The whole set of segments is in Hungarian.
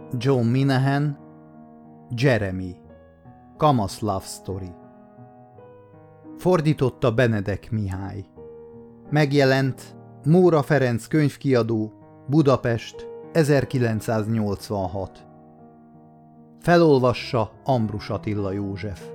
John Minahan, Jeremy, Kamasz Love Story. Fordította Benedek Mihály. Megjelent Móra Ferenc könyvkiadó, Budapest, 1986. Felolvassa Ambrus Attila József.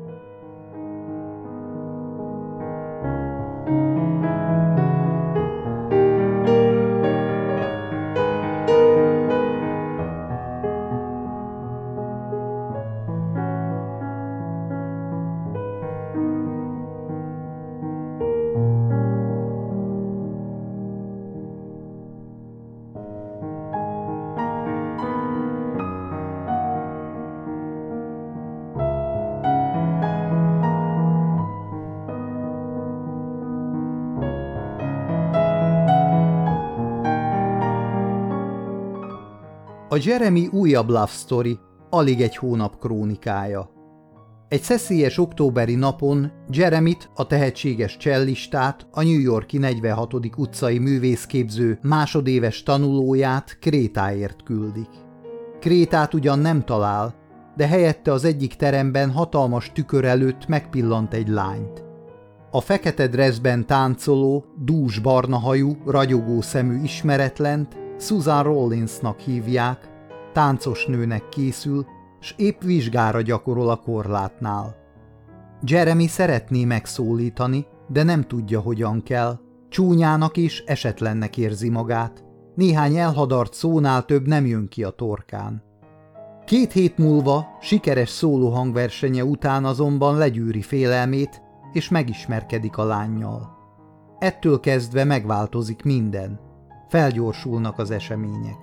A Jeremy újabb love story, alig egy hónap krónikája. Egy szeszélyes októberi napon Jeremyt, a tehetséges csellistát, a New York-i 46. utcai művészképző másodéves tanulóját Krétáért küldik. Krétát ugyan nem talál, de helyette az egyik teremben hatalmas tükör előtt megpillant egy lányt. A fekete dresszben táncoló, dús barna hajú, ragyogó szemű ismeretlent Susan Rollinsnak hívják, táncos nőnek készül, s épp vizsgára gyakorol a korlátnál. Jeremy szeretné megszólítani, de nem tudja, hogyan kell. Csúnyának és esetlennek érzi magát. Néhány elhadart szónál több nem jön ki a torkán. 2 hét múlva, sikeres szólóhangversenye után azonban legyűri félelmét, és megismerkedik a lánnyal. Ettől kezdve megváltozik minden. Felgyorsulnak az események.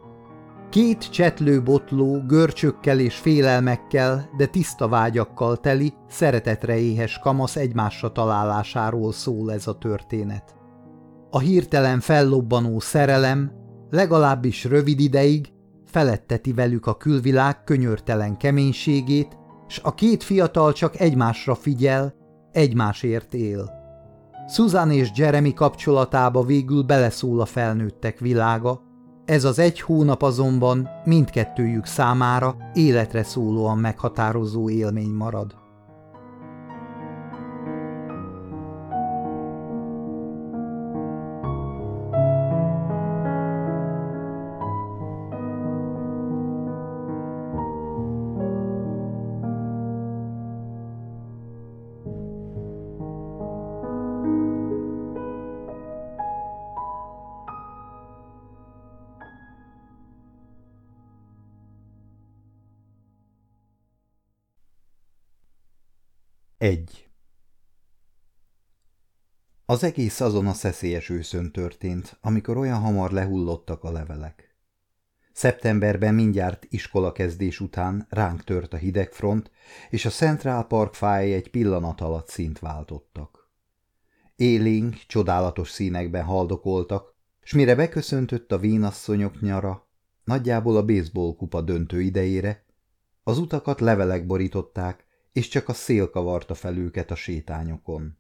2 csetlő-botló, görcsökkel és félelmekkel, de tiszta vágyakkal teli, szeretetre éhes kamasz egymásra találásáról szól ez a történet. A hirtelen fellobbanó szerelem, legalábbis rövid ideig, feletteti velük a külvilág könyörtelen keménységét, s a 2 fiatal csak egymásra figyel, egymásért él. Susan és Jeremy kapcsolatába végül beleszól a felnőttek világa, ez az 1 hónap azonban mindkettőjük számára életre szólóan meghatározó élmény marad. Az egész azon a szeszélyes őszön történt, amikor olyan hamar lehullottak a levelek. Szeptemberben mindjárt iskolakezdés után ránk tört a hidegfront, és a Central Park fái egy pillanat alatt színt váltottak. Élénk, csodálatos színekben haldokoltak, s mire beköszöntött a vénasszonyok nyara, nagyjából a baseball kupa döntő idejére, az utakat levelek borították, és csak a szél kavarta fel őket a sétányokon.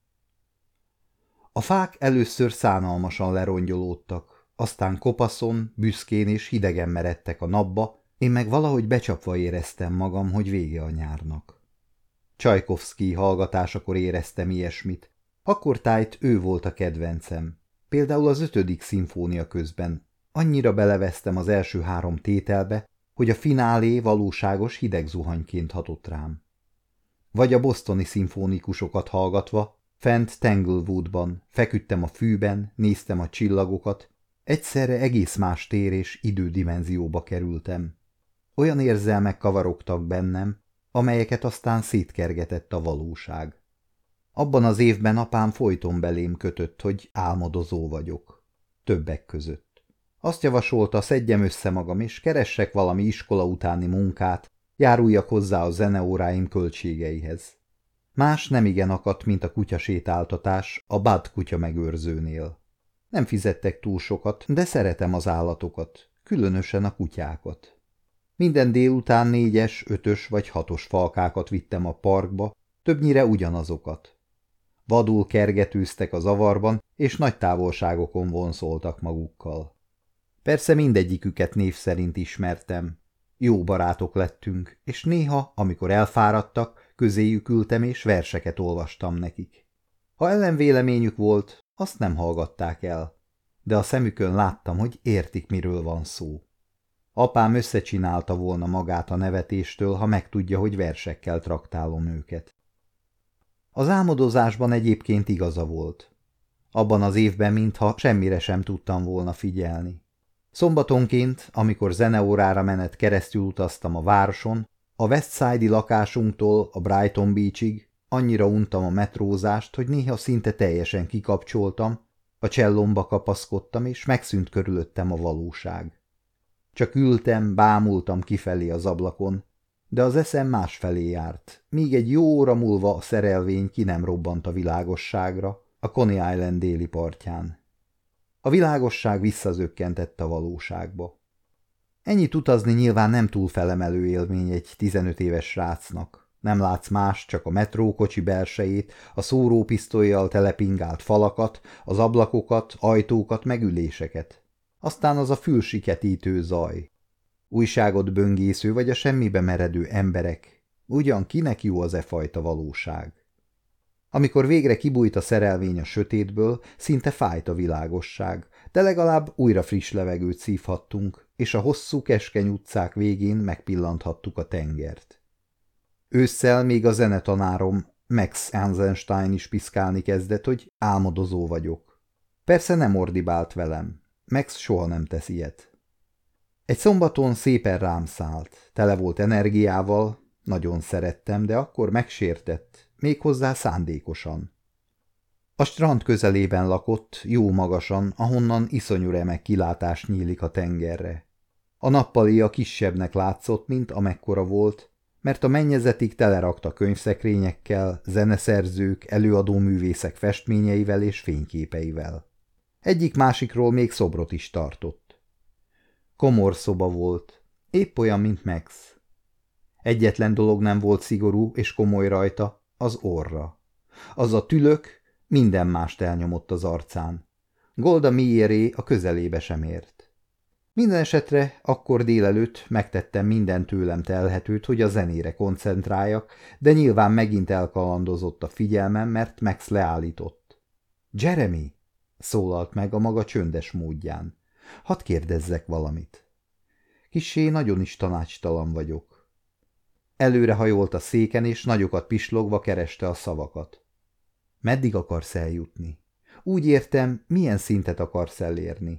A fák először szánalmasan lerongyolódtak, aztán kopaszon, büszkén és hidegen meredtek a napba, én meg valahogy becsapva éreztem magam, hogy vége a nyárnak. Csajkovszkij hallgatásakor éreztem ilyesmit, akkor tájt ő volt a kedvencem, például az 5. szimfónia közben. Annyira belevesztem az első 3 tételbe, hogy a finálé valóságos hideg zuhanyként hatott rám. Vagy a bostoni szimfónikusokat hallgatva, fent Tanglewoodban, feküdtem a fűben, néztem a csillagokat, egyszerre egész más tér és idődimenzióba kerültem. Olyan érzelmek kavarogtak bennem, amelyeket aztán szétkergetett a valóság. Abban az évben apám folyton belém kötött, hogy álmodozó vagyok. Többek között. Azt javasolta, szedjem össze magam, és keressek valami iskola utáni munkát, járuljak hozzá a zeneóráim költségeihez. Más nemigen akadt, mint a kutyasétáltatás a Bud kutya megőrzőnél. Nem fizettek túl sokat, de szeretem az állatokat, különösen a kutyákat. Minden délután 4-es, 5-ös vagy 6-os falkákat vittem a parkba, többnyire ugyanazokat. Vadul kergetőztek a zavarban, és nagy távolságokon vonszoltak magukkal. Persze mindegyiküket név szerint ismertem. Jó barátok lettünk, és néha, amikor elfáradtak, közéjük ültem és verseket olvastam nekik. Ha ellenvéleményük volt, azt nem hallgatták el, de a szemükön láttam, hogy értik, miről van szó. Apám összecsinálta volna magát a nevetéstől, ha megtudja, hogy versekkel traktálom őket. Az álmodozásban egyébként igaza volt. Abban az évben mintha semmire sem tudtam volna figyelni. Szombatonként, amikor zeneórára menet keresztül utaztam a városon, a Westside-i lakásunktól a Brighton Beachig, annyira untam a metrózást, hogy néha szinte teljesen kikapcsoltam, a csellomba kapaszkodtam, és megszűnt körülöttem a valóság. Csak ültem, bámultam kifelé az ablakon, de az eszem másfelé járt, míg egy jó óra múlva a szerelvény ki nem robbant a világosságra, a Coney Island déli partján. A világosság visszazökkentett a valóságba. Ennyit utazni nyilván nem túl felemelő élmény egy 15 éves srácnak. Nem látsz más, csak a metrókocsi belsejét, a szórópisztollyal telepingált falakat, az ablakokat, ajtókat, megüléseket. Aztán az a fülsiketítő zaj. Újságot böngésző vagy a semmibe meredő emberek. Ugyan kinek jó az e fajta valóság? Amikor végre kibújt a szerelvény a sötétből, szinte fájt a világosság, de legalább újra friss levegőt szívhattunk, és a hosszú, keskeny utcák végén megpillanthattuk a tengert. Ősszel még a zenetanárom, Max Eisenstein is piszkálni kezdett, hogy álmodozó vagyok. Persze nem ordibált velem, Max soha nem tesz ilyet. Egy szombaton szépen rám szállt, tele volt energiával, nagyon szerettem, de akkor megsértett, méghozzá szándékosan. A strand közelében lakott, jó magasan, ahonnan iszonyú remek kilátás nyílik a tengerre. A nappalija kisebbnek látszott, mint amekkora volt, mert a mennyezetig telerakta könyvszekrényekkel, zeneszerzők, előadóművészek festményeivel és fényképeivel. Egyik-másikról még szobrot is tartott. Komor szoba volt, épp olyan, mint Max. Egyetlen dolog nem volt szigorú és komoly rajta, az orra. Az a tülök minden mást elnyomott az arcán. Golda Meiré a közelébe sem ért. Minden esetre akkor délelőtt megtettem minden tőlem telhetőt, hogy a zenére koncentráljak, de nyilván megint elkalandozott a figyelmem, mert Max leállított. Jeremy! Szólalt meg a maga csöndes módján. Hadd kérdezzek valamit. Kissé nagyon is tanácstalan vagyok. Előrehajolt a széken, és nagyokat pislogva kereste a szavakat. Meddig akarsz eljutni? Úgy értem, milyen szintet akarsz elérni?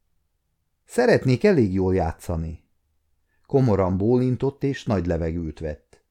Szeretnék elég jól játszani. Komoran bólintott, és nagy levegőt vett.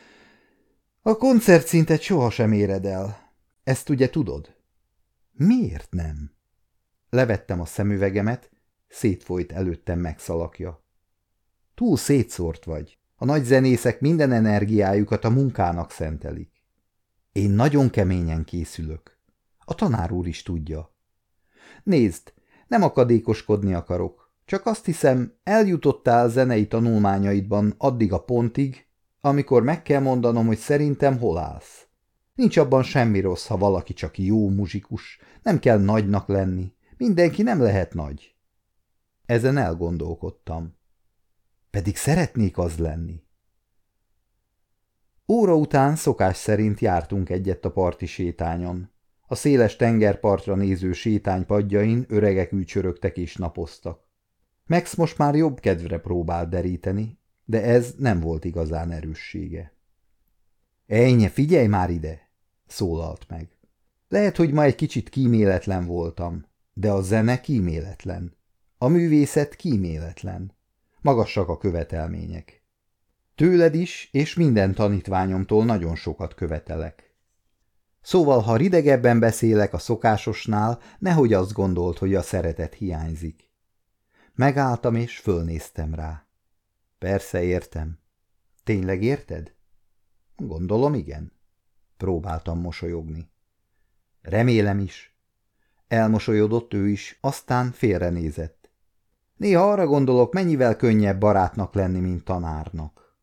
A koncertszintet sohasem éred el. Ezt ugye tudod? Miért nem? Levettem a szemüvegemet, szétfolyt előttem megszalakja. Túl szétszórt vagy. A nagy zenészek minden energiájukat a munkának szentelik. Én nagyon keményen készülök. A tanár úr is tudja. Nézd, nem akadékoskodni akarok, csak azt hiszem, eljutottál zenei tanulmányaidban addig a pontig, amikor meg kell mondanom, hogy szerintem hol állsz. Nincs abban semmi rossz, ha valaki csak jó muzsikus, nem kell nagynak lenni, mindenki nem lehet nagy. Ezen elgondolkodtam. Pedig szeretnék az lenni. Óra után szokás szerint jártunk egyet a parti sétányon. A széles tengerpartra néző sétány padjain öregek ücsörögtek és napoztak. Max most már jobb kedvre próbált deríteni, de ez nem volt igazán erőssége. Ejnye, figyelj már ide! Szólalt meg. Lehet, hogy ma egy kicsit kíméletlen voltam, de a zene kíméletlen. A művészet kíméletlen. Magassak a követelmények. Tőled is, és minden tanítványomtól nagyon sokat követelek. Szóval, ha ridegebben beszélek a szokásosnál, nehogy azt gondolt, hogy a szeretet hiányzik. Megálltam, és fölnéztem rá. Persze értem. Tényleg érted? Gondolom, igen. Próbáltam mosolyogni. Remélem is. Elmosolyodott ő is, aztán félrenézett. Néha arra gondolok, mennyivel könnyebb barátnak lenni, mint tanárnak.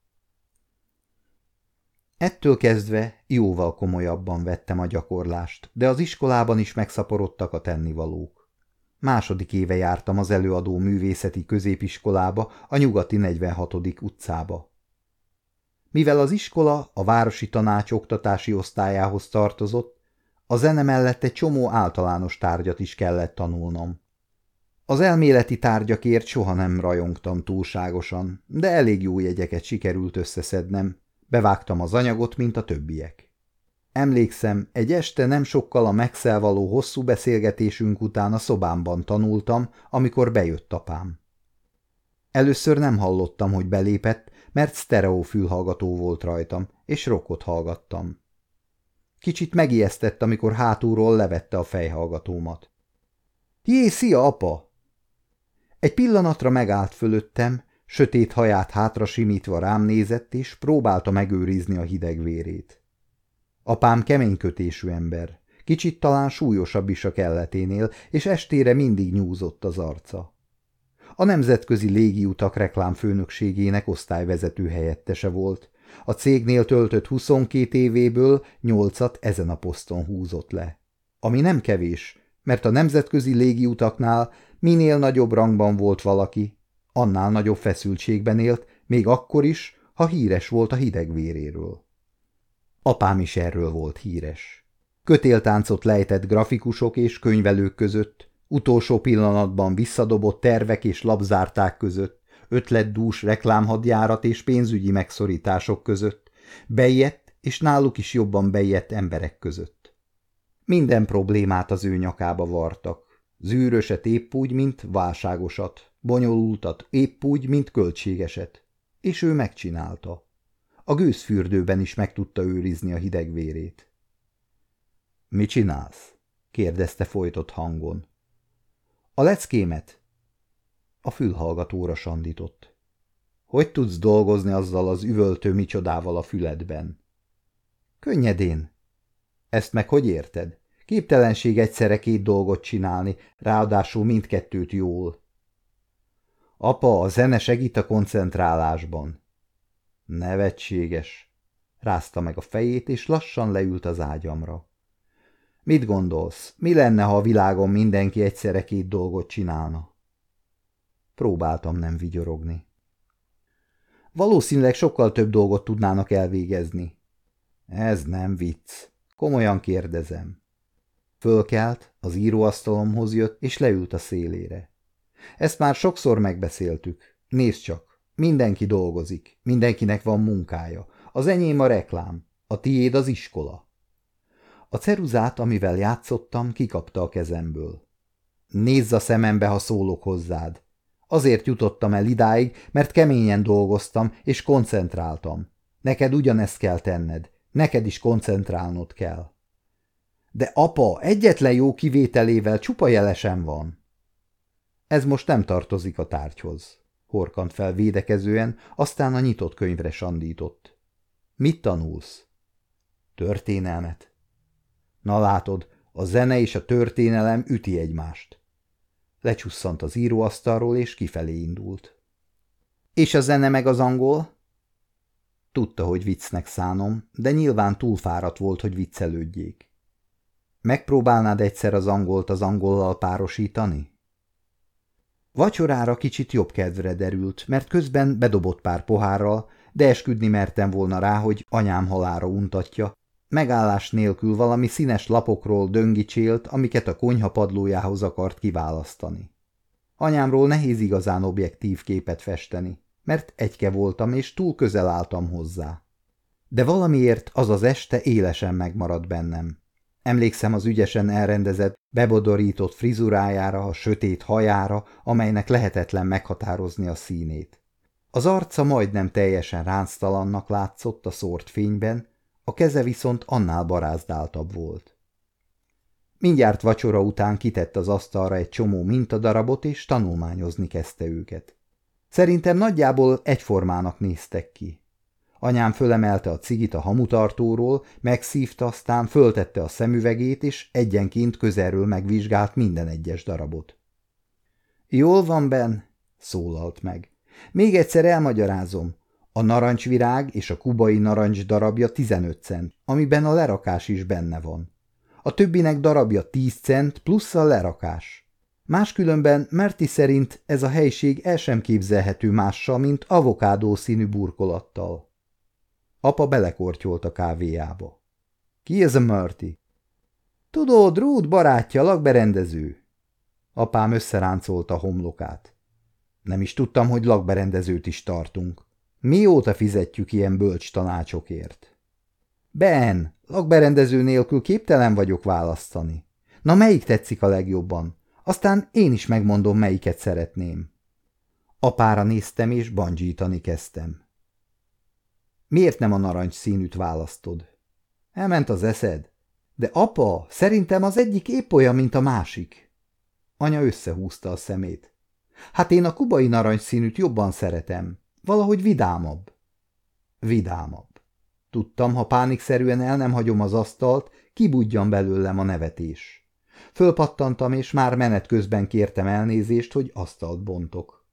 Ettől kezdve jóval komolyabban vettem a gyakorlást, de az iskolában is megszaporodtak a tennivalók. Második éve jártam az előadó művészeti középiskolába, a nyugati 46. utcába. Mivel az iskola a városi tanács oktatási osztályához tartozott, a zene mellett egy csomó általános tárgyat is kellett tanulnom. Az elméleti tárgyakért soha nem rajongtam túlságosan, de elég jó jegyeket sikerült összeszednem, bevágtam az anyagot, mint a többiek. Emlékszem, egy este nem sokkal a Max-el való hosszú beszélgetésünk után a szobámban tanultam, amikor bejött apám. Először nem hallottam, hogy belépett, mert sztereó fülhallgató volt rajtam, és rockot hallgattam. Kicsit megijesztett, amikor hátulról levette a fejhallgatómat. – Jé, szia, apa! Egy pillanatra megállt fölöttem, sötét haját hátra simítva rám nézett, és próbálta megőrizni a hideg vérét. Apám keménykötésű ember, kicsit talán súlyosabb is a kelleténél, és estére mindig nyúzott az arca. A Nemzetközi Légiutak reklámfőnökségének osztályvezető helyettese volt. A cégnél töltött 22 évéből 8-at ezen a poszton húzott le. Ami nem kevés, mert a Nemzetközi Légiutaknál minél nagyobb rangban volt valaki, annál nagyobb feszültségben élt, még akkor is, ha híres volt a hidegvéréről. Apám is erről volt híres. Kötéltáncot lejtett grafikusok és könyvelők között, utolsó pillanatban visszadobott tervek és lapzárták között, ötletdús reklámhadjárat és pénzügyi megszorítások között, bejött és náluk is jobban bejött emberek között. Minden problémát az ő nyakába vartak, zűröset épp úgy, mint válságosat, bonyolultat épp úgy, mint költségeset, és ő megcsinálta. A gőzfürdőben is meg tudta őrizni a hidegvérét. – Mi csinálsz? – kérdezte folytott hangon. – A leckémet. A fülhallgatóra sandított. – Hogy tudsz dolgozni azzal az üvöltő micsodával a füledben? – Könnyedén. – Ezt meg hogy érted? Képtelenség egyszerre két dolgot csinálni, ráadásul mindkettőt jól. – Apa, a zene segít a koncentrálásban. – Nevetséges. Rázta meg a fejét, és lassan leült az ágyamra. Mit gondolsz, mi lenne, ha a világon mindenki egyszerre két dolgot csinálna? Próbáltam nem vigyorogni. Valószínűleg sokkal több dolgot tudnának elvégezni. Ez nem vicc. Komolyan kérdezem. Fölkelt, az íróasztalomhoz jött, és leült a szélére. Ezt már sokszor megbeszéltük. Nézd csak. Mindenki dolgozik, mindenkinek van munkája. Az enyém a reklám, a tiéd az iskola. A ceruzát, amivel játszottam, kikapta a kezemből. Nézz a szemembe, ha szólok hozzád. Azért jutottam el idáig, mert keményen dolgoztam, és koncentráltam. Neked ugyanezt kell tenned, neked is koncentrálnod kell. De apa, egyetlen jó kivételével csupa jelesem van. Ez most nem tartozik a tárgyhoz. Horkant fel védekezően, aztán a nyitott könyvre sandított. Mit tanulsz? Történelmet. Na látod, a zene és a történelem üti egymást. Lecsusszant az íróasztalról, és kifelé indult. És a zene meg az angol? Tudta, hogy viccnek szánom, de nyilván túlfáradt volt, hogy viccelődjék. Megpróbálnád egyszer az angolt az angollal párosítani? Vacsorára kicsit jobb kedvre derült, mert közben bedobott pár pohárral, de esküdni mertem volna rá, hogy anyám halálra untatja. Megállás nélkül valami színes lapokról döngicsélt, amiket a konyha padlójához akart kiválasztani. Anyámról nehéz igazán objektív képet festeni, mert egyke voltam, és túl közel álltam hozzá. De valamiért az az este élesen megmaradt bennem. Emlékszem az ügyesen elrendezett, bebodorított frizurájára, a sötét hajára, amelynek lehetetlen meghatározni a színét. Az arca majdnem teljesen ránctalannak látszott a szórt fényben, a keze viszont annál barázdáltabb volt. Mindjárt vacsora után kitett az asztalra egy csomó mintadarabot, és tanulmányozni kezdte őket. Szerintem nagyjából egyformának néztek ki. Anyám fölemelte a cigit a hamutartóról, megszívta, aztán föltette a szemüvegét, és egyenként közelről megvizsgált minden egyes darabot. Jól van, Ben, szólalt meg. Még egyszer elmagyarázom. A narancsvirág és a kubai narancs darabja 15 cent, amiben a lerakás is benne van. A többinek darabja 10 cent plusz a lerakás. Máskülönben Murty szerint ez a helység el sem képzelhető mással, mint avokádó színű burkolattal. Apa belekortyolt a kávéjába. Ki ez a Murty? Tudod, Ruth barátja, lakberendező. Apám összeráncolta a homlokát. Nem is tudtam, hogy lakberendezőt is tartunk. Mióta fizetjük ilyen bölcs tanácsokért? Ben, lakberendező nélkül képtelen vagyok választani. Na, melyik tetszik a legjobban? Aztán én is megmondom, melyiket szeretném. Apára néztem, és bandzsítani kezdtem. Miért nem a narancsszínűt választod? Elment az eszed? De apa, szerintem az egyik épp olyan, mint a másik. Anya összehúzta a szemét. Hát én a kubai narancsszínűt jobban szeretem. Valahogy vidámabb. Vidámabb. Tudtam, ha pánikszerűen el nem hagyom az asztalt, kibudjan belőlem a nevetés. Fölpattantam, és már menet közben kértem elnézést, hogy asztalt bontok.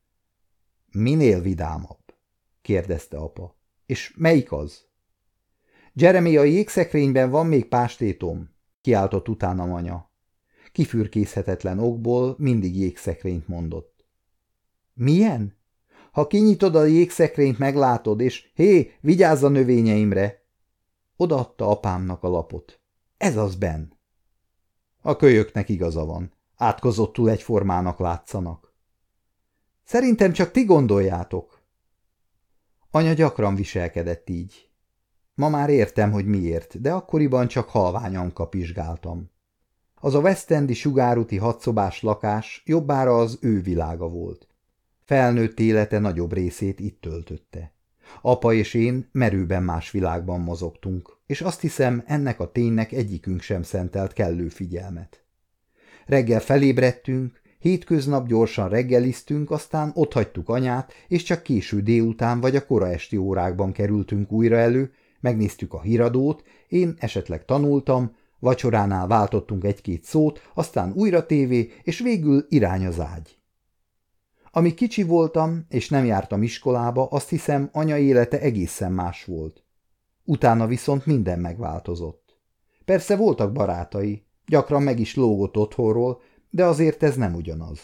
Minél vidámabb? Kérdezte apa. És melyik az? Jeremy, a jégszekrényben van még pástétom, kiáltott utánam anya. Kifürkészhetetlen okból mindig jégszekrényt mondott. Milyen? Ha kinyitod a jégszekrényt, meglátod, és hé, vigyázz a növényeimre! Odaadta apámnak a lapot. Ez az, Ben. A kölyöknek igaza van. Átkozottul egyformának látszanak. Szerintem csak ti gondoljátok. Anya gyakran viselkedett így. Ma már értem, hogy miért, de akkoriban csak halványan kapizsgáltam. Az a West Endi sugárúti hatszobás lakás jobbára az ő világa volt. Felnőtt élete nagyobb részét itt töltötte. Apa és én merőben más világban mozogtunk, és azt hiszem, ennek a ténynek egyikünk sem szentelt kellő figyelmet. Reggel felébredtünk, hétköznap gyorsan reggeliztünk, aztán otthagytuk anyát, és csak késő délután vagy a kora esti órákban kerültünk újra elő, megnéztük a híradót, én esetleg tanultam, vacsoránál váltottunk egy-két szót, aztán újra tévé, és végül irány az ágy. Amíg kicsi voltam, és nem jártam iskolába, azt hiszem, anya élete egészen más volt. Utána viszont minden megváltozott. Persze voltak barátai, gyakran meg is lógott otthonról, de azért ez nem ugyanaz.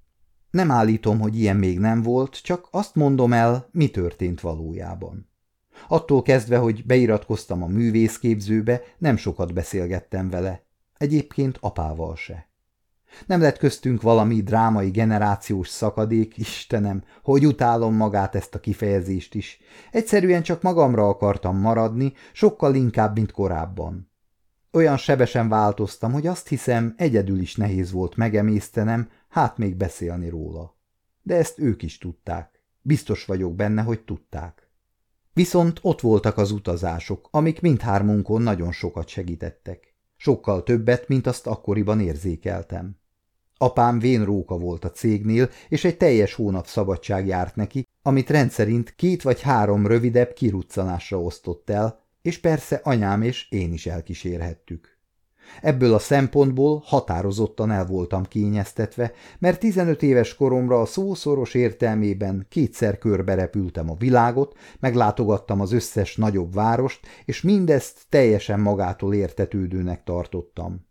Nem állítom, hogy ilyen még nem volt, csak azt mondom el, mi történt valójában. Attól kezdve, hogy beiratkoztam a művészképzőbe, nem sokat beszélgettem vele, egyébként apával se. Nem lett köztünk valami drámai generációs szakadék, Istenem, hogy utálom magát ezt a kifejezést is. Egyszerűen csak magamra akartam maradni, sokkal inkább, mint korábban. Olyan sebesen változtam, hogy azt hiszem, egyedül is nehéz volt megemésztenem, hát még beszélni róla. De ezt ők is tudták. Biztos vagyok benne, hogy tudták. Viszont ott voltak az utazások, amik mindhármunkon nagyon sokat segítettek. Sokkal többet, mint azt akkoriban érzékeltem. Apám vénróka volt a cégnél, és egy teljes hónap szabadság járt neki, amit rendszerint 2 vagy 3 rövidebb kiruccanásra osztott el, és persze anyám és én is elkísérhettük. Ebből a szempontból határozottan el voltam kényeztetve, mert 15 éves koromra a szó szoros értelmében 2-szer körberepültem a világot, meglátogattam az összes nagyobb várost, és mindezt teljesen magától értetődőnek tartottam.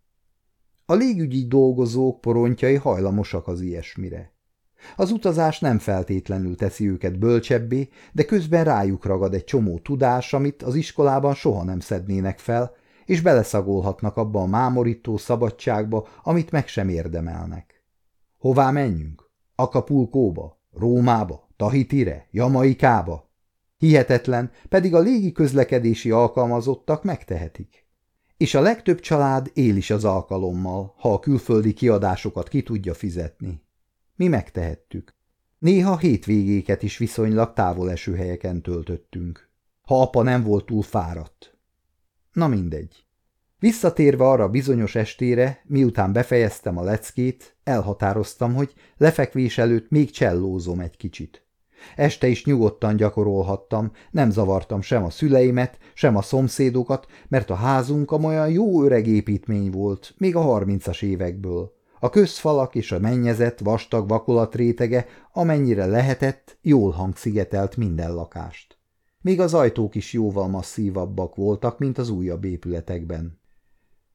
A légügyi dolgozók porontjai hajlamosak az ilyesmire. Az utazás nem feltétlenül teszi őket bölcsebbé, de közben rájuk ragad egy csomó tudás, amit az iskolában soha nem szednének fel, és beleszagolhatnak abba a mámorító szabadságba, amit meg sem érdemelnek. Hová menjünk? Acapulcóba? Rómába? Tahitire? Jamaikába? Hihetetlen, pedig a légi közlekedési alkalmazottak megtehetik. És a legtöbb család él is az alkalommal, ha a külföldi kiadásokat ki tudja fizetni. Mi megtehettük. Néha hétvégéket is viszonylag távol eső helyeken töltöttünk, ha apa nem volt túl fáradt. Na mindegy. Visszatérve arra bizonyos estére, miután befejeztem a leckét, elhatároztam, hogy lefekvés előtt még csellózom egy kicsit. Este is nyugodtan gyakorolhattam, nem zavartam sem a szüleimet, sem a szomszédokat, mert a házunk amolyan jó öreg építmény volt, még a 30-as évekből. A közfalak és a mennyezet vastag vakolat rétege, amennyire lehetett, jól hangszigetelt minden lakást. Még az ajtók is jóval masszívabbak voltak, mint az újabb épületekben.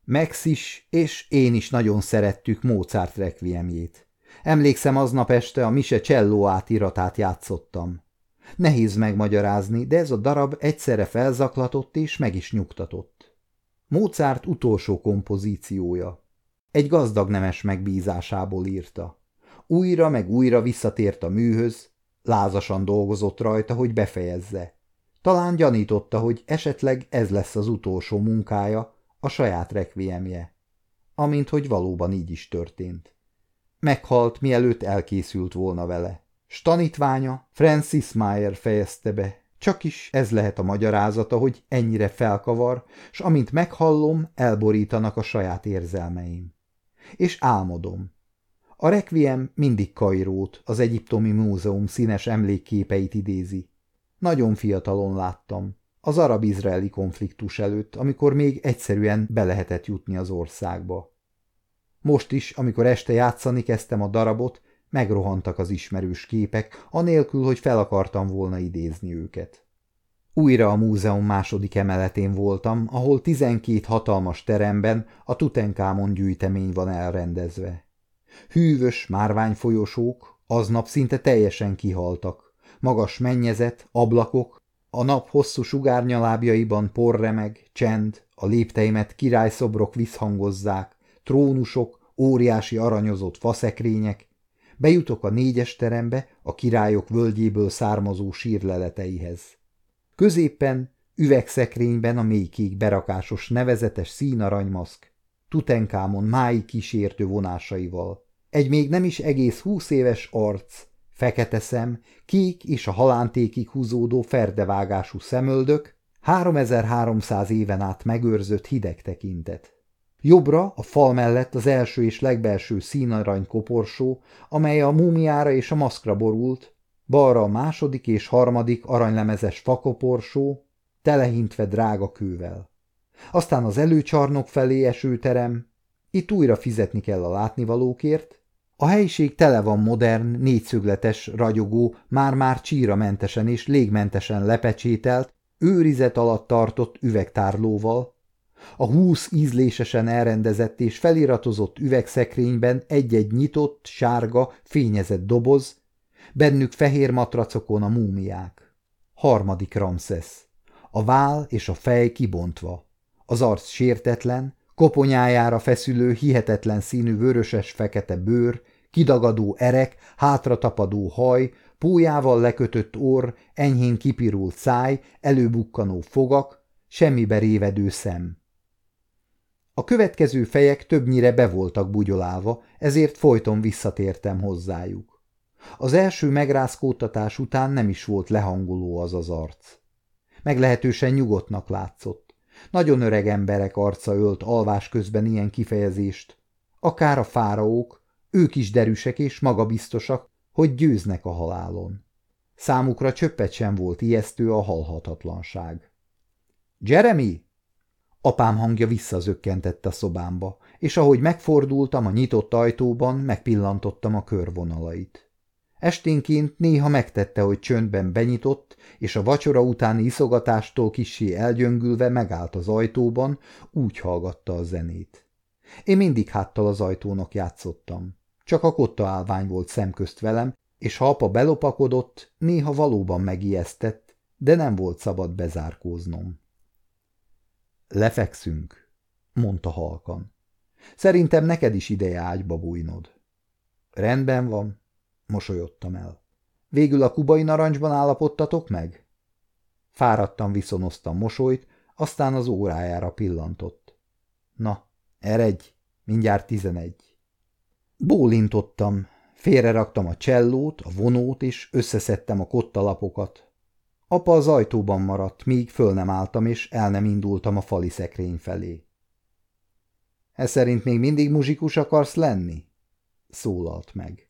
Max is, és én is nagyon szerettük Mozart requiemjét. Emlékszem, aznap este a Mise Cello átiratát játszottam. Nehéz megmagyarázni, de ez a darab egyszerre felzaklatott és meg is nyugtatott. Mozart utolsó kompozíciója. Egy gazdag nemes megbízásából írta. Újra meg újra visszatért a műhöz, lázasan dolgozott rajta, hogy befejezze. Talán gyanította, hogy esetleg ez lesz az utolsó munkája, a saját requiemje. Amint hogy valóban így is történt. Meghalt, mielőtt elkészült volna vele. S tanítványa Francis Meyer fejezte be. Csak is ez lehet a magyarázata, hogy ennyire felkavar, s amint meghallom, elborítanak a saját érzelmeim. És álmodom. A requiem mindig Kairót, az Egyiptomi Múzeum színes emlékképeit idézi. Nagyon fiatalon láttam, az arab-izraeli konfliktus előtt, amikor még egyszerűen be lehetett jutni az országba. Most is, amikor este játszani kezdtem a darabot, megrohantak az ismerős képek, anélkül, hogy fel akartam volna idézni őket. Újra a múzeum második emeletén voltam, ahol 12 hatalmas teremben a Tutenkámon gyűjtemény van elrendezve. Hűvös márványfolyosók aznap szinte teljesen kihaltak, magas mennyezet, ablakok, a nap hosszú sugárnyalábjaiban por remeg, csend, a lépteimet királyszobrok visszhangozzák, trónusok, óriási aranyozott faszekrények, bejutok a 4-es terembe a királyok völgyéből származó sírleleteihez. Középen, üvegszekrényben a mélykék berakásos nevezetes színaranymaszk, Tutenkámon mái kísértő vonásaival. Egy még nem is egész 20 éves arc, fekete szem, kék és a halántékig húzódó ferdevágású szemöldök, 3300 éven át megőrzött hideg tekintet. Jobbra a fal mellett az első és legbelső színarany koporsó, amely a múmiára és a maszkra borult, balra a második és harmadik aranylemezes fakoporsó, telehintve drága kővel. Aztán az előcsarnok felé eső terem, itt újra fizetni kell a látnivalókért, a helyiség tele van modern, négyszögletes, ragyogó, már-már csíramentesen és légmentesen lepecsételt, őrizet alatt tartott üvegtárlóval, a 20 ízlésesen elrendezett és feliratozott üvegszekrényben egy-egy nyitott, sárga, fényezett doboz, bennük fehér matracokon a múmiák. Harmadik Ramszesz. A váll és a fej kibontva. Az arc sértetlen, koponyájára feszülő, hihetetlen színű vöröses-fekete bőr, kidagadó erek, hátratapadó haj, pólyával lekötött orr, enyhén kipirult száj, előbukkanó fogak, semmibe révedő szem. A következő fejek többnyire be voltak bugyolálva, ezért folyton visszatértem hozzájuk. Az első megrázkódtatás után nem is volt lehangoló az az arc. Meglehetősen nyugodtnak látszott. Nagyon öreg emberek arca ölt alvás közben ilyen kifejezést. Akár a fáraók, ők is derűsek és magabiztosak, hogy győznek a halálon. Számukra csöppet sem volt ijesztő a halhatatlanság. – Jeremy! Apám hangja visszazökkentett a szobámba, és ahogy megfordultam a nyitott ajtóban, megpillantottam a körvonalait. Esténként néha megtette, hogy csöndben benyitott, és a vacsora utáni iszogatástól kissé elgyöngülve megállt az ajtóban, úgy hallgatta a zenét. Én mindig háttal az ajtónak játszottam. Csak a kotta állvány volt szemközt velem, és ha apa belopakodott, néha valóban megijesztett, de nem volt szabad bezárkóznom. Lefekszünk, mondta halkan. Szerintem neked is ideje ágyba bújnod. Rendben van, mosolyodtam el. Végül a kubai narancsban állapodtatok meg? Fáradtan viszonoztam mosolyt, aztán az órájára pillantott. Na, eredj, mindjárt 11. Bólintottam, félreraktam a csellót, a vonót, és összeszedtem a kottalapokat. Apa az ajtóban maradt, míg föl nem álltam, és el nem indultam a fali szekrény felé. E szerint még mindig muzsikus akarsz lenni? Szólalt meg.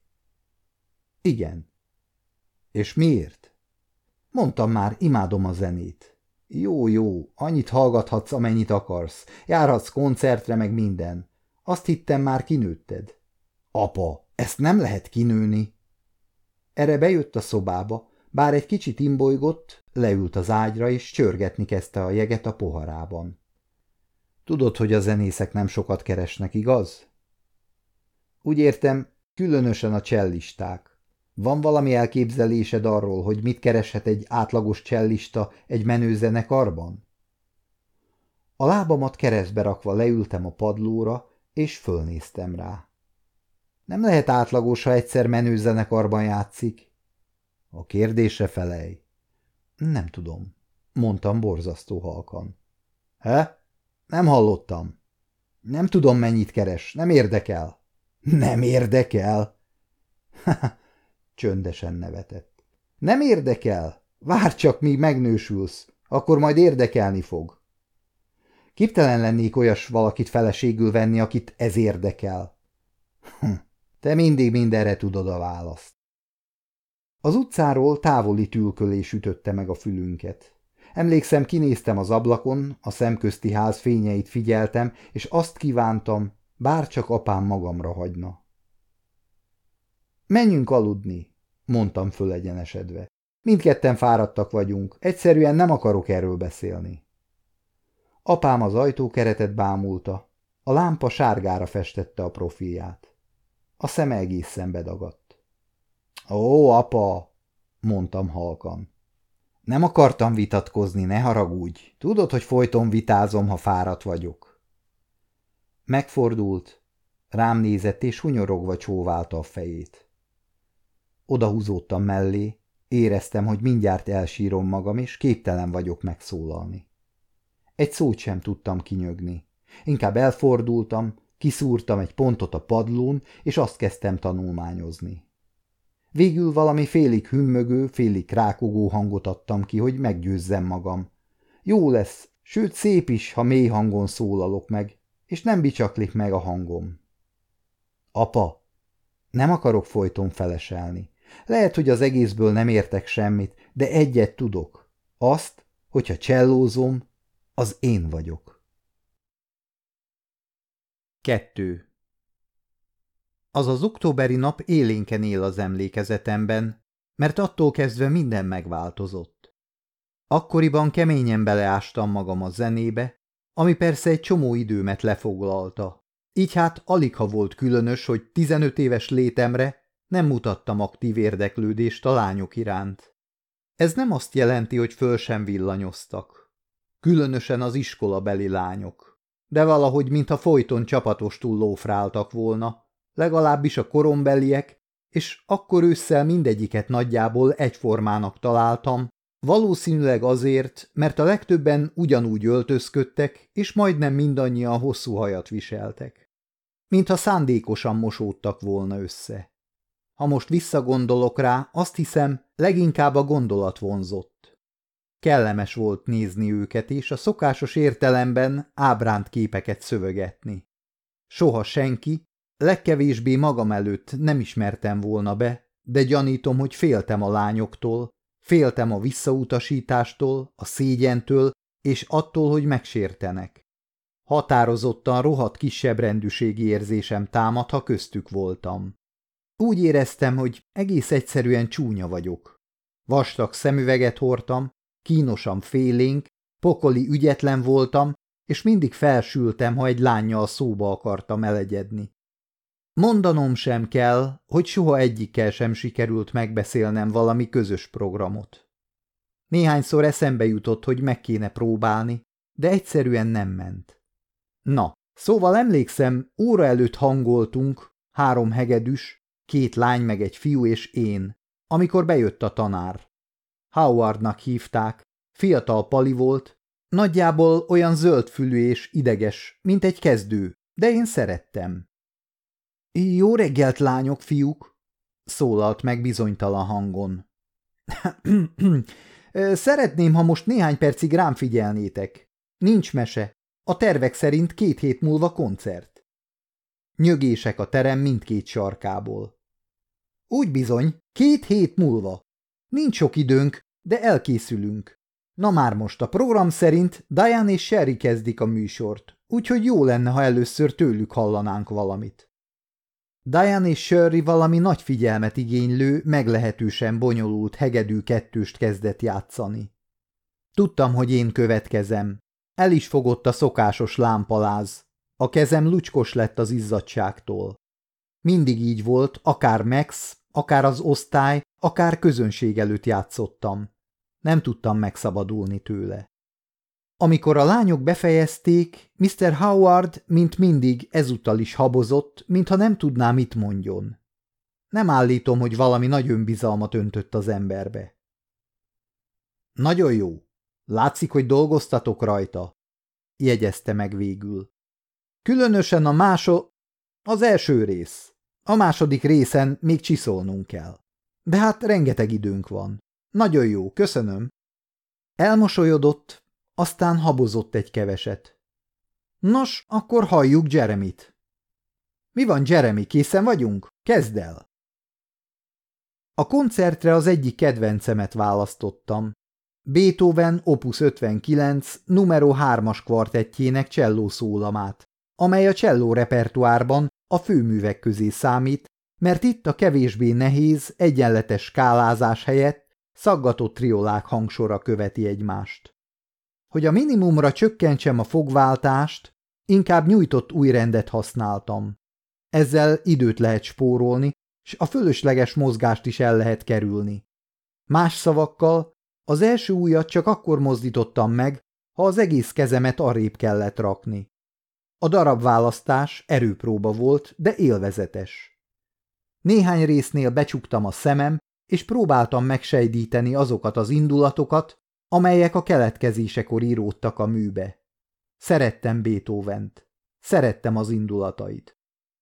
Igen. És miért? Mondtam már, imádom a zenét. Jó, annyit hallgathatsz, amennyit akarsz. Járhatsz koncertre, meg minden. Azt hittem, már kinőtted. Apa, ezt nem lehet kinőni. Erre bejött a szobába, bár egy kicsit imbolygott, leült az ágyra, és csörgetni kezdte a jeget a poharában. Tudod, hogy a zenészek nem sokat keresnek, igaz? Úgy értem, különösen a cellisták. Van valami elképzelésed arról, hogy mit kereshet egy átlagos cellista egy menő zenekarban? A lábamat keresztbe rakva leültem a padlóra, és fölnéztem rá. Nem lehet átlagos, ha egyszer menő zenekarban játszik? A kérdésre felej. Nem tudom, mondtam borzasztó halkan. He? Nem hallottam. Nem tudom, mennyit keres, nem érdekel. Nem érdekel? Csöndesen nevetett. Nem érdekel? Várj csak, míg megnősülsz, akkor majd érdekelni fog. Képtelen lennék olyas valakit feleségül venni, akit ez érdekel. Te mindig mindenre tudod a választ. Az utcáról távoli tülkölés ütötte meg a fülünket. Emlékszem, kinéztem az ablakon, a szemközti ház fényeit figyeltem, és azt kívántam, bárcsak apám magamra hagyna. Menjünk aludni, mondtam fölegyenesedve. Mindketten fáradtak vagyunk, egyszerűen nem akarok erről beszélni. Apám az ajtókeretet bámulta, a lámpa sárgára festette a profilját. A szeme egészen bedagadt. Ó, apa, mondtam halkan. Nem akartam vitatkozni, ne haragudj. Tudod, hogy folyton vitázom, ha fáradt vagyok. Megfordult, rám nézett, és hunyorogva csóválta a fejét. Odahúzódtam mellé, éreztem, hogy mindjárt elsírom magam, és képtelen vagyok megszólalni. Egy szót sem tudtam kinyögni. Inkább elfordultam, kiszúrtam egy pontot a padlón, és azt kezdtem tanulmányozni. Végül valami félig hümmögő, félig rákogó hangot adtam ki, hogy meggyőzzem magam. Jó lesz, sőt szép is, ha mély hangon szólalok meg, és nem bicsaklik meg a hangom. Apa, nem akarok folyton feleselni. Lehet, hogy az egészből nem értek semmit, de egyet tudok. Azt, hogyha csellózom, az én vagyok. 2. Az az októberi nap élénken él az emlékezetemben, mert attól kezdve minden megváltozott. Akkoriban keményen beleástam magam a zenébe, ami persze egy csomó időmet lefoglalta. Így hát aligha volt különös, hogy 15 éves létemre nem mutattam aktív érdeklődést a lányok iránt. Ez nem azt jelenti, hogy föl sem villanyoztak. Különösen az iskolabeli lányok. De valahogy, mintha folyton csapatostul lófráltak volna, legalábbis a korombeliek, és akkor ősszel mindegyiket nagyjából egyformának találtam, valószínűleg azért, mert a legtöbben ugyanúgy öltözködtek, és majdnem mindannyian hosszú hajat viseltek. Mintha szándékosan mosódtak volna össze. Ha most visszagondolok rá, azt hiszem, leginkább a gondolat vonzott. Kellemes volt nézni őket, és a szokásos értelemben ábránt képeket szövegetni. Soha senki, legkevésbé magam előtt nem ismertem volna be, de gyanítom, hogy féltem a lányoktól, féltem a visszautasítástól, a szégyentől, és attól, hogy megsértenek. Határozottan rohadt kisebbrendűségi érzésem támad, ha köztük voltam. Úgy éreztem, hogy egész egyszerűen csúnya vagyok. Vastag szemüveget hordtam, kínosan félénk, pokoli ügyetlen voltam, és mindig felsültem, ha egy lánnyal szóba akartam elegyedni. Mondanom sem kell, hogy soha egyikkel sem sikerült megbeszélnem valami közös programot. Néhányszor eszembe jutott, hogy meg kéne próbálni, de egyszerűen nem ment. Na, szóval emlékszem, óra előtt hangoltunk, 3 hegedűs, 2 lány meg egy fiú és én, amikor bejött a tanár. Howardnak hívták, fiatal pali volt, nagyjából olyan zöldfülű és ideges, mint egy kezdő, de én szerettem. Jó reggelt, lányok, fiúk! Szólalt meg bizonytalan hangon. Szeretném, ha most néhány percig rám figyelnétek. Nincs mese. A tervek szerint 2 hét múlva koncert. Nyögések a terem mindkét sarkából. Úgy bizony, 2 hét múlva. Nincs sok időnk, de elkészülünk. Na már most a program szerint Diane és Sherry kezdik a műsort, úgyhogy jó lenne, ha először tőlük hallanánk valamit. Diane és Sherry valami nagy figyelmet igénylő, meglehetősen bonyolult hegedű kettőst kezdett játszani. Tudtam, hogy én következem. El is fogott a szokásos lámpaláz. A kezem lucskos lett az izzadságtól. Mindig így volt, akár Max, akár az osztály, akár közönség előtt játszottam. Nem tudtam megszabadulni tőle. Amikor a lányok befejezték, Mr. Howard, mint mindig, ezúttal is habozott, mintha nem tudná, mit mondjon. Nem állítom, hogy valami nagy önbizalmat öntött az emberbe. Nagyon jó. Látszik, hogy dolgoztatok rajta, jegyezte meg végül. Különösen az első rész. A második részen még csiszolnunk kell. De hát rengeteg időnk van. Nagyon jó, köszönöm. Elmosolyodott, aztán habozott egy keveset. Nos, akkor halljuk Jeremyt. Mi van, Jeremy, készen vagyunk? Kezd el! A koncertre az egyik kedvencemet választottam. Beethoven Opus 59 numero 3-as kvartettjének cselló szólamát, amely a cselló repertoárban a főművek közé számít, mert itt a kevésbé nehéz, egyenletes skálázás helyett szaggatott triolák hangsora követi egymást. Hogy a minimumra csökkentsem a fogváltást, inkább nyújtott új rendet használtam. Ezzel időt lehet spórolni, s a fölösleges mozgást is el lehet kerülni. Más szavakkal, az első ujjat csak akkor mozdítottam meg, ha az egész kezemet arrébb kellett rakni. A darabválasztás erőpróba volt, de élvezetes. Néhány résznél becsuktam a szemem, és próbáltam megsejdíteni azokat az indulatokat, amelyek a keletkezésekor íródtak a műbe. Szerettem Beethovent. Szerettem az indulatait.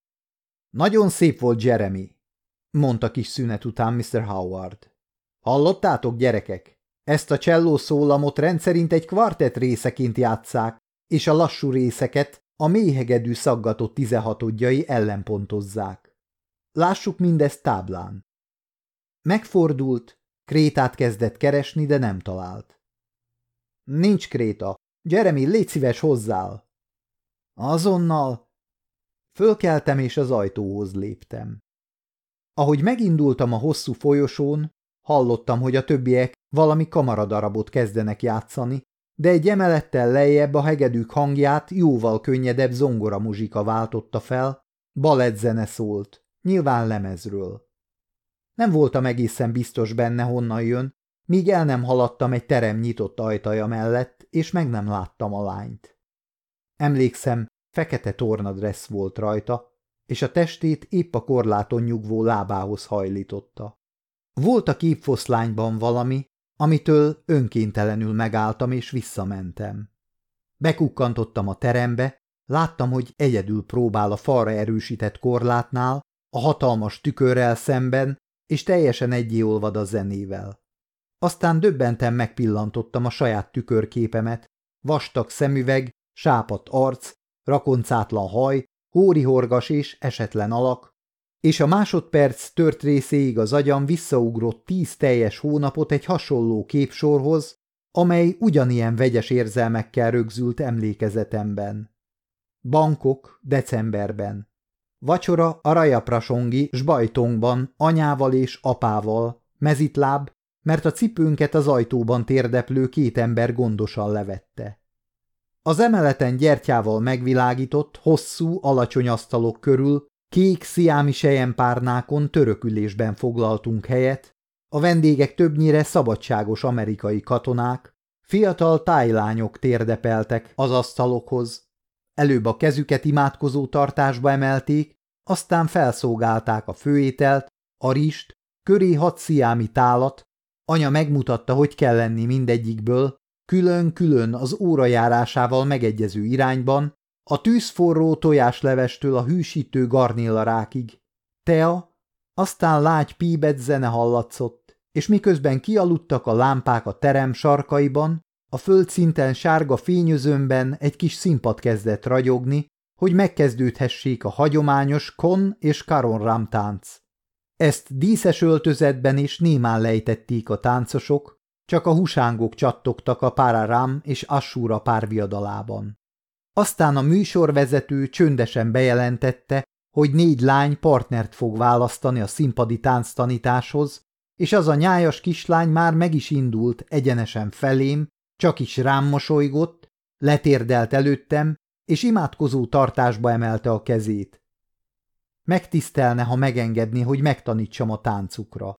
Nagyon szép volt, Jeremy, mondta kis szünet után Mr. Howard. Hallottátok, gyerekek? Ezt a cselló szólamot rendszerint egy kvartett részeként játsszák, és a lassú részeket a mélyhegedű szaggatott 16-odjai ellenpontozzák. Lássuk mindezt táblán. Megfordult, krétát kezdett keresni, de nem talált. Nincs kréta. Jeremy, légy szíves, hozzál! Azonnal! Fölkeltem, és az ajtóhoz léptem. Ahogy megindultam a hosszú folyosón, hallottam, hogy a többiek valami kamaradarabot kezdenek játszani, de egy emelettel lejjebb a hegedűk hangját jóval könnyedebb zongoramuzsika váltotta fel, balettzene szólt, nyilván lemezről. Nem voltam egészen biztos benne, honnan jön, míg el nem haladtam egy terem nyitott ajtaja mellett, és meg nem láttam a lányt. Emlékszem, fekete tornadressz volt rajta, és a testét épp a korláton nyugvó lábához hajlította. Volt a képfoszlányban valami, amitől önkéntelenül megálltam és visszamentem. Bekukkantottam a terembe, láttam, hogy egyedül próbál a falra erősített korlátnál, a hatalmas tükörrel szemben, és teljesen egyéolvad a zenével. Aztán döbbenten megpillantottam a saját tükörképemet, vastag szemüveg, sápadt arc, rakoncátlan haj, hórihorgas és esetlen alak, és a másodperc tört részéig az agyam visszaugrott 10 teljes hónapot egy hasonló képsorhoz, amely ugyanilyen vegyes érzelmekkel rögzült emlékezetemben. Bangkok, decemberben. Vacsora a Rajaprasongi Sbajtongban anyával és apával, mezitláb, mert a cipőnket az ajtóban térdeplő 2 ember gondosan levette. Az emeleten gyertyával megvilágított, hosszú, alacsony asztalok körül kék sziámi selyempárnákon törökülésben foglaltunk helyet, a vendégek többnyire szabadságos amerikai katonák, fiatal tájlányok térdepeltek az asztalokhoz. Előbb a kezüket imádkozó tartásba emelték, aztán felszolgálták a főételt, a rist, köré 6 sziámi tálat, anya megmutatta, hogy kell lenni mindegyikből, külön-külön az órajárásával megegyező irányban, a tűzforró tojáslevestől a hűsítő garnélarákig. Tea, aztán lágy píbet zene hallatszott, és miközben kialudtak a lámpák a terem sarkaiban, a földszinten sárga fényözömben egy kis színpad kezdett ragyogni, hogy megkezdődhessék a hagyományos kon és karon tánc. Ezt díszes öltözetben és némán lejtették a táncosok, csak a husángok csattogtak a Pararam és Assura párviadalában. Aztán a műsorvezető csöndesen bejelentette, hogy 4 lány partnert fog választani a színpadi tánctanításhoz, és az a nyájas kislány már meg is indult egyenesen felém, csak is rám mosolygott, Letérdelt előttem, és imádkozó tartásba emelte a kezét. Megtisztelne, ha megengedné, hogy megtanítsam a táncukra.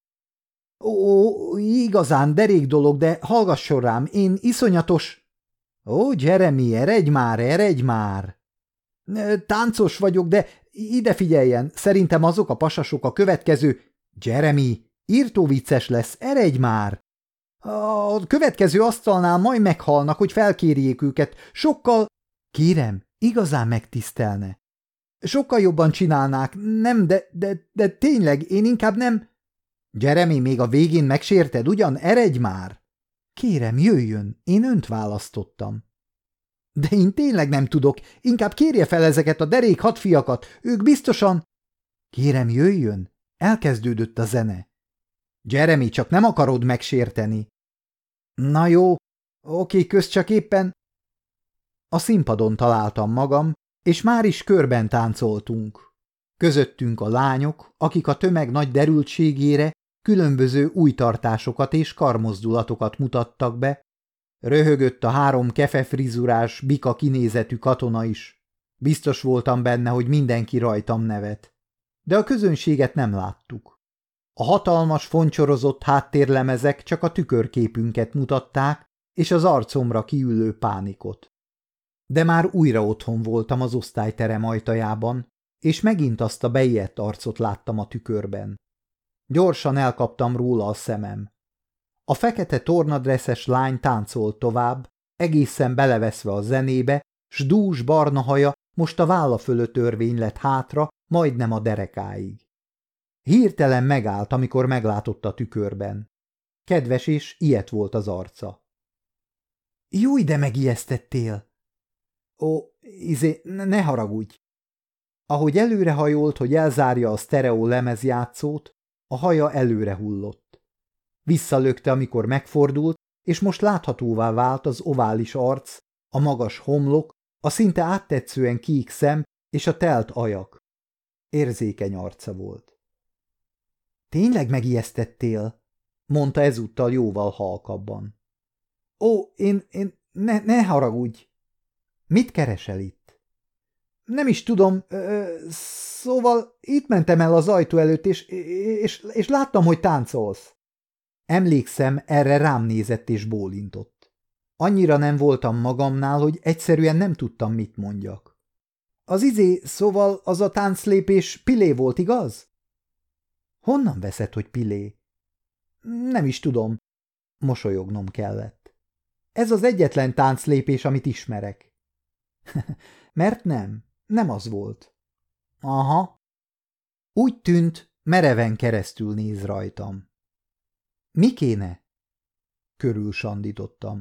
Ó, igazán derék dolog, de hallgasson rám, én iszonyatos... Ó, Jeremy, eredj már! Táncos vagyok, de ide figyeljen, szerintem azok a pasasok a következő... Jeremy, írtó vicces lesz, eredj már! A következő asztalnál majd meghalnak, hogy felkérjék őket, sokkal... Kérem, igazán megtisztelne. Sokkal jobban csinálnák, nem, de tényleg, én inkább nem... Jeremy, még a végén megsérted, ugyan? Eredj már! Kérem, jöjjön, én önt választottam. De én tényleg nem tudok, inkább kérje fel ezeket a derék hadfiakat, ők biztosan... Kérem, jöjjön, elkezdődött a zene. Jeremy, csak nem akarod megsérteni. Na jó, oké, kösz, csak éppen... A színpadon találtam magam, és már is körben táncoltunk. Közöttünk a lányok, akik a tömeg nagy derültségére különböző új tartásokat és karmozdulatokat mutattak be. Röhögött a 3 kefefrizurás, bika kinézetű katona is. Biztos voltam benne, hogy mindenki rajtam nevet. De a közönséget nem láttuk. A hatalmas, foncsorozott háttérlemezek csak a tükörképünket mutatták, és az arcomra kiülő pánikot. De már újra otthon voltam az osztályterem ajtajában, és megint azt a beijedt arcot láttam a tükörben. Gyorsan elkaptam róla a szemem. A fekete tornadresszes lány táncolt tovább, egészen beleveszve a zenébe, s dús barna haja most a válla fölött örvény lett hátra, majdnem a derekáig. Hirtelen megállt, amikor meglátott a tükörben. Kedves és ilyet volt az arca. Jó, de megijesztettél! Ó, ne haragudj! Ahogy előrehajolt, hogy elzárja a sztereó lemezjátszót, a haja előre hullott. Visszalökte, amikor megfordult, és most láthatóvá vált az ovális arc, a magas homlok, a szinte áttetszően kék szem és a telt ajak. Érzékeny arca volt. Tényleg megijesztettél? Mondta ezúttal jóval halkabban. Ó, ne haragudj! Mit keresel itt? Nem is tudom, szóval itt mentem el az ajtó előtt, és láttam, hogy táncolsz. Emlékszem, erre rám nézett és bólintott. Annyira nem voltam magamnál, hogy egyszerűen nem tudtam, mit mondjak. Szóval az a tánclépés Pilé volt, igaz? Honnan veszed, hogy Pilé? Nem is tudom. Mosolyognom kellett. Ez az egyetlen tánclépés, amit ismerek. Mert nem az volt. Aha. Úgy tűnt, mereven keresztül néz rajtam. Mi kéne? Körül sandítottam.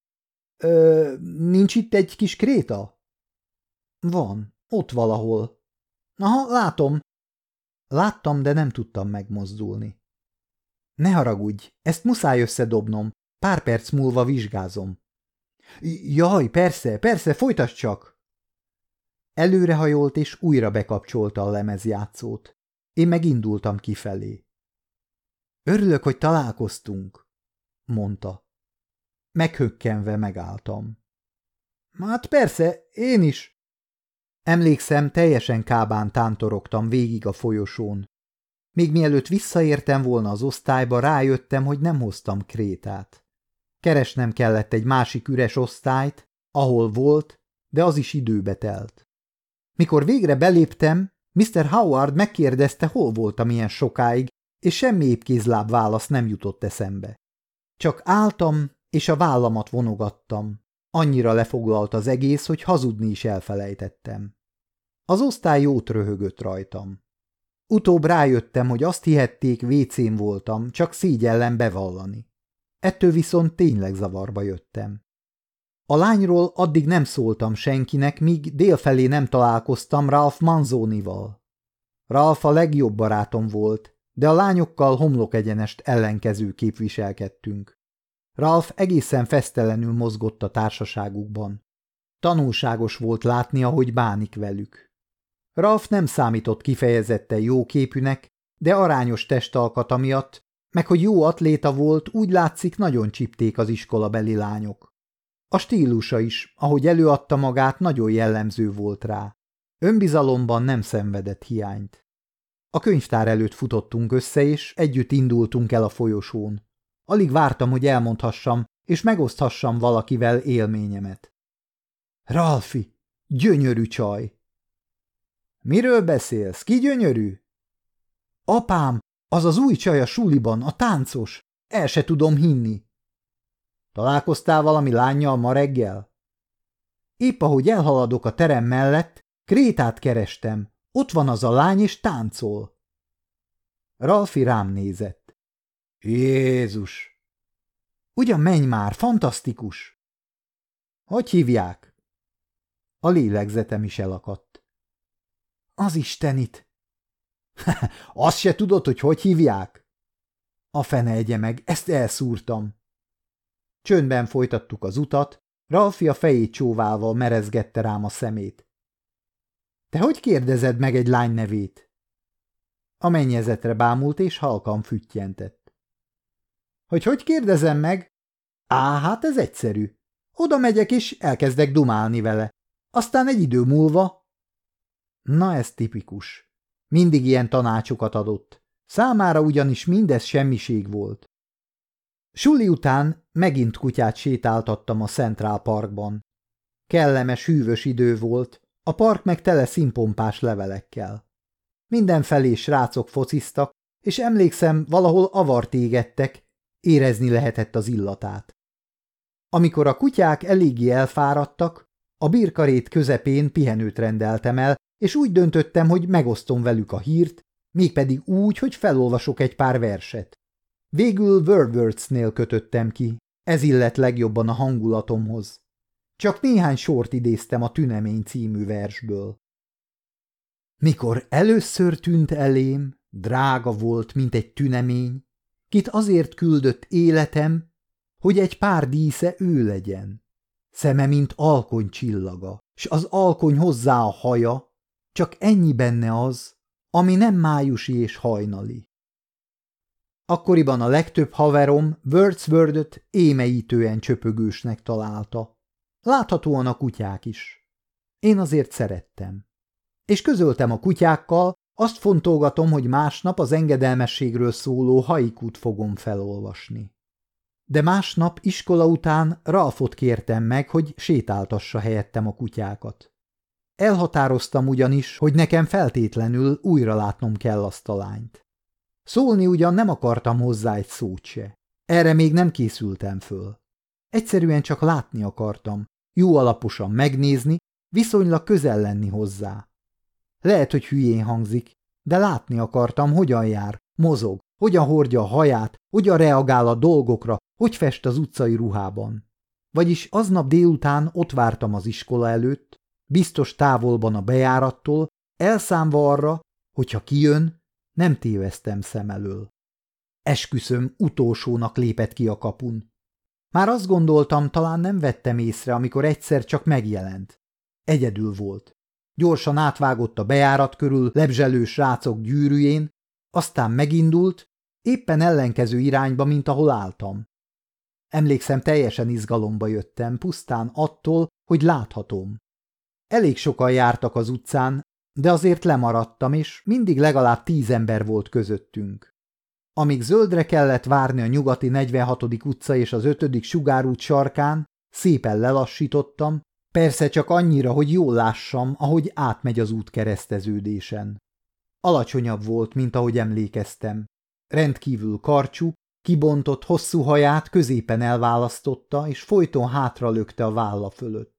Nincs itt egy kis kréta? Van, ott valahol. Aha, látom. Láttam, de nem tudtam megmozdulni. Ne haragudj, ezt muszáj összedobnom. Pár perc múlva vizsgázom. Jaj, persze, folytasd csak! Előrehajolt és újra bekapcsolta a lemezjátszót. Én megindultam kifelé. Örülök, hogy találkoztunk, mondta. Meghökkenve megálltam. Hát persze, én is. Emlékszem, teljesen kábán tántorogtam végig a folyosón. Még mielőtt visszaértem volna az osztályba, rájöttem, hogy nem hoztam krétát. Keresnem kellett egy másik üres osztályt, ahol volt, de az is időbe telt. Mikor végre beléptem, Mr. Howard megkérdezte, hol voltam ilyen sokáig, és semmi épkézláb válasz nem jutott eszembe. Csak álltam, és a vállamat vonogattam. Annyira lefoglalt az egész, hogy hazudni is elfelejtettem. Az osztály jót röhögött rajtam. Utóbb rájöttem, hogy azt hihették, vécén voltam, csak szégyellem bevallani. Ettől viszont tényleg zavarba jöttem. A lányról addig nem szóltam senkinek, míg délfelé nem találkoztam Ralph Manzonival. Ralph a legjobb barátom volt, de a lányokkal homlokegyenest ellenkező képviselkedtünk. Ralph egészen fesztelenül mozgott a társaságukban. Tanulságos volt látni, ahogy bánik velük. Ralph nem számított kifejezetten jóképűnek, de arányos testalkata miatt, meg hogy jó atléta volt, úgy látszik, nagyon csípték az iskolabeli lányok. A stílusa is, ahogy előadta magát, nagyon jellemző volt rá. Önbizalomban nem szenvedett hiányt. A könyvtár előtt futottunk össze, és együtt indultunk el a folyosón. Alig vártam, hogy elmondhassam, és megoszthassam valakivel élményemet. Ralfi, gyönyörű csaj! Miről beszélsz? Ki gyönyörű? Apám, az az új csaj a suliban, a táncos. El se tudom hinni. Találkoztál valami lánnyal ma reggel? Épp ahogy elhaladok a terem mellett, Krétát kerestem. Ott van az a lány, és táncol. Ralfi rám nézett. Jézus! Ugyan menj már, fantasztikus! Hogy hívják? A lélegzetem is elakadt. Az Istenit! Azt se tudod, hogy hívják? A fene egye meg, ezt elszúrtam. Csöndben folytattuk az utat, Ralfi a fejét csóválva merezgette rám a szemét. Te hogy kérdezed meg egy lány nevét? A mennyezetre bámult és halkan füttyentett. Hogy kérdezem meg? Hát ez egyszerű. Oda megyek és elkezdek dumálni vele. Aztán egy idő múlva... Na ez tipikus. Mindig ilyen tanácsokat adott. Számára ugyanis mindez semmiség volt. Suli után megint kutyát sétáltattam a Central Parkban. Kellemes, hűvös idő volt, a park meg tele színpompás levelekkel. Mindenfelé srácok fociztak, és emlékszem, valahol avart égettek, érezni lehetett az illatát. Amikor a kutyák eléggé elfáradtak, a birkarét közepén pihenőt rendeltem el, és úgy döntöttem, hogy megosztom velük a hírt, mégpedig úgy, hogy felolvasok egy pár verset. Végül Wordsworth-nél kötöttem ki, ez illett legjobban a hangulatomhoz. Csak néhány sort idéztem a Tünemény című versből. Mikor először tűnt elém, drága volt, mint egy tünemény, kit azért küldött életem, hogy egy pár dísze ő legyen. Szeme, mint alkony csillaga, s az alkony hozzá a haja, csak ennyi benne az, ami nem májusi és hajnali. Akkoriban a legtöbb haverom Wordsworth-öt émeítően csöpögősnek találta. Láthatóan a kutyák is. Én azért szerettem. És közöltem a kutyákkal, azt fontolgatom, hogy másnap az engedelmességről szóló haikút fogom felolvasni. De másnap iskola után Ralfot kértem meg, hogy sétáltassa helyettem a kutyákat. Elhatároztam ugyanis, hogy nekem feltétlenül újra látnom kell azt a lányt. Szólni ugyan nem akartam hozzá egy szót se. Erre még nem készültem föl. Egyszerűen csak látni akartam, jó alaposan megnézni, viszonylag közel lenni hozzá. Lehet, hogy hülyén hangzik, de látni akartam, hogyan jár, mozog, hogyan hordja a haját, hogyan reagál a dolgokra, hogy fest az utcai ruhában. Vagyis aznap délután ott vártam az iskola előtt, biztos távolban a bejárattól, elszámva arra, hogyha kijön, nem téveztem szem elől. Esküszöm, utolsónak lépett ki a kapun. Már azt gondoltam, talán nem vettem észre, amikor egyszer csak megjelent. Egyedül volt. Gyorsan átvágott a bejárat körül lebzselő srácok gyűrűjén, aztán megindult, éppen ellenkező irányba, mint ahol álltam. Emlékszem, teljesen izgalomba jöttem, pusztán attól, hogy láthatom. Elég sokan jártak az utcán, de azért lemaradtam, és mindig legalább 10 ember volt közöttünk. Amíg zöldre kellett várni a nyugati 46. utca és az 5. sugárút sarkán, szépen lelassítottam, persze csak annyira, hogy jól lássam, ahogy átmegy az út kereszteződésen. Alacsonyabb volt, mint ahogy emlékeztem. Rendkívül karcsú, kibontott hosszú haját középen elválasztotta, és folyton hátralökte a válla fölött.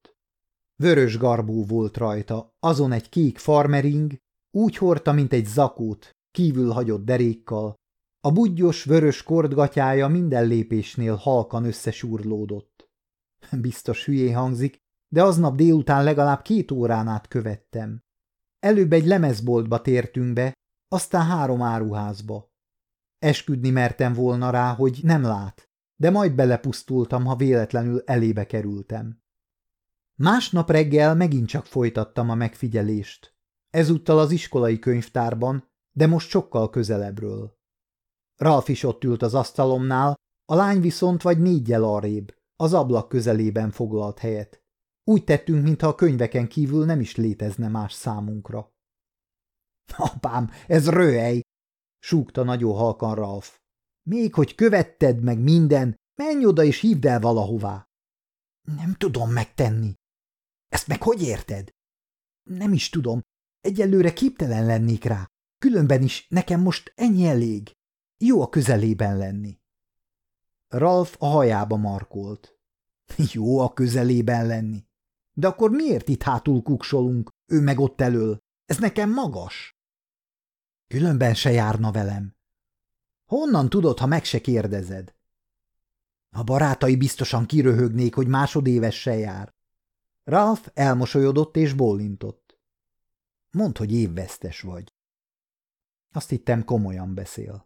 Vörös garbú volt rajta, azon egy kék farmering, úgy hordta, mint egy zakót, kívül hagyott derékkal. A budgyos, vörös kordgatyája minden lépésnél halkan összesúrlódott. Biztos hülyén hangzik, de aznap délután legalább 2 órán át követtem. Előbb egy lemezboltba tértünk be, aztán 3 áruházba. Esküdni mertem volna rá, hogy nem lát, de majd belepusztultam, ha véletlenül elébe kerültem. Másnap reggel megint csak folytattam a megfigyelést. Ezúttal az iskolai könyvtárban, de most sokkal közelebbről. Ralf is ott ült az asztalomnál, a lány viszont vagy 4-jel arrébb, Az ablak közelében foglalt helyet. Úgy tettünk, mintha a könyveken kívül nem is létezne más számunkra. Apám, ez röhely! Súgta nagyon halkan Ralph. Még hogy követted meg minden, menj oda és hívd el valahová. Nem tudom megtenni. Ezt meg hogy érted? Nem is tudom. Egyelőre képtelen lennék rá. Különben is nekem most ennyi elég. Jó a közelében lenni. Ralph a hajába markolt. Jó a közelében lenni. De akkor miért itt hátul kuksolunk, ő meg ott elől? Ez nekem magas. Különben se járna velem. Honnan tudod, ha meg se kérdezed? A barátai biztosan kiröhögnék, hogy másodévessel jár. Ralph elmosolyodott és bólintott. Mondd, hogy évvesztes vagy. Azt hittem, komolyan beszél.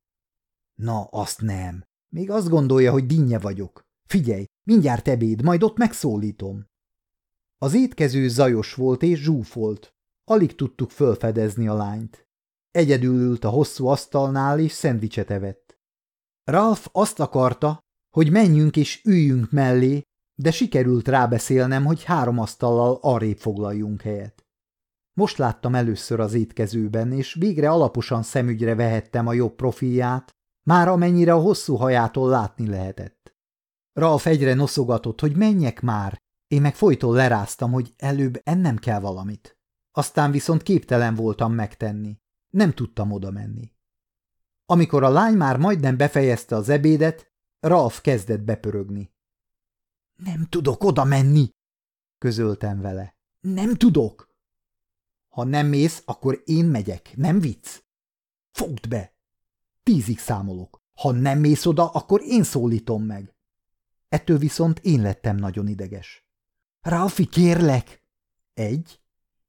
Na, azt nem. Még azt gondolja, hogy dinnye vagyok. Figyelj, mindjárt ebéd, majd ott megszólítom. Az étkező zajos volt és zsúfolt. Alig tudtuk fölfedezni a lányt. Egyedül ült a hosszú asztalnál és szendvicset evett. Ralph azt akarta, hogy menjünk és üljünk mellé, de sikerült rábeszélnem, hogy 3 asztallal arrébb foglaljunk helyet. Most láttam először az étkezőben, és végre alaposan szemügyre vehettem a jobb profilját, már amennyire a hosszú hajától látni lehetett. Ralph egyre noszogatott, hogy menjek már, én meg folyton leráztam, hogy előbb ennem kell valamit. Aztán viszont képtelen voltam megtenni. Nem tudtam oda menni. Amikor a lány már majdnem befejezte az ebédet, Ralph kezdett bepörögni. Nem tudok oda menni, közöltem vele. Nem tudok. Ha nem mész, akkor én megyek, nem vicc? Fogd be! 10-ig számolok. Ha nem mész oda, akkor én szólítom meg. Ettől viszont én lettem nagyon ideges. Ralfi, kérlek! 1,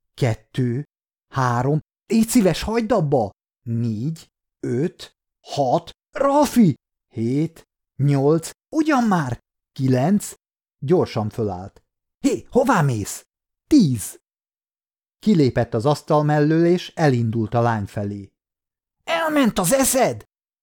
2, 3, légy szíves, hagyd abba! 4, 5, 6, Ralfi! 7, 8, ugyan már! 9, gyorsan fölállt. Hé, hová mész? 10! Kilépett az asztal mellől, és elindult a lány felé. Elment az eszed!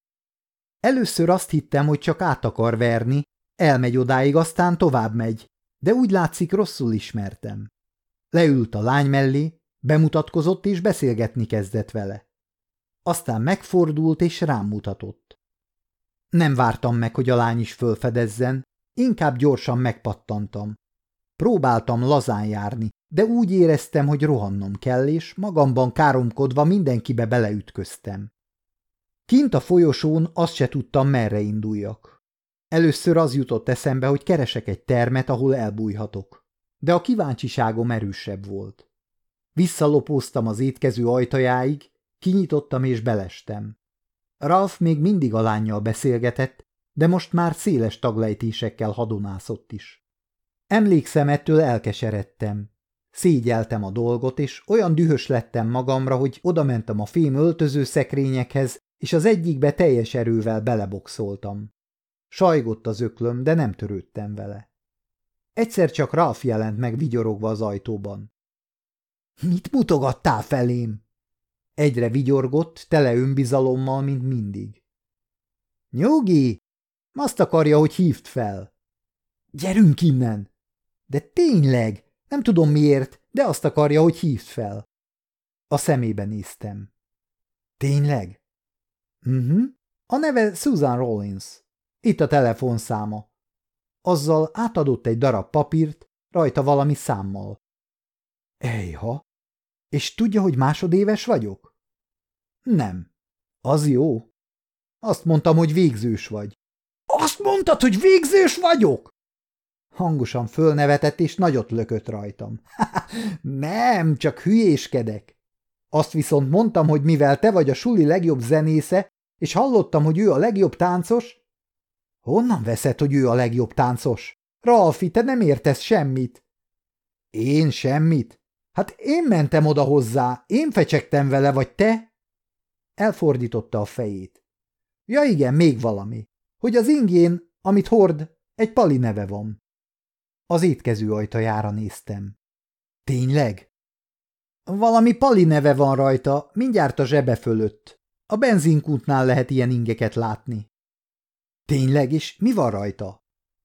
Először azt hittem, hogy csak át akar verni, elmegy odáig, aztán tovább megy, de úgy látszik, rosszul ismertem. Leült a lány mellé, bemutatkozott és beszélgetni kezdett vele. Aztán megfordult és rám mutatott. Nem vártam meg, hogy a lány is fölfedezzen, inkább gyorsan megpattantam. Próbáltam lazán járni, de úgy éreztem, hogy rohannom kell, és magamban káromkodva mindenkibe beleütköztem. Kint a folyosón azt se tudtam, merre induljak. Először az jutott eszembe, hogy keresek egy termet, ahol elbújhatok, de a kíváncsiságom erősebb volt. Visszalopóztam az étkező ajtajáig, kinyitottam és belestem. Ralph még mindig a lánnyal beszélgetett, de most már széles taglejtésekkel hadonászott is. Emlékszem, ettől elkeseredtem. Szégyeltem a dolgot, és olyan dühös lettem magamra, hogy odamentem a fém öltöző szekrényekhez, és az egyikbe teljes erővel beleboxoltam. Sajgott az öklöm, de nem törődtem vele. Egyszer csak Ralph jelent meg vigyorogva az ajtóban. – Mit mutogattál felém? Egyre vigyorgott, tele önbizalommal, mint mindig. – Nyugi! Azt akarja, hogy hívd fel. – Gyerünk innen! – De tényleg! Nem tudom miért, de azt akarja, hogy hívd fel. A szemébe néztem. – Tényleg? A neve Susan Rollins. Itt a telefonszáma. Azzal átadott egy darab papírt, rajta valami számmal. Ejha! És tudja, hogy másodéves vagyok? Nem. Az jó. Azt mondtam, hogy végzős vagy. Azt mondtad, hogy végzős vagyok? Hangosan fölnevetett, és nagyot lökött rajtam. Nem, csak hülyéskedek. Azt viszont mondtam, hogy mivel te vagy a suli legjobb zenésze, és hallottam, hogy ő a legjobb táncos. Honnan veszed, hogy ő a legjobb táncos? Ralfi, te nem értesz semmit. Én semmit? Hát én mentem oda hozzá, én fecsegtem vele, vagy te? Elfordította a fejét. Ja igen, még valami. Hogy az ingén, amit hord, egy Pali neve van. Az étkező ajtajára néztem. Tényleg? Valami Pali neve van rajta, mindjárt a zsebe fölött. A benzinkútnál lehet ilyen ingeket látni. Tényleg, és mi van rajta?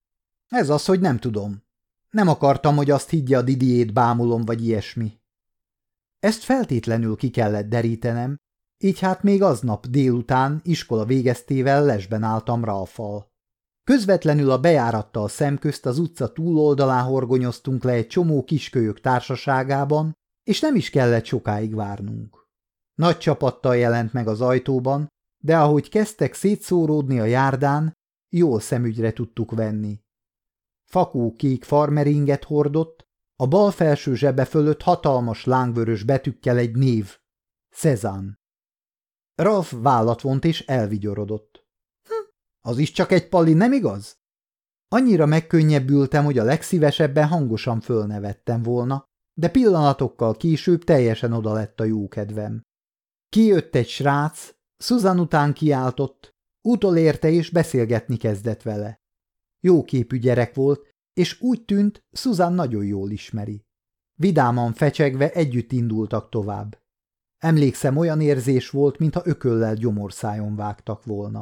Ez az, hogy nem tudom. Nem akartam, hogy azt higgye, a Didiét bámulom, vagy ilyesmi. Ezt feltétlenül ki kellett derítenem, így hát még aznap délután iskola végeztével lesben álltam Ralffal. Közvetlenül a bejárattal szemközt az utca túloldalán horgonyoztunk le egy csomó kiskölyök társaságában, és nem is kellett sokáig várnunk. Nagy csapattal jelent meg az ajtóban, de ahogy kezdtek szétszóródni a járdán, jól szemügyre tudtuk venni. Fakó kék farmeringet hordott, a bal felső zsebe fölött hatalmas lángvörös betűkkel egy név. Cézanne. Ralph vállat vont és elvigyorodott. Az is csak egy pali, nem igaz? Annyira megkönnyebbültem, hogy a legszívesebben hangosan fölnevettem volna, de pillanatokkal később teljesen odalett a jókedvem. Kijött egy srác, Susan után kiáltott, utolérte és beszélgetni kezdett vele. Jóképű gyerek volt, és úgy tűnt, Susan nagyon jól ismeri. Vidáman fecsegve együtt indultak tovább. Emlékszem, olyan érzés volt, mintha ököllel gyomorszájon vágtak volna.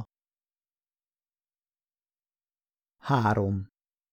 3.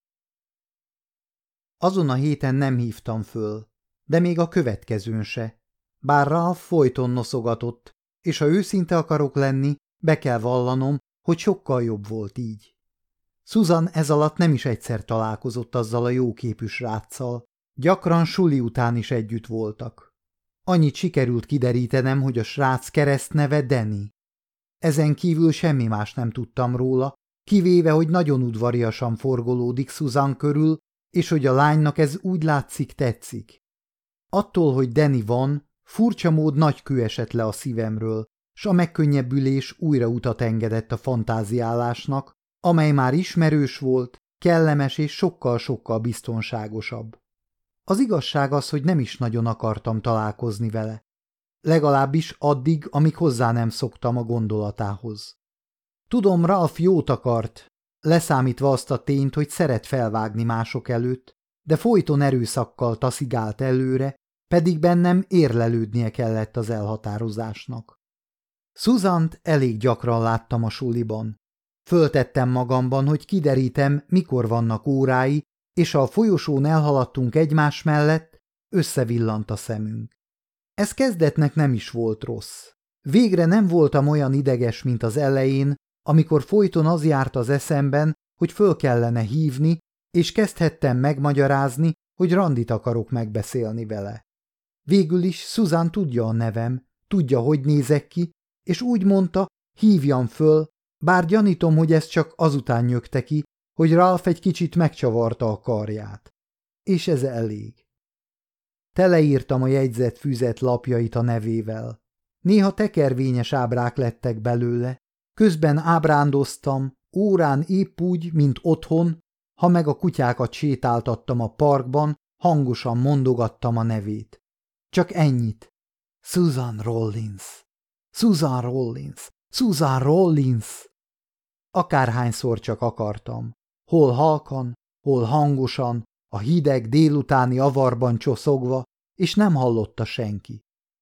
Azon a héten nem hívtam föl, de még a következőn se. Bár Ralph folyton noszogatott, és ha őszinte akarok lenni, be kell vallanom, hogy sokkal jobb volt így. Susan ez alatt nem is egyszer találkozott azzal a jóképű sráccal, gyakran suli után is együtt voltak. Annyit sikerült kiderítenem, hogy a srác keresztneve Danny. Ezen kívül semmi más nem tudtam róla, kivéve, hogy nagyon udvariasan forgolódik Susan körül, és hogy a lánynak ez úgy látszik tetszik. Attól, hogy Danny van, furcsa mód nagy kő esett le a szívemről, s a megkönnyebbülés újra utat engedett a fantáziálásnak, amely már ismerős volt, kellemes és sokkal-sokkal biztonságosabb. Az igazság az, hogy nem is nagyon akartam találkozni vele. Legalábbis addig, amíg hozzá nem szoktam a gondolatához. Tudom, Ralph jót akart, leszámítva azt a tényt, hogy szeret felvágni mások előtt, de folyton erőszakkal taszigált előre, pedig bennem érlelődnie kellett az elhatározásnak. Susant elég gyakran láttam a suliban. Föltettem magamban, hogy kiderítem, mikor vannak órái, és ha a folyosón elhaladtunk egymás mellett, összevillant a szemünk. Ez kezdetnek nem is volt rossz. Végre nem voltam olyan ideges, mint az elején, amikor folyton az járt az eszemben, hogy föl kellene hívni, és kezdhettem megmagyarázni, hogy randit akarok megbeszélni vele. Végül is Susan tudja a nevem, tudja, hogy nézek ki, és úgy mondta, hívjam föl, bár gyanítom, hogy ez csak azután nyögte ki, hogy Ralph egy kicsit megcsavarta a karját. És ez elég. Teleírtam a jegyzett füzet lapjait a nevével. Néha tekervényes ábrák lettek belőle, közben ábrándoztam, órán épp úgy, mint otthon, ha meg a kutyákat sétáltattam a parkban, hangosan mondogattam a nevét. Csak ennyit. Susan Rollins. Susan Rollins. Susan Rollins. Akárhányszor csak akartam. Hol halkan, hol hangosan, a hideg délutáni avarban csoszogva, és nem hallotta senki.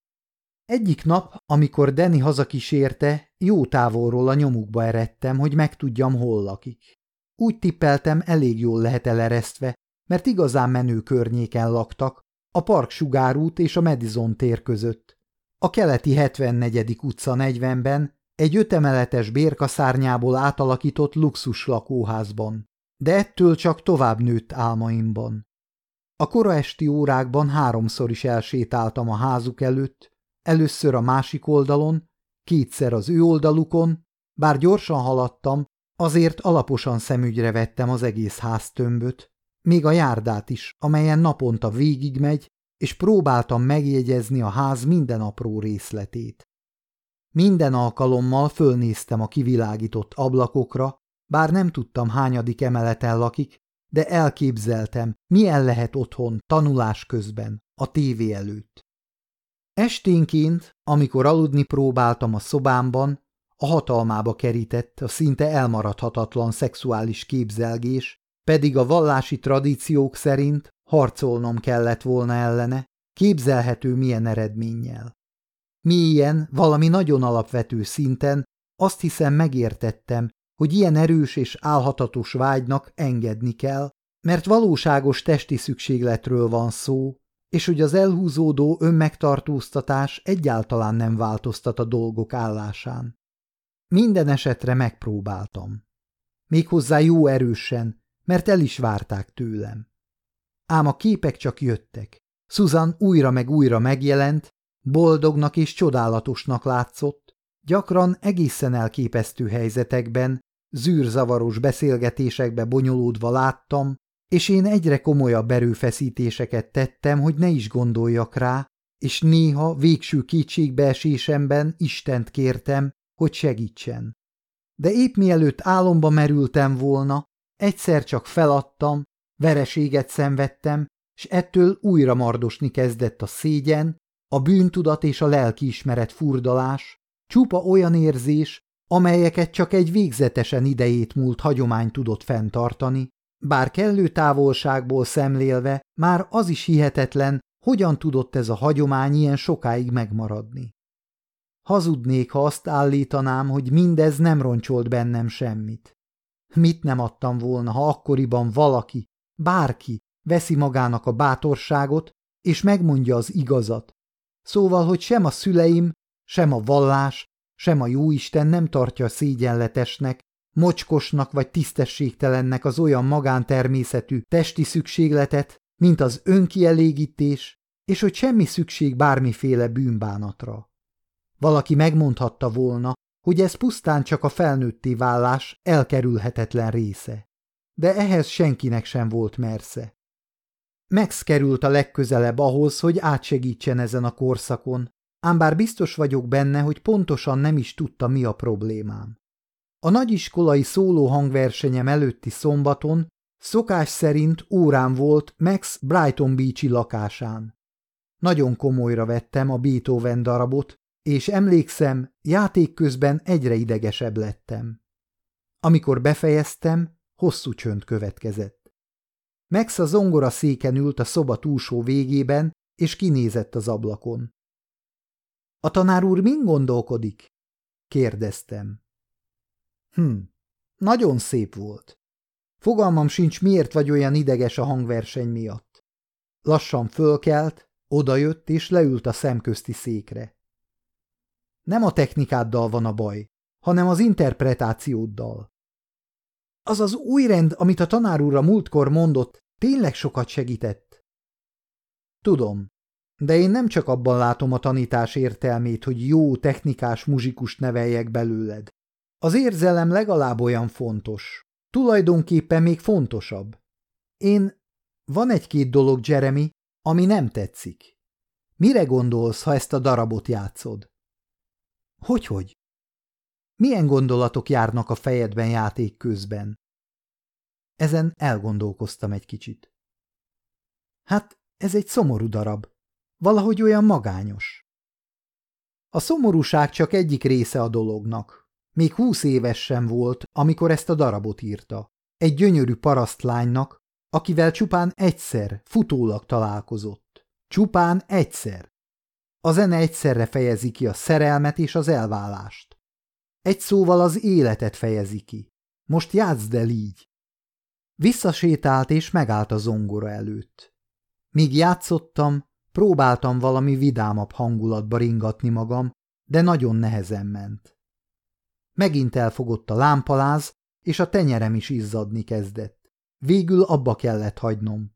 Egyik nap, amikor Danny hazakísérte, jó távolról a nyomukba eredtem, hogy megtudjam, hol lakik. Úgy tippeltem, elég jól lehet eleresztve, mert igazán menő környéken laktak, a Park Sugárút és a Madison tér között. A keleti 74. utca 40-ben, egy 5 emeletes bérkaszárnyából átalakított luxus lakóházban, de ettől csak tovább nőtt álmaimban. A kora esti órákban 3-szor is elsétáltam a házuk előtt, először a másik oldalon, 2-szer az ő oldalukon, bár gyorsan haladtam, azért alaposan szemügyre vettem az egész háztömböt, még a járdát is, amelyen naponta végigmegy, és próbáltam megjegyezni a ház minden apró részletét. Minden alkalommal fölnéztem a kivilágított ablakokra, bár nem tudtam, hányadik emeleten lakik, de elképzeltem, milyen lehet otthon tanulás közben, a tévé előtt. Esténként, amikor aludni próbáltam a szobámban, a hatalmába kerített a szinte elmaradhatatlan szexuális képzelgés, pedig a vallási tradíciók szerint harcolnom kellett volna ellene, képzelhető milyen eredménnyel. Mélyen, valami nagyon alapvető szinten azt hiszem megértettem, hogy ilyen erős és álhatatos vágynak engedni kell, mert valóságos testi szükségletről van szó, és hogy az elhúzódó önmegtartóztatás egyáltalán nem változtat a dolgok állásán. Minden esetre megpróbáltam. Méghozzá jó erősen, mert el is várták tőlem. Ám a képek csak jöttek. Susan újra meg újra megjelent, boldognak és csodálatosnak látszott, gyakran egészen elképesztő helyzetekben, zűrzavaros beszélgetésekbe bonyolódva láttam, és én egyre komolyabb erőfeszítéseket tettem, hogy ne is gondoljak rá, és néha végső kétségbeesésemben Istent kértem, hogy segítsen. De épp mielőtt álomba merültem volna, egyszer csak feladtam, vereséget szenvedtem, s ettől újra mardosni kezdett a szégyen, a bűntudat és a lelkiismeret furdalás, csupa olyan érzés, amelyeket csak egy végzetesen idejét múlt hagyomány tudott fenntartani, bár kellő távolságból szemlélve már az is hihetetlen, hogyan tudott ez a hagyomány ilyen sokáig megmaradni. Hazudnék, ha azt állítanám, hogy mindez nem roncsolt bennem semmit. Mit nem adtam volna, ha akkoriban valaki, bárki veszi magának a bátorságot, és megmondja az igazat. Szóval, hogy sem a szüleim, sem a vallás, sem a jóisten nem tartja szégyenletesnek, mocskosnak vagy tisztességtelennek az olyan magántermészetű testi szükségletet, mint az önkielégítés, és hogy semmi szükség bármiféle bűnbánatra. Valaki megmondhatta volna, hogy ez pusztán csak a felnőtté válás elkerülhetetlen része. De ehhez senkinek sem volt mersze. Max került a legközelebb ahhoz, hogy átsegítsen ezen a korszakon, ám bár biztos vagyok benne, hogy pontosan nem is tudta, mi a problémám. A nagyiskolai szólóhangversenyem előtti szombaton szokás szerint órám volt Max Brighton Beach-i lakásán. Nagyon komolyra vettem a Beethoven darabot, és emlékszem, játék közben egyre idegesebb lettem. Amikor befejeztem, hosszú csönd következett. Max a zongora széken ült a szoba túlsó végében, és kinézett az ablakon. A tanár úr min gondolkodik? Kérdeztem. Nagyon szép volt. Fogalmam sincs, miért vagy olyan ideges a hangverseny miatt. Lassan fölkelt, odajött és leült a szemközti székre. Nem a technikáddal van a baj, hanem az interpretációddal. Az az új rend, amit a tanár úr a múltkor mondott, tényleg sokat segített. Tudom, de én nem csak abban látom a tanítás értelmét, hogy jó technikás muzsikust neveljek belőled. Az érzelem legalább olyan fontos. Tulajdonképpen még fontosabb. Van egy-két dolog, Jeremy, ami nem tetszik. Mire gondolsz, ha ezt a darabot játszod? Hogyhogy? Milyen gondolatok járnak a fejedben játék közben? Ezen elgondolkoztam egy kicsit. Hát, ez egy szomorú darab. Valahogy olyan magányos. A szomorúság csak egyik része a dolognak. Még 20 éves sem volt, amikor ezt a darabot írta. Egy gyönyörű parasztlánynak, akivel csupán egyszer futólag találkozott. Csupán egyszer. A zene egyszerre fejezi ki a szerelmet és az elválást. Egy szóval az életet fejezi ki. Most játszd el így. Visszasétált és megállt a zongora előtt. Míg játszottam, próbáltam valami vidámabb hangulatba ringatni magam, de nagyon nehezen ment. Megint elfogott a lámpaláz, és a tenyerem is izzadni kezdett. Végül abba kellett hagynom.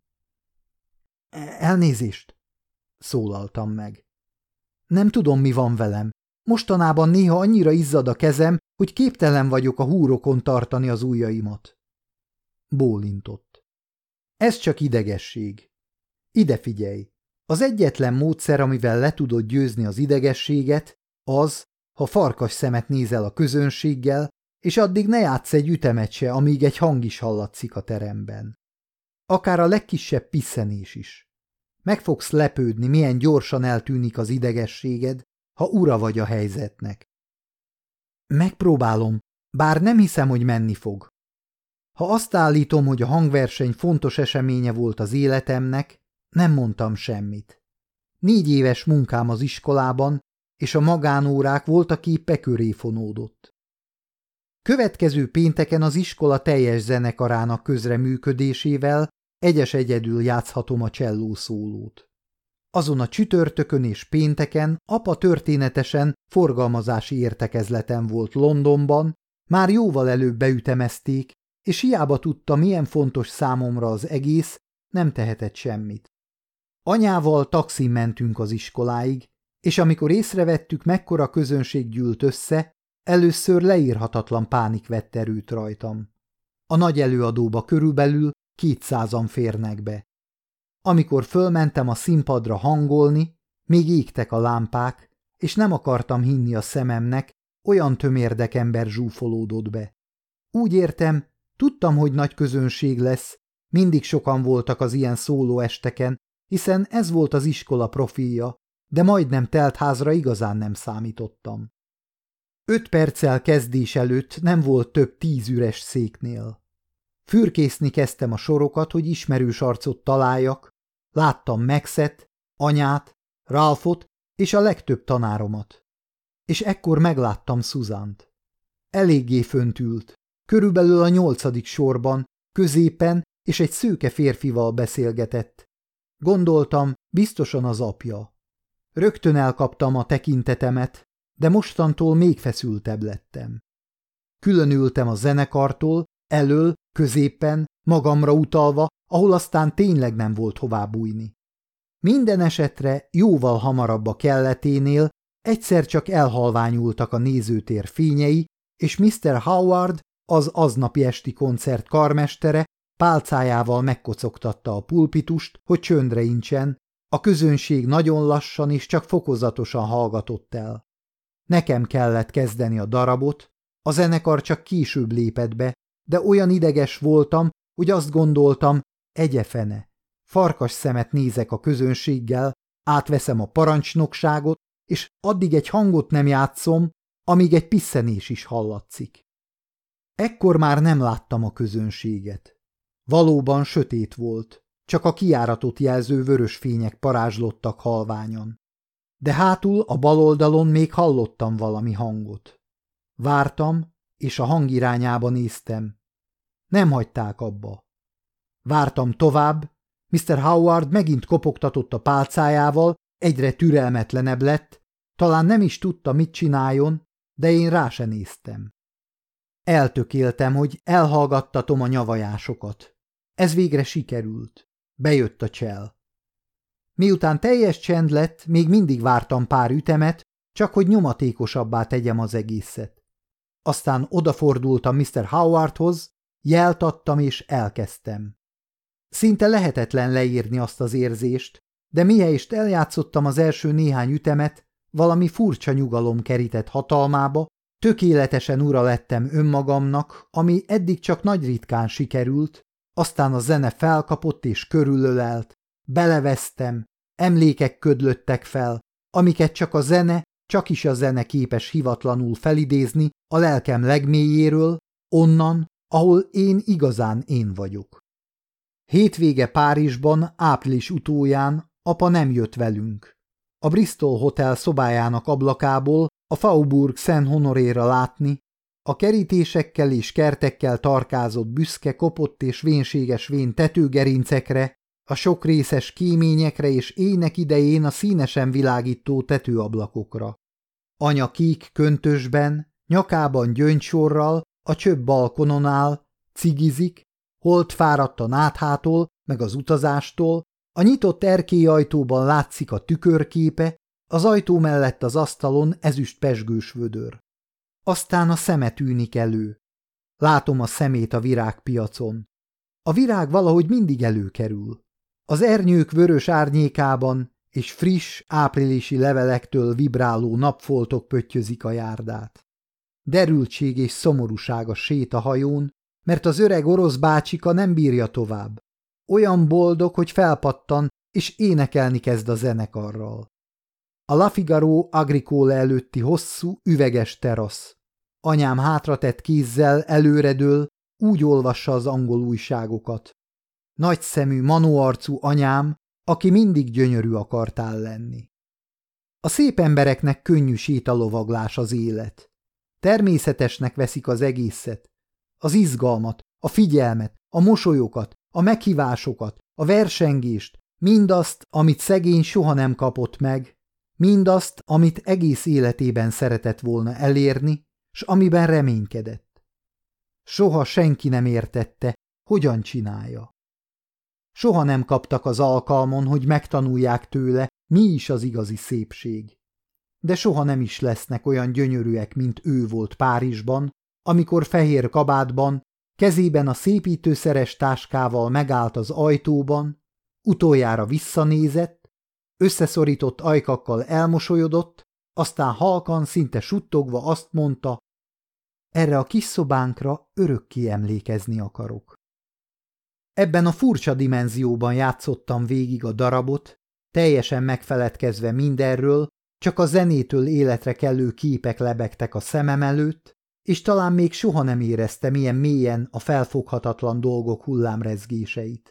Elnézést, szólaltam meg. Nem tudom, mi van velem. Mostanában néha annyira izzad a kezem, hogy képtelen vagyok a húrokon tartani az ujjaimat. Bólintott. Ez csak idegesség. Ide figyelj! Az egyetlen módszer, amivel le tudod győzni az idegességet, az, ha farkas szemet nézel a közönséggel, és addig ne játsz egy ütemet se, amíg egy hang is hallatszik a teremben. Akár a legkisebb pisszenés is. Meg fogsz lepődni, milyen gyorsan eltűnik az idegességed, ha ura vagy a helyzetnek. Megpróbálom, bár nem hiszem, hogy menni fog. Ha azt állítom, hogy a hangverseny fontos eseménye volt az életemnek, nem mondtam semmit. 4 éves munkám az iskolában, és a magánórák voltak épp köré fonódott. Következő pénteken az iskola teljes zenekarának közreműködésével egyedül játszhatom a csellószólót. Azon a csütörtökön és pénteken apa történetesen forgalmazási értekezleten volt Londonban, már jóval előbb beütemezték, és hiába tudta, milyen fontos számomra az egész, nem tehetett semmit. Anyával taxin mentünk az iskoláig, és amikor észrevettük, mekkora közönség gyűlt össze, először leírhatatlan pánik vett erőt rajtam. A nagy előadóba körülbelül 200-an férnek be. Amikor fölmentem a színpadra hangolni, még égtek a lámpák, és nem akartam hinni a szememnek, olyan tömérdek ember zsúfolódott be. Úgy értem, tudtam, hogy nagy közönség lesz, mindig sokan voltak az ilyen szólóesteken, hiszen ez volt az iskola profilja, de majdnem telt házra igazán nem számítottam. 5 perccel kezdés előtt nem volt több 10 üres széknél. Fürkészni kezdtem a sorokat, hogy ismerős arcot találjak, láttam Maxet, anyát, Ralphot és a legtöbb tanáromat. És ekkor megláttam Susant. Eléggé fönt ült, körülbelül a 8. sorban, középen, és egy szőke férfival beszélgetett. Gondoltam, biztosan az apja. Rögtön elkaptam a tekintetemet, de mostantól még feszültebb lettem. Különültem a zenekartól, elől, középen, magamra utalva, ahol aztán tényleg nem volt hová bújni. Minden esetre jóval hamarabb a kelleténél egyszer csak elhalványultak a nézőtér fényei, és Mr. Howard, az aznapi esti koncert karmestere, pálcájával megkocogtatta a pulpitust, hogy csöndre incsen, a közönség nagyon lassan és csak fokozatosan hallgatott el. Nekem kellett kezdeni a darabot, a zenekar csak később lépett be, de olyan ideges voltam, hogy azt gondoltam, egyefene. Farkas szemet nézek a közönséggel, átveszem a parancsnokságot, és addig egy hangot nem játszom, amíg egy pisszenés is hallatszik. Ekkor már nem láttam a közönséget. Valóban sötét volt, csak a kijáratot jelző vörös fények parázslottak halványan. De hátul a bal oldalon még hallottam valami hangot. Vártam, és a hang irányába néztem. Nem hagyták abba. Vártam tovább, Mr. Howard megint kopogtatott a pálcájával, egyre türelmetlenebb lett, talán nem is tudta, mit csináljon, de én rá se néztem. Eltökéltem, hogy elhallgattatom a nyavajásokat. Ez végre sikerült. Bejött a csell. Miután teljes csend lett, még mindig vártam pár ütemet, csak hogy nyomatékosabbá tegyem az egészet. Aztán odafordultam Mr. Howardhoz, jelt adtam és elkezdtem. Szinte lehetetlen leírni azt az érzést, de mihelyest eljátszottam az első néhány ütemet, valami furcsa nyugalom kerített hatalmába, tökéletesen ura lettem önmagamnak, ami eddig csak nagy ritkán sikerült, aztán a zene felkapott és körülölelt, belevesztem, emlékek ködlöttek fel, amiket csak a zene, csak is a zene képes hivatlanul felidézni a lelkem legmélyéről, onnan, ahol én igazán én vagyok. Hétvége Párizsban, április utóján apa nem jött velünk. A Bristol Hotel szobájának ablakából a Faubourg Saint-Honoréra látni, a kerítésekkel és kertekkel tarkázott büszke, kopott és vénséges vén tetőgerincekre, a sokrészes kéményekre és ének idején a színesen világító tetőablakokra. Anya kék köntösben, nyakában gyöngysorral, a csöbb balkonon áll, cigizik, holt fáradt a náthától, meg az utazástól, a nyitott erkélyajtóban látszik a tükörképe, az ajtó mellett az asztalon ezüst pezsgős vödör. Aztán a szeme tűnik elő. Látom a szemét a virágpiacon. A virág valahogy mindig előkerül. Az ernyők vörös árnyékában és friss, áprilisi levelektől vibráló napfoltok pöttyözik a járdát. Derültség és szomorúság a sét a hajón, mert az öreg orosz bácsika nem bírja tovább. Olyan boldog, hogy felpattan, és énekelni kezd a zenekarral. A La Figaro Agricole előtti hosszú, üveges terasz. Anyám hátratett kézzel előredől, úgy olvassa az angol újságokat. Nagyszemű, manóarcú anyám, aki mindig gyönyörű akartál lenni. A szép embereknek könnyű sétalovaglás az élet. természetesnek veszik az egészet. Az izgalmat, a figyelmet, a mosolyokat, a meghívásokat, a versengést, mindazt, amit szegény soha nem kapott meg, mindazt, amit egész életében szeretett volna elérni, s amiben reménykedett. Soha senki nem értette, hogyan csinálja. Soha nem kaptak az alkalmon, hogy megtanulják tőle, mi is az igazi szépség. De soha nem is lesznek olyan gyönyörűek, mint ő volt Párizsban, amikor fehér kabátban, kezében a szépítőszeres táskával megállt az ajtóban, utoljára visszanézett, összeszorított ajkakkal elmosolyodott, aztán halkan, szinte suttogva azt mondta, erre a kis szobánkra örökké emlékezni akarok. Ebben a furcsa dimenzióban játszottam végig a darabot, teljesen megfeledkezve mindenről, csak a zenétől életre kelő képek lebegtek a szemem előtt, és talán még soha nem éreztem ilyen mélyen a felfoghatatlan dolgok hullámrezgéseit.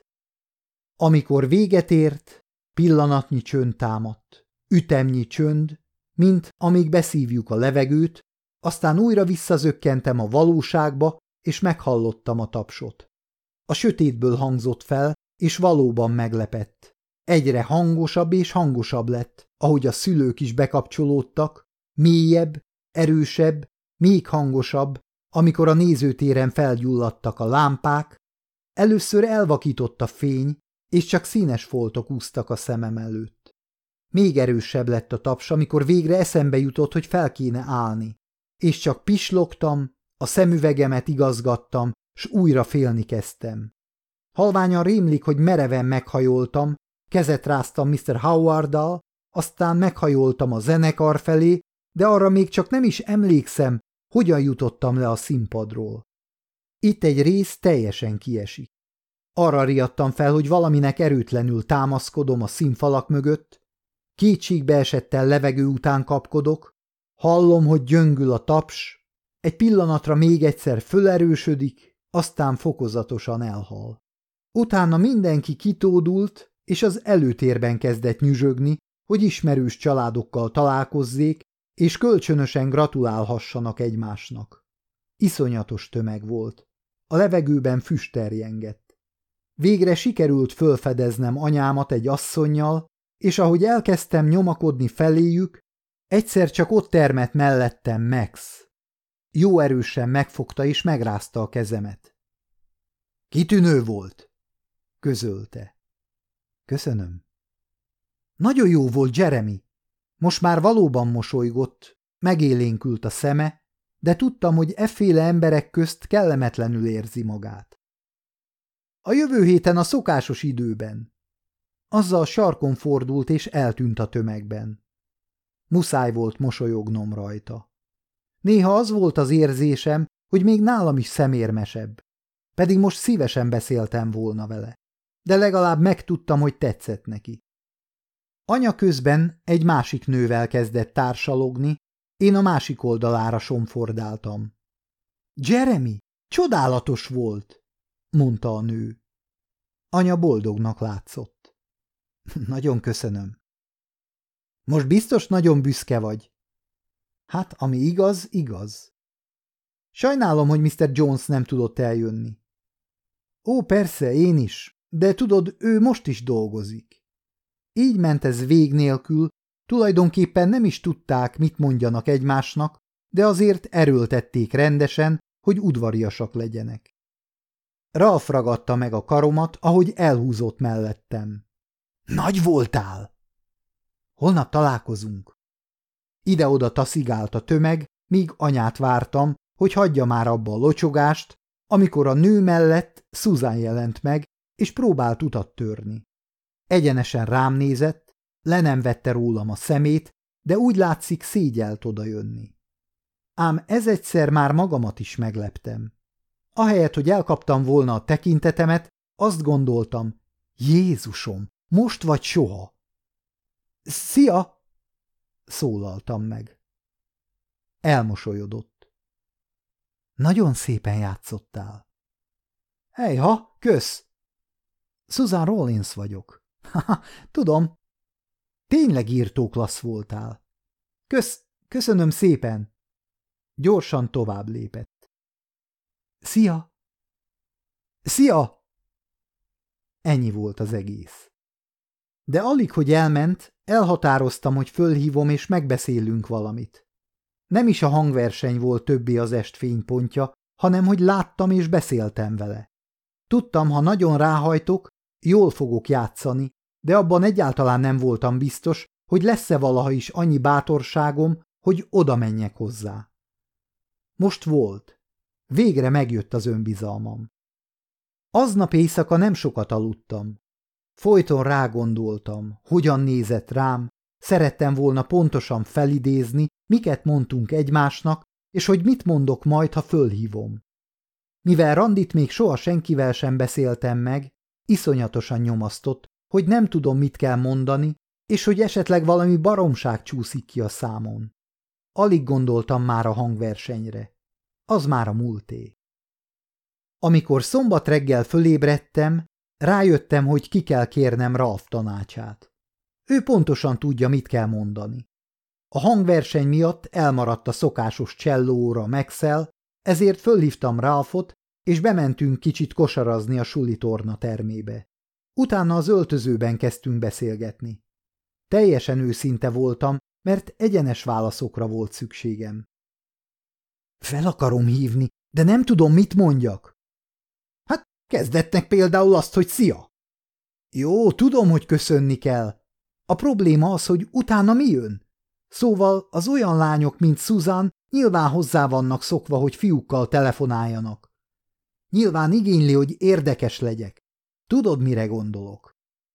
Amikor véget ért, pillanatnyi csönd támadt, ütemnyi csönd, mint amíg beszívjuk a levegőt, aztán újra visszazökkentem a valóságba, és meghallottam a tapsot. A sötétből hangzott fel, és valóban meglepett. Egyre hangosabb és hangosabb lett, ahogy a szülők is bekapcsolódtak, mélyebb, erősebb, még hangosabb, amikor a nézőtéren felgyulladtak a lámpák, először elvakított a fény, és csak színes foltok úsztak a szemem előtt. Még erősebb lett a taps, amikor végre eszembe jutott, hogy fel kéne állni, és csak pislogtam, a szemüvegemet igazgattam, s újra félni kezdtem. Halványan rémlik, hogy mereven meghajoltam, kezet ráztam Mr. Howarddal, aztán meghajoltam a zenekar felé, de arra még csak nem is emlékszem, hogyan jutottam le a színpadról. Itt egy rész teljesen kiesik. Arra riadtam fel, hogy valaminek erőtlenül támaszkodom a színfalak mögött, kétségbeesetten levegő után kapkodok, hallom, hogy gyöngül a taps, egy pillanatra még egyszer fölerősödik, aztán fokozatosan elhal. Utána mindenki kitódult, és az előtérben kezdett nyüzsögni, hogy ismerős családokkal találkozzék, és kölcsönösen gratulálhassanak egymásnak. Iszonyatos tömeg volt. A levegőben füst terjengett. Végre sikerült fölfedeznem anyámat egy asszonnyal, és ahogy elkezdtem nyomakodni feléjük, egyszer csak ott termett mellettem Max. Jó erősen megfogta és megrázta a kezemet. Kitűnő volt, közölte. Köszönöm. Nagyon jó volt, Jeremy. Most már valóban mosolygott, megélénkült a szeme, de tudtam, hogy efféle emberek közt kellemetlenül érzi magát. A jövő héten a szokásos időben. Azzal sarkon fordult és eltűnt a tömegben. Muszáj volt mosolyognom rajta. Néha az volt az érzésem, hogy még nálam is szemérmesebb, pedig most szívesen beszéltem volna vele, de legalább megtudtam, hogy tetszett neki. Anya közben egy másik nővel kezdett társalogni, én a másik oldalára somfordáltam. Jeremy, csodálatos volt, mondta a nő. Anya boldognak látszott. Nagyon köszönöm. Most biztos nagyon büszke vagy. Hát, ami igaz, igaz. Sajnálom, hogy Mr. Jones nem tudott eljönni. Ó, persze, én is, de tudod, ő most is dolgozik. Így ment ez vég nélkül, tulajdonképpen nem is tudták, mit mondjanak egymásnak, de azért erőltették rendesen, hogy udvariasak legyenek. Ralph ragadta meg a karomat, ahogy elhúzott mellettem. Nagy voltál! Holnap találkozunk. Ide-oda taszigált a tömeg, míg anyát vártam, hogy hagyja már abba a locsogást, amikor a nő mellett Susan jelent meg, és próbált utat törni. Egyenesen rám nézett, le nem vette rólam a szemét, de úgy látszik szégyelt odajönni. Ám ez egyszer már magamat is megleptem. Ahelyett, hogy elkaptam volna a tekintetemet, azt gondoltam, Jézusom, most vagy soha. Szia! Szólaltam meg. Elmosolyodott. Nagyon szépen játszottál. Hejha, kösz! Susan Rollins vagyok. Haha, tudom. Tényleg írtó klassz voltál. Köszönöm szépen. Gyorsan tovább lépett. Szia! Szia! Ennyi volt az egész. De alig, hogy elment, elhatároztam, hogy fölhívom és megbeszélünk valamit. Nem is a hangverseny volt többé az est fénypontja, hanem hogy láttam és beszéltem vele. Tudtam, ha nagyon ráhajtok, jól fogok játszani, de abban egyáltalán nem voltam biztos, hogy lesz-e valaha is annyi bátorságom, hogy oda menjek hozzá. Most volt. Végre megjött az önbizalmam. Aznap éjszaka nem sokat aludtam. Folyton rágondoltam, hogyan nézett rám, szerettem volna pontosan felidézni, miket mondtunk egymásnak, és hogy mit mondok majd, ha fölhívom. Mivel Randit még soha senkivel sem beszéltem meg, iszonyatosan nyomasztott, hogy nem tudom, mit kell mondani, és hogy esetleg valami baromság csúszik ki a számon. Alig gondoltam már a hangversenyre. Az már a múlté. Amikor szombat reggel fölébredtem, rájöttem, hogy ki kell kérnem Ralph tanácsát. Ő pontosan tudja, mit kell mondani. A hangverseny miatt elmaradt a szokásos csellóóra Maxell, ezért fölhívtam Ralphot, és bementünk kicsit kosarazni a suli torna termébe. Utána az öltözőben kezdtünk beszélgetni. Teljesen őszinte voltam, mert egyenes válaszokra volt szükségem. Fel akarom hívni, de nem tudom, mit mondjak. Hát kezdetnek például azt, hogy szia. Jó, tudom, hogy köszönni kell. A probléma az, hogy utána mi jön? Szóval az olyan lányok, mint Susan, nyilván hozzá vannak szokva, hogy fiúkkal telefonáljanak. Nyilván igényli, hogy érdekes legyek. Tudod, mire gondolok?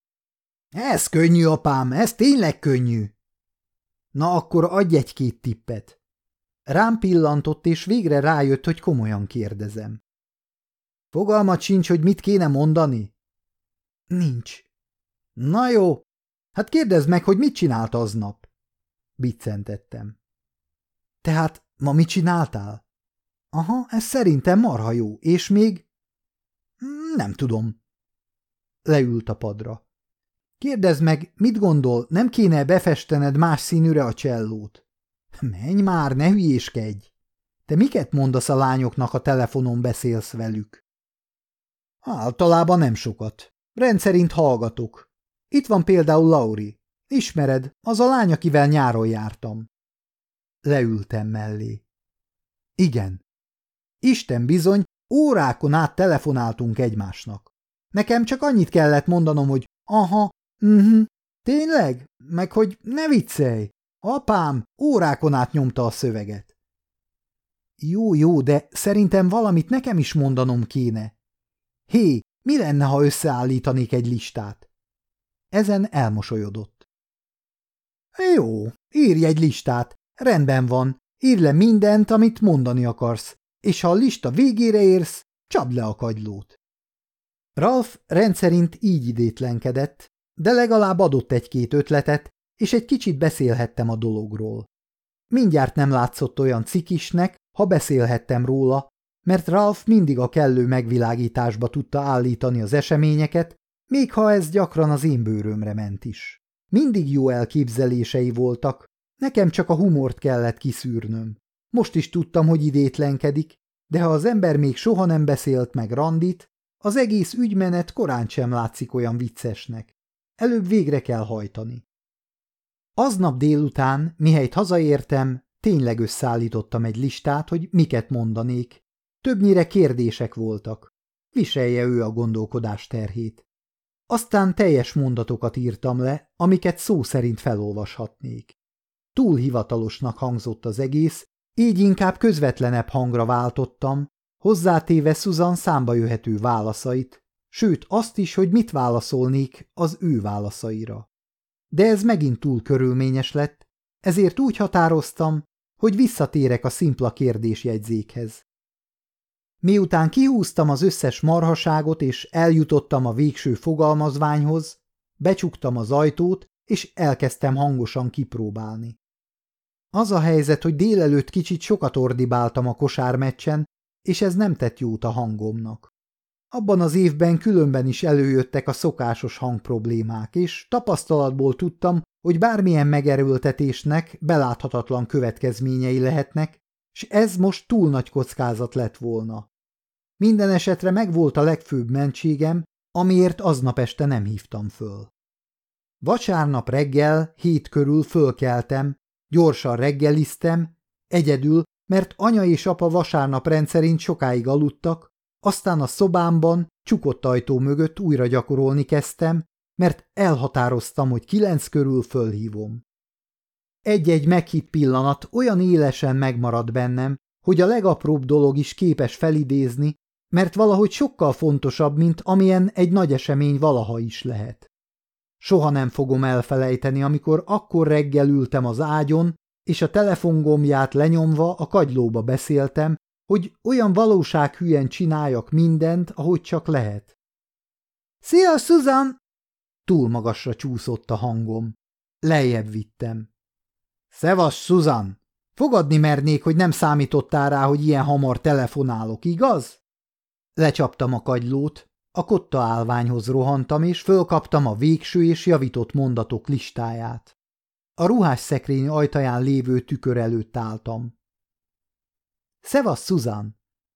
Ez könnyű, apám, ez tényleg könnyű. Na akkor adj egy-két tippet. Rám pillantott, és végre rájött, hogy komolyan kérdezem. Fogalmat sincs, hogy mit kéne mondani? Nincs. Na jó, hát kérdezd meg, hogy mit csinált aznap. Biccentettem. Tehát ma mit csináltál? Aha, ez szerintem marha jó, és még... Nem tudom. Leült a padra. Kérdezd meg, mit gondol, nem kéne befestened más színűre a csellót? Menj már, ne hülyéskedj! Te miket mondasz a lányoknak, a telefonon beszélsz velük? Általában nem sokat. Rendszerint hallgatok. Itt van például Lauri. Ismered, az a lány, akivel nyáron jártam. Leültem mellé. Igen. Isten bizony, órákon át telefonáltunk egymásnak. Nekem csak annyit kellett mondanom, hogy aha, tényleg? Meg hogy ne viccelj. Apám órákon át nyomta a szöveget. Jó, de szerintem valamit nekem is mondanom kéne. Hé, mi lenne, ha összeállítanék egy listát? Ezen elmosolyodott. Jó, írj egy listát, rendben van, írj le mindent, amit mondani akarsz, és ha a lista végére érsz, csapd le a kagylót. Ralph rendszerint így idétlenkedett, de legalább adott egy-két ötletet, és egy kicsit beszélhettem a dologról. Mindjárt nem látszott olyan cikisnek, ha beszélhettem róla, mert Ralph mindig a kellő megvilágításba tudta állítani az eseményeket, még ha ez gyakran az én bőrömre ment is. Mindig jó elképzelései voltak, nekem csak a humort kellett kiszűrnöm. Most is tudtam, hogy idétlenkedik, de ha az ember még soha nem beszélt meg Randit, az egész ügymenet korán sem látszik olyan viccesnek. Előbb végre kell hajtani. Aznap délután, mihelyt hazaértem, tényleg összeállítottam egy listát, hogy miket mondanék. Többnyire kérdések voltak. Viselje ő a gondolkodás terhét. Aztán teljes mondatokat írtam le, amiket szó szerint felolvashatnék. Túl hivatalosnak hangzott az egész, így inkább közvetlenebb hangra váltottam, hozzátéve Susan számba jöhető válaszait, sőt azt is, hogy mit válaszolnék az ő válaszaira. De ez megint túl körülményes lett, ezért úgy határoztam, hogy visszatérek a szimpla kérdésjegyzékhez. Miután kihúztam az összes marhaságot és eljutottam a végső fogalmazványhoz, becsuktam az ajtót és elkezdtem hangosan kipróbálni. Az a helyzet, hogy délelőtt kicsit sokat ordibáltam a kosármeccsen, és ez nem tett jót a hangomnak. Abban az évben különben is előjöttek a szokásos hangproblémák, és tapasztalatból tudtam, hogy bármilyen megerőltetésnek beláthatatlan következményei lehetnek, s ez most túl nagy kockázat lett volna. Minden esetre megvolt a legfőbb mentségem, amiért aznap este nem hívtam föl. Vasárnap reggel 7 körül fölkeltem, gyorsan reggeliztem, egyedül, mert anya és apa vasárnap rendszerint sokáig aludtak, aztán a szobámban, csukott ajtó mögött újra gyakorolni kezdtem, mert elhatároztam, hogy 9 körül fölhívom. Egy-egy meghitt pillanat olyan élesen megmaradt bennem, hogy a legapróbb dolog is képes felidézni, mert valahogy sokkal fontosabb, mint amilyen egy nagy esemény valaha is lehet. Soha nem fogom elfelejteni, amikor akkor reggel ültem az ágyon, és a telefongombját lenyomva a kagylóba beszéltem, hogy olyan valósághűen csináljak mindent, ahogy csak lehet. – Szia, Susan! Túl magasra csúszott a hangom. Lejjebb vittem. – Szevasz, Susan! Fogadni mernék, hogy nem számítottál rá, hogy ilyen hamar telefonálok, igaz? Lecsaptam a kagylót, a kotta állványhoz rohantam, és fölkaptam a végső és javított mondatok listáját. A ruhásszekrény ajtaján lévő tükör előtt álltam. Szevasz, Susan!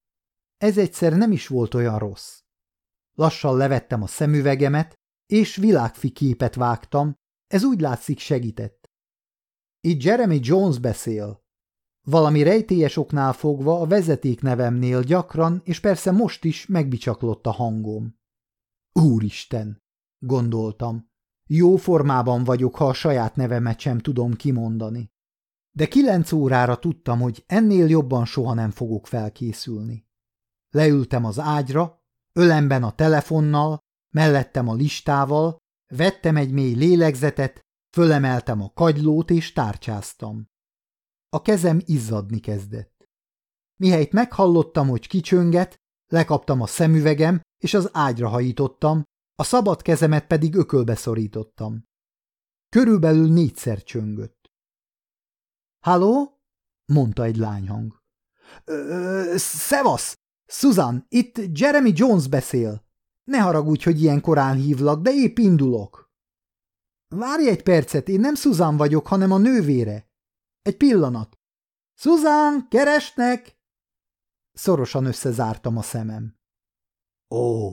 Ez egyszer nem is volt olyan rossz. Lassan levettem a szemüvegemet, és világfi képet vágtam, ez úgy látszik segített. Itt Jeremy Jones beszél. Valami rejtélyes oknál fogva a vezetéknevemnél gyakran, és persze most is megbicsaklott a hangom. Úristen, gondoltam. Jó formában vagyok, ha a saját nevemet sem tudom kimondani. De 9 órára tudtam, hogy ennél jobban soha nem fogok felkészülni. Leültem az ágyra, ölemben a telefonnal, mellettem a listával, vettem egy mély lélegzetet, fölemeltem a kagylót és tárcsáztam. A kezem izzadni kezdett. Mihelyt meghallottam, hogy kicsönget, lekaptam a szemüvegem, és az ágyra hajítottam, a szabad kezemet pedig ökölbe szorítottam. Körülbelül 4-szer csöngött. – Halló? – mondta egy lányhang. – Szevasz! Susan, itt Jeremy Jones beszél. Ne haragudj, hogy ilyen korán hívlak, de épp indulok. – Várj egy percet, én nem Susan vagyok, hanem a nővére. Egy pillanat. – Susan, keresnek! Szorosan összezártam a szemem. Ó!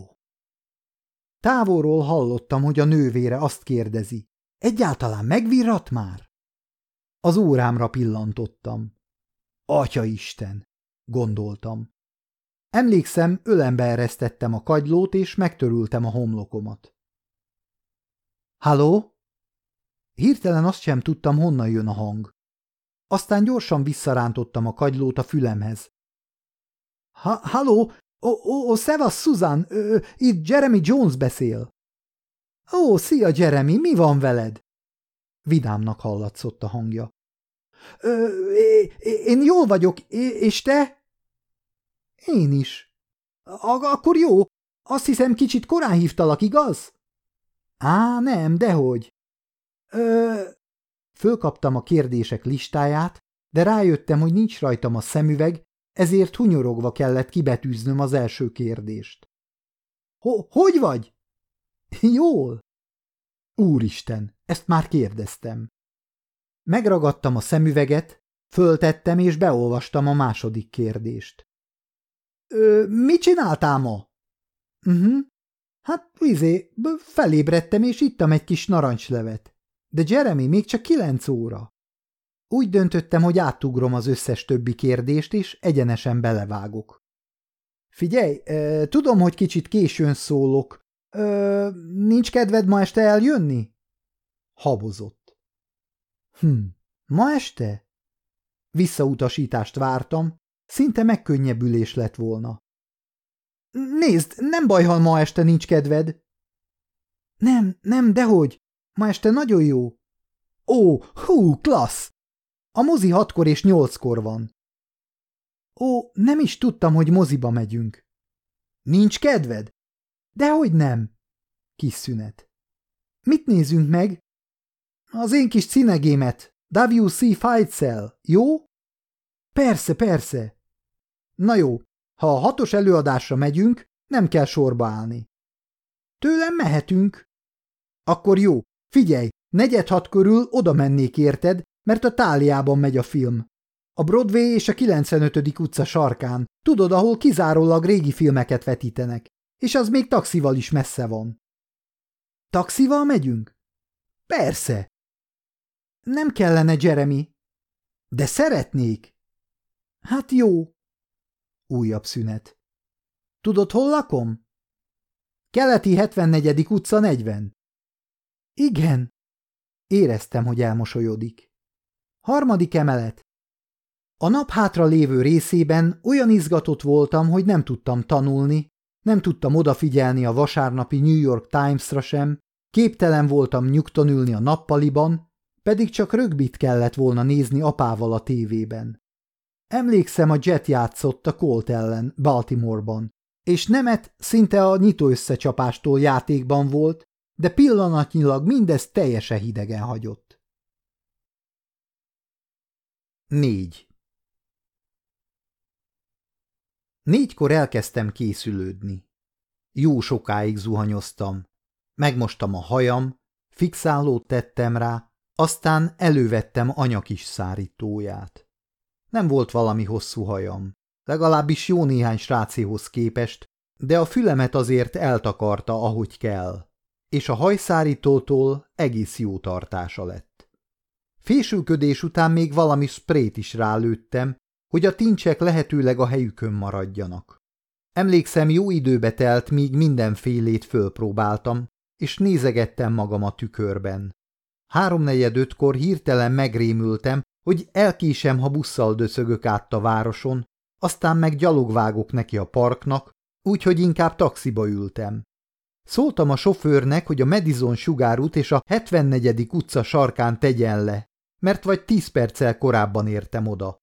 Távolról hallottam, hogy a nővére azt kérdezi. Egyáltalán megvirrat már? Az órámra pillantottam. Atyaisten, gondoltam. Emlékszem, ölembe eresztettem a kagylót, és megtörültem a homlokomat. Halló? Hirtelen azt sem tudtam, honnan jön a hang. Aztán gyorsan visszarántottam a kagylót a fülemhez. Halló? Szevasz, Susan, itt Jeremy Jones beszél. Ó, szia, Jeremy, mi van veled? Vidámnak hallatszott a hangja. Én jól vagyok, és te? Én is. Akkor jó, azt hiszem kicsit korán hívtalak, igaz? Á, nem, dehogy. Fölkaptam a kérdések listáját, de rájöttem, hogy nincs rajtam a szemüveg, ezért hunyorogva kellett kibetűznöm az első kérdést. Hogy vagy? Jól. Úristen, ezt már kérdeztem. Megragadtam a szemüveget, föltettem és beolvastam a második kérdést. Mit csináltál ma? Hát, felébredtem és ittam egy kis narancslevet. De Jeremy, még csak 9 óra. Úgy döntöttem, hogy átugrom az összes többi kérdést, és egyenesen belevágok. Figyelj, tudom, hogy kicsit későn szólok. Nincs kedved ma este eljönni? Habozott. Ma este? Visszautasítást vártam, szinte megkönnyebbülés lett volna. Nézd, nem baj, ha ma este nincs kedved. Nem, dehogy. Ma este nagyon jó. Ó, klassz! A mozi 6-kor és 8-kor van. Ó, nem is tudtam, hogy moziba megyünk. Nincs kedved? Dehogy nem. Kis szünet. Mit nézünk meg? Az én kis cinegémet, W.C. Feitzel, jó? Persze. Na jó, ha a 6-os előadásra megyünk, nem kell sorba állni. Tőlem mehetünk. Akkor jó, figyelj, 4:45 körül oda mennék érted, mert a Táliában megy a film. A Broadway és a 95. utca sarkán, tudod, ahol kizárólag régi filmeket vetítenek, és az még taxival is messze van. Taxival megyünk? Persze. Nem kellene, Jeremy. De szeretnék. Hát jó. Újabb szünet. Tudod, hol lakom? Keleti 74. utca 40. Igen. Éreztem, hogy elmosolyodik. 3. emelet. A nap hátra lévő részében olyan izgatott voltam, hogy nem tudtam tanulni, nem tudtam odafigyelni a vasárnapi New York Times-ra sem, képtelen voltam nyugton ülni a nappaliban, pedig csak rögbit kellett volna nézni apával a tévében. Emlékszem, a Jet játszott a Colt ellen Baltimoreban, és Nemet szinte a nyitó összecsapástól játékban volt, de pillanatnyilag mindez teljesen hidegen hagyott. 4. 4-kor elkezdtem készülődni. Jó sokáig zuhanyoztam. Megmostam a hajam, fixálót tettem rá, aztán elővettem anya kis szárítóját. Nem volt valami hosszú hajam, legalábbis jó néhány srácéhoz képest, de a fülemet azért eltakarta, ahogy kell, és a hajszárítótól egész jó tartása lett. Fésülködés után még valami sprayt is rálőttem, hogy a tincsek lehetőleg a helyükön maradjanak. Emlékszem, jó időbe telt, míg mindenfélét fölpróbáltam, és nézegettem magam a tükörben. 3:45-kor hirtelen megrémültem, hogy elkésem, ha busszal döszögök át a városon, aztán meg gyalogvágok neki a parknak, úgyhogy inkább taxiba ültem. Szóltam a sofőrnek, hogy a Madison sugárút és a 74. utca sarkán tegyen le, mert vagy 10 perccel korábban értem oda.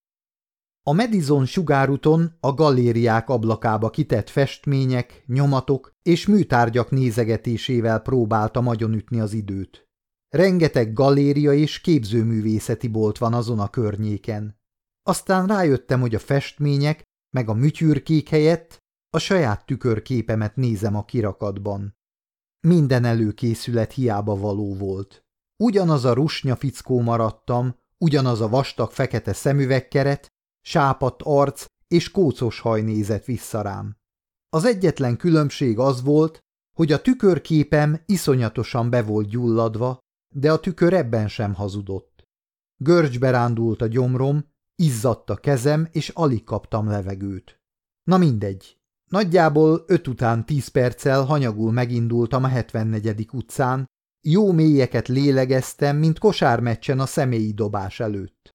A Madison sugárúton a galériák ablakába kitett festmények, nyomatok és műtárgyak nézegetésével próbáltam agyonütni az időt. Rengeteg galéria és képzőművészeti bolt van azon a környéken. Aztán rájöttem, hogy a festmények meg a műtyürkék helyett a saját tükörképemet nézem a kirakatban. Minden előkészület hiába való volt. Ugyanaz a rusnya fickó maradtam, ugyanaz a vastag fekete szemüvegkeret, sápadt arc és kócos haj nézett vissza rám. Az egyetlen különbség az volt, hogy a tükörképem iszonyatosan be volt gyulladva, de a tükör ebben sem hazudott. Görcsbe rándult a gyomrom, izzadt a kezem, és alig kaptam levegőt. Na mindegy. Nagyjából 5 után 10 perccel hanyagul megindultam a 74. utcán, jó mélyeket lélegeztem, mint kosármeccsen a személyi dobás előtt.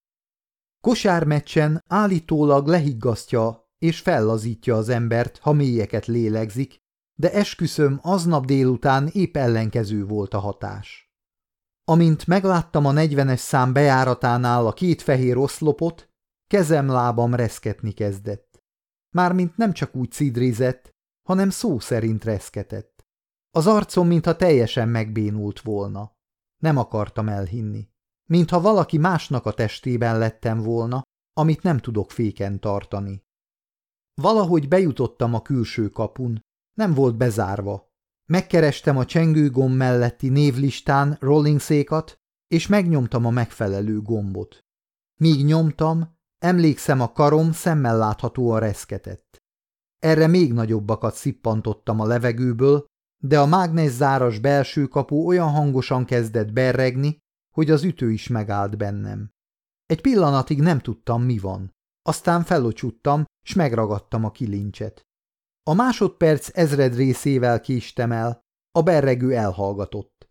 Kosármeccsen állítólag lehiggasztja és fellazítja az embert, ha mélyeket lélegzik, de esküszöm, aznap délután épp ellenkező volt a hatás. Amint megláttam a 40-es szám bejáratánál a 2 fehér oszlopot, kezem-lábam reszketni kezdett. Mármint nem csak úgy cidrizett, hanem szó szerint reszketett. Az arcom mintha teljesen megbénult volna. Nem akartam elhinni. Mintha valaki másnak a testében lettem volna, amit nem tudok féken tartani. Valahogy bejutottam a külső kapun. Nem volt bezárva. Megkerestem a csengőgomb melletti névlistán rolling székat, és megnyomtam a megfelelő gombot. Míg nyomtam, emlékszem, a karom szemmel láthatóan reszketett. Erre még nagyobbakat szippantottam a levegőből, de a mágneszáras belső kapu olyan hangosan kezdett berregni, hogy az ütő is megállt bennem. Egy pillanatig nem tudtam, mi van. Aztán felocsuttam, s megragadtam a kilincset. A másodperc ezredrészével késtem el, a berregő elhallgatott.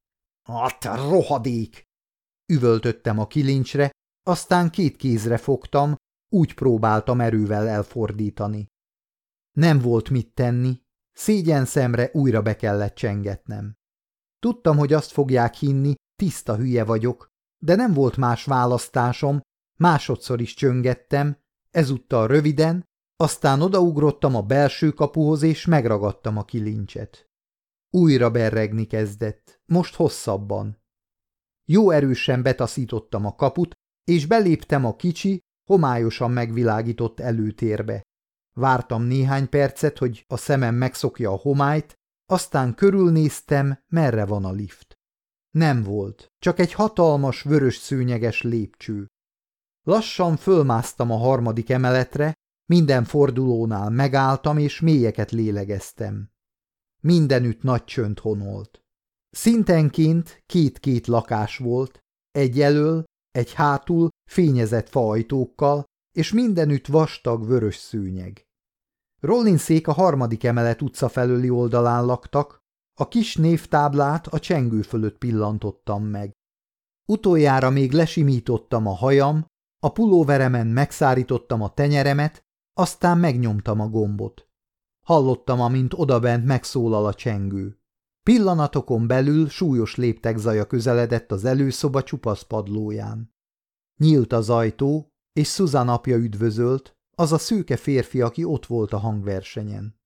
– Te rohadék! Üvöltöttem a kilincsre, aztán 2 kézre fogtam, úgy próbáltam erővel elfordítani. Nem volt mit tenni, szégyenszemre újra be kellett csengetnem. Tudtam, hogy azt fogják hinni, tiszta hülye vagyok, de nem volt más választásom, másodszor is csöngettem, ezúttal röviden, aztán odaugrottam a belső kapuhoz, és megragadtam a kilincset. Újra berregni kezdett, most hosszabban. Jó erősen betaszítottam a kaput, és beléptem a kicsi, homályosan megvilágított előtérbe. Vártam néhány percet, hogy a szemem megszokja a homályt, aztán körülnéztem, merre van a lift. Nem volt, csak egy hatalmas, vörös szőnyeges lépcső. Lassan fölmásztam a 3. emeletre, minden fordulónál megálltam és mélyeket lélegeztem. Mindenütt nagy csönd honolt. Szintenként 2-2 lakás volt, egy elől, egy hátul fényezett faajtókkal, és mindenütt vastag vörös szőnyeg. Rollinszék a 3. emelet utca felőli oldalán laktak, a kis névtáblát a csengő fölött pillantottam meg. Utoljára még lesimítottam a hajam, a pulóveremen megszárítottam a tenyeremet, aztán megnyomtam a gombot. Hallottam, amint odabent megszólal a csengő. Pillanatokon belül súlyos léptek zaja közeledett az előszoba csupasz padlóján. Nyílt az ajtó, és Susan apja üdvözölt, az a szőke férfi, aki ott volt a hangversenyen.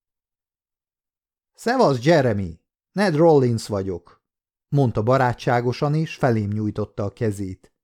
Szevasz, Jeremy! Ned Rollins vagyok, mondta barátságosan, és felém nyújtotta a kezét.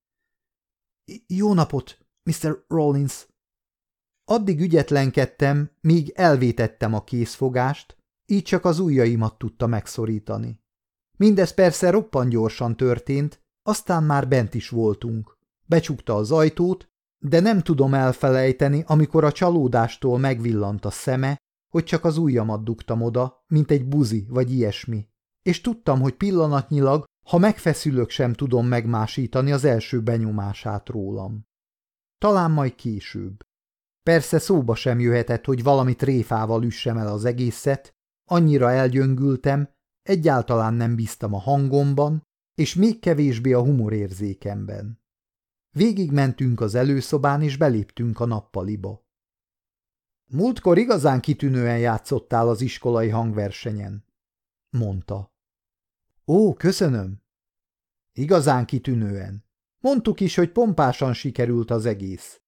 Jó napot, Mr. Rollins! Addig ügyetlenkedtem, míg elvétettem a készfogást, így csak az ujjaimat tudta megszorítani. Mindez persze roppant gyorsan történt, aztán már bent is voltunk. Becsukta az ajtót, de nem tudom elfelejteni, amikor a csalódástól megvillant a szeme, hogy csak az ujjamat dugtam oda, mint egy buzi vagy ilyesmi, és tudtam, hogy pillanatnyilag, ha megfeszülök, sem tudom megmásítani az első benyomását rólam. Talán majd később. Persze szóba sem jöhetett, hogy valami tréfával üssem el az egészet, annyira elgyöngültem, egyáltalán nem bíztam a hangomban, és még kevésbé a humorérzékemben. Végigmentünk az előszobán, és beléptünk a nappaliba. Múltkor igazán kitűnően játszottál az iskolai hangversenyen, mondta. Ó, köszönöm. Igazán kitűnően. Mondtuk is, hogy pompásan sikerült az egész.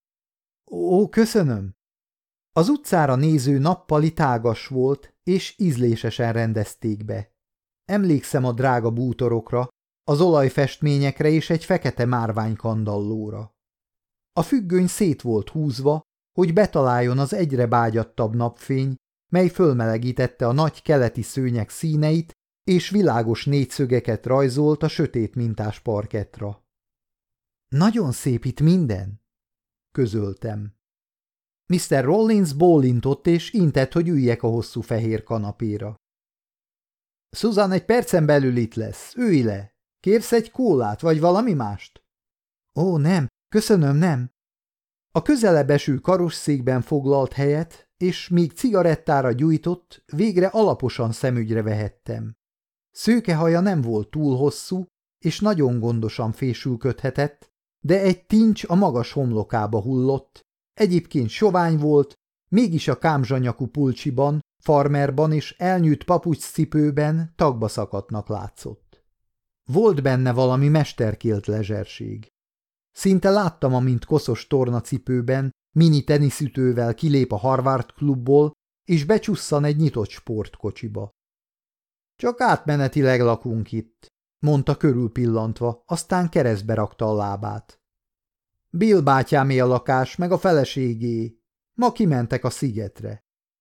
Ó, köszönöm. Az utcára néző nappali tágas volt, és ízlésesen rendezték be. Emlékszem a drága bútorokra, az olajfestményekre és egy fekete márványkandallóra. A függöny szét volt húzva, hogy betaláljon az egyre bágyattabb napfény, mely fölmelegítette a nagy keleti szőnyeg színeit, és világos négyszögeket rajzolt a sötét mintás parkettra. Nagyon szép itt minden, közöltem. Mr. Rollins bólintott és intett, hogy üljek a hosszú fehér kanapéra. Susan egy percen belül itt lesz, ülj le. Kérsz egy kólát, vagy valami mást? Ó, nem, köszönöm, nem. A közelebb eső karosszékben foglalt helyet, és míg cigarettára gyújtott, végre alaposan szemügyre vehettem. Szőke haja nem volt túl hosszú, és nagyon gondosan fésülködhetett, de egy tincs a magas homlokába hullott, egyébként sovány volt, mégis a kámzsanyakú pulcsiban, farmerban és elnyűjt papucscipőben tagba szakadtnak látszott. Volt benne valami mesterkélt lezserség. Szinte láttam, amint koszos tornacipőben, mini teniszütővel kilép a Harvard klubból, és becsusszan egy nyitott sportkocsiba. Csak átmenetileg lakunk itt, mondta körülpillantva, aztán keresztbe rakta a lábát. Bill bátyámé a lakás, meg a feleségé. Ma kimentek a szigetre.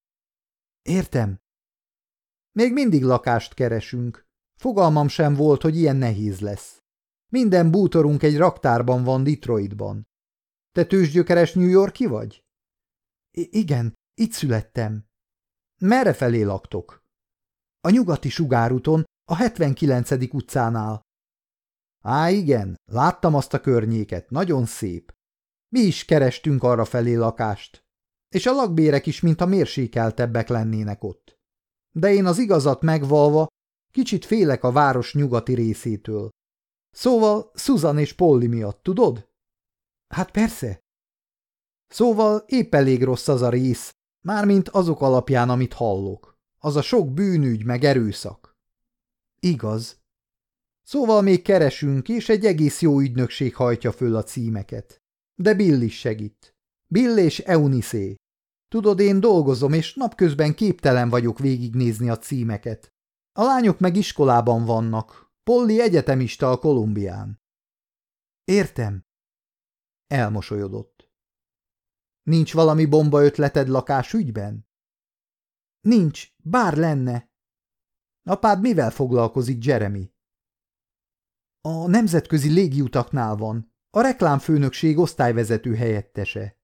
Értem. Még mindig lakást keresünk. Fogalmam sem volt, hogy ilyen nehéz lesz. Minden bútorunk egy raktárban van Detroitban. Te tőzsgyökeres New York-i vagy? Igen, itt születtem. Merre felé laktok? A nyugati sugárúton, a 79. utcánál. Á, igen, láttam azt a környéket, nagyon szép. Mi is kerestünk arra felé lakást, és a lakbérek is, mintha mérsékeltebbek lennének ott. De én az igazat megvalva, kicsit félek a város nyugati részétől. Szóval Susan és Polly miatt, tudod? Hát persze. Szóval épp elég rossz az a rész, mármint azok alapján, amit hallok. Az a sok bűnügy meg erőszak. Igaz. Szóval még keresünk, és egy egész jó ügynökség hajtja föl a címeket. De Bill is segít. Bill és Eunice. Tudod, én dolgozom, és napközben képtelen vagyok végignézni a címeket. A lányok meg iskolában vannak. Polly egyetemista a Kolumbián. Értem. Elmosolyodott. Nincs valami bomba ötleted lakásügyben? Nincs, bár lenne. Apád mivel foglalkozik, Jeremy? A nemzetközi légiutaknál van. a reklámfőnökség osztályvezető helyettese.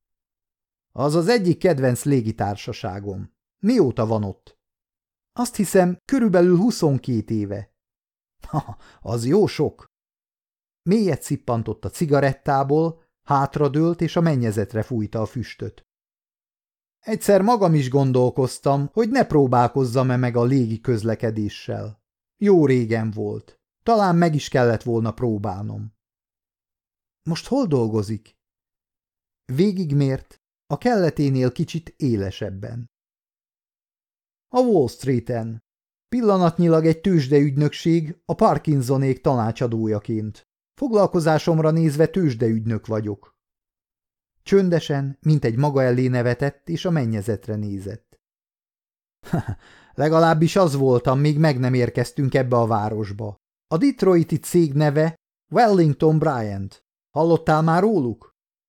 Az az egyik kedvenc légitársaságom. Mióta van ott? Azt hiszem, körülbelül 22 éve. Ha, az jó sok. Mélyet szippantott a cigarettából, hátradőlt és a mennyezetre fújta a füstöt. Egyszer magam is gondolkoztam, hogy ne próbálkozzam-e meg a légi közlekedéssel. Jó régen volt. Talán meg is kellett volna próbálnom. Most hol dolgozik? Végigmért, a kelleténél kicsit élesebben. A Wall Streeten. Pillanatnyilag egy tőzsdeügynökség, a Parkinsonék tanácsadójaként. Foglalkozásomra nézve tőzsdeügynök vagyok. Csöndesen, mint egy maga elé nevetett, és a mennyezetre nézett. Legalábbis az voltam, míg meg nem érkeztünk ebbe a városba. A detroiti cég neve Wellington Bryant. Hallottál már róluk?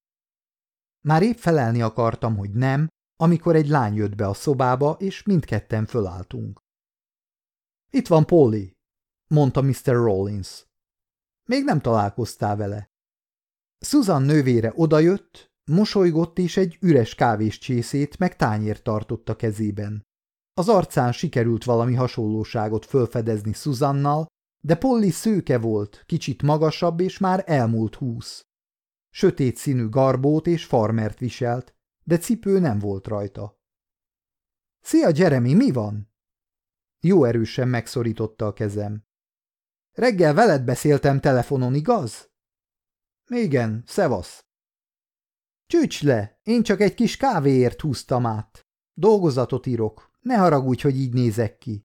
Már épp felelni akartam, hogy nem, amikor egy lány jött be a szobába, és mindketten fölálltunk. Itt van Polly, mondta Mr. Rollins. Még nem találkoztál vele. Susan nővére odajött, mosolygott, és egy üres kávéscsészét meg tányért tartott a kezében. Az arcán sikerült valami hasonlóságot fölfedezni Susannal, de Polly szőke volt, kicsit magasabb, és már elmúlt 20. Sötét színű garbót és farmert viselt, de cipő nem volt rajta. – Szia, Jeremy, mi van? Jó erősen megszorította a kezem. – Reggel veled beszéltem telefonon, igaz? – Igen, szevasz. – Csücs le, én csak egy kis kávéért húztam át. Dolgozatot írok, ne haragudj, hogy így nézek ki.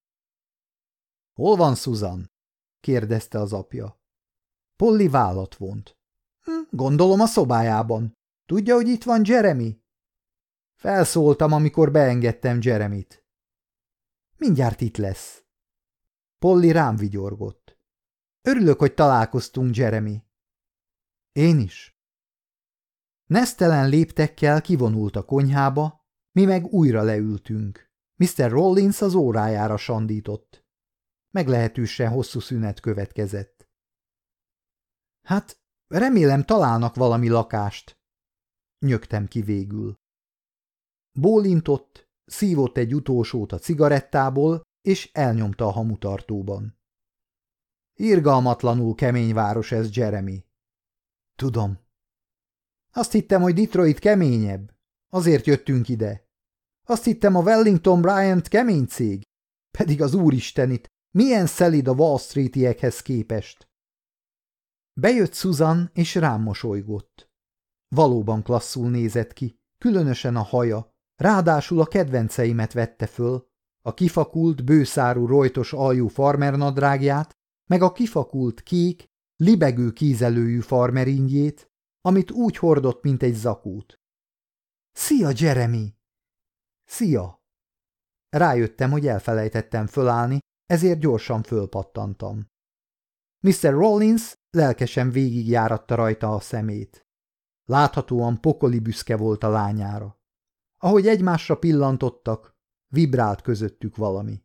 – Hol van Susan? – kérdezte az apja. Polly vállat vont. Gondolom a szobájában. Tudja, hogy itt van Jeremy? Felszóltam, amikor beengedtem Jeremyt. Mindjárt itt lesz. Polly rám vigyorgott. Örülök, hogy találkoztunk, Jeremy. Én is. Nesztelen léptekkel kivonult a konyhába, mi meg újra leültünk. Mr. Rollins az órájára sandított. Meglehetősen hosszú szünet következett. Hát, remélem találnak valami lakást. Nyögtem ki végül. Bólintott, szívott egy utolsót a cigarettából, és elnyomta a hamutartóban. Irgalmatlanul kemény város ez, Jeremy. Tudom. Azt hittem, hogy Detroit keményebb. Azért jöttünk ide. Azt hittem, a Wellington Bryant kemény cég. Pedig az úristenit, milyen szelíd a Wall Streetiekhez képest. Bejött Susan, és rám mosolygott. Valóban klasszul nézett ki, különösen a haja, ráadásul a kedvenceimet vette föl, a kifakult, bőszárú, rojtos aljú farmernadrágját, meg a kifakult, kék, libegő kízelőjű farmeringjét, amit úgy hordott, mint egy zakót. Szia, Jeremy! Szia! Rájöttem, hogy elfelejtettem fölállni, ezért gyorsan fölpattantam. Mr. Rollins lelkesen végigjáratta rajta a szemét. Láthatóan pokoli büszke volt a lányára. Ahogy egymásra pillantottak, vibrált közöttük valami.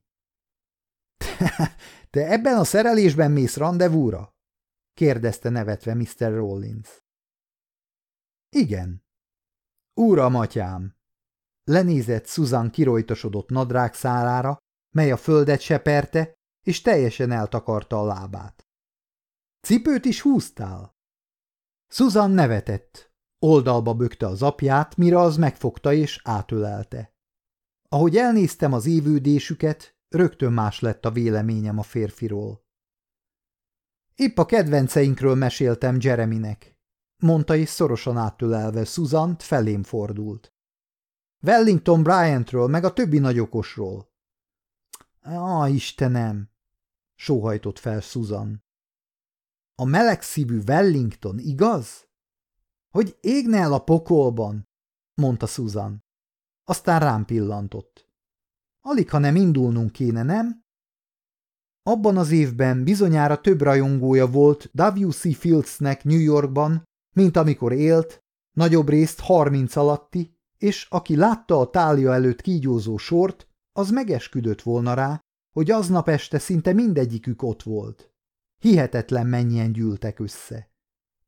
– Te ebben a szerelésben mész randevúra? – kérdezte nevetve Mr. Rollins. – Igen. – Uram, atyám! Lenézett Susan kirojtosodott nadrágszálára, mely a földet seperte, és teljesen eltakarta a lábát. – Cipőt is húztál? Susan nevetett. Oldalba bökte az apját, mire az megfogta és átölelte. Ahogy elnéztem az évődésüket, rögtön más lett a véleményem a férfiról. Épp a kedvenceinkről meséltem Jeremynek, mondta, és szorosan átölelve Susant felém fordult. Wellington Bryantről, meg a többi nagyokosról. Istenem! Sóhajtott fel Susan. A melegszívű Wellington, igaz? Hogy égne el a pokolban, mondta Susan. Aztán rám pillantott. Alig, ha nem indulnunk kéne, nem? Abban az évben bizonyára több rajongója volt W.C. Fieldsnek New Yorkban, mint amikor élt, nagyobb részt 30 alatti, és aki látta a tália előtt kígyózó sort, az megesküdött volna rá, hogy aznap este szinte mindegyikük ott volt. Hihetetlen, mennyien gyűltek össze.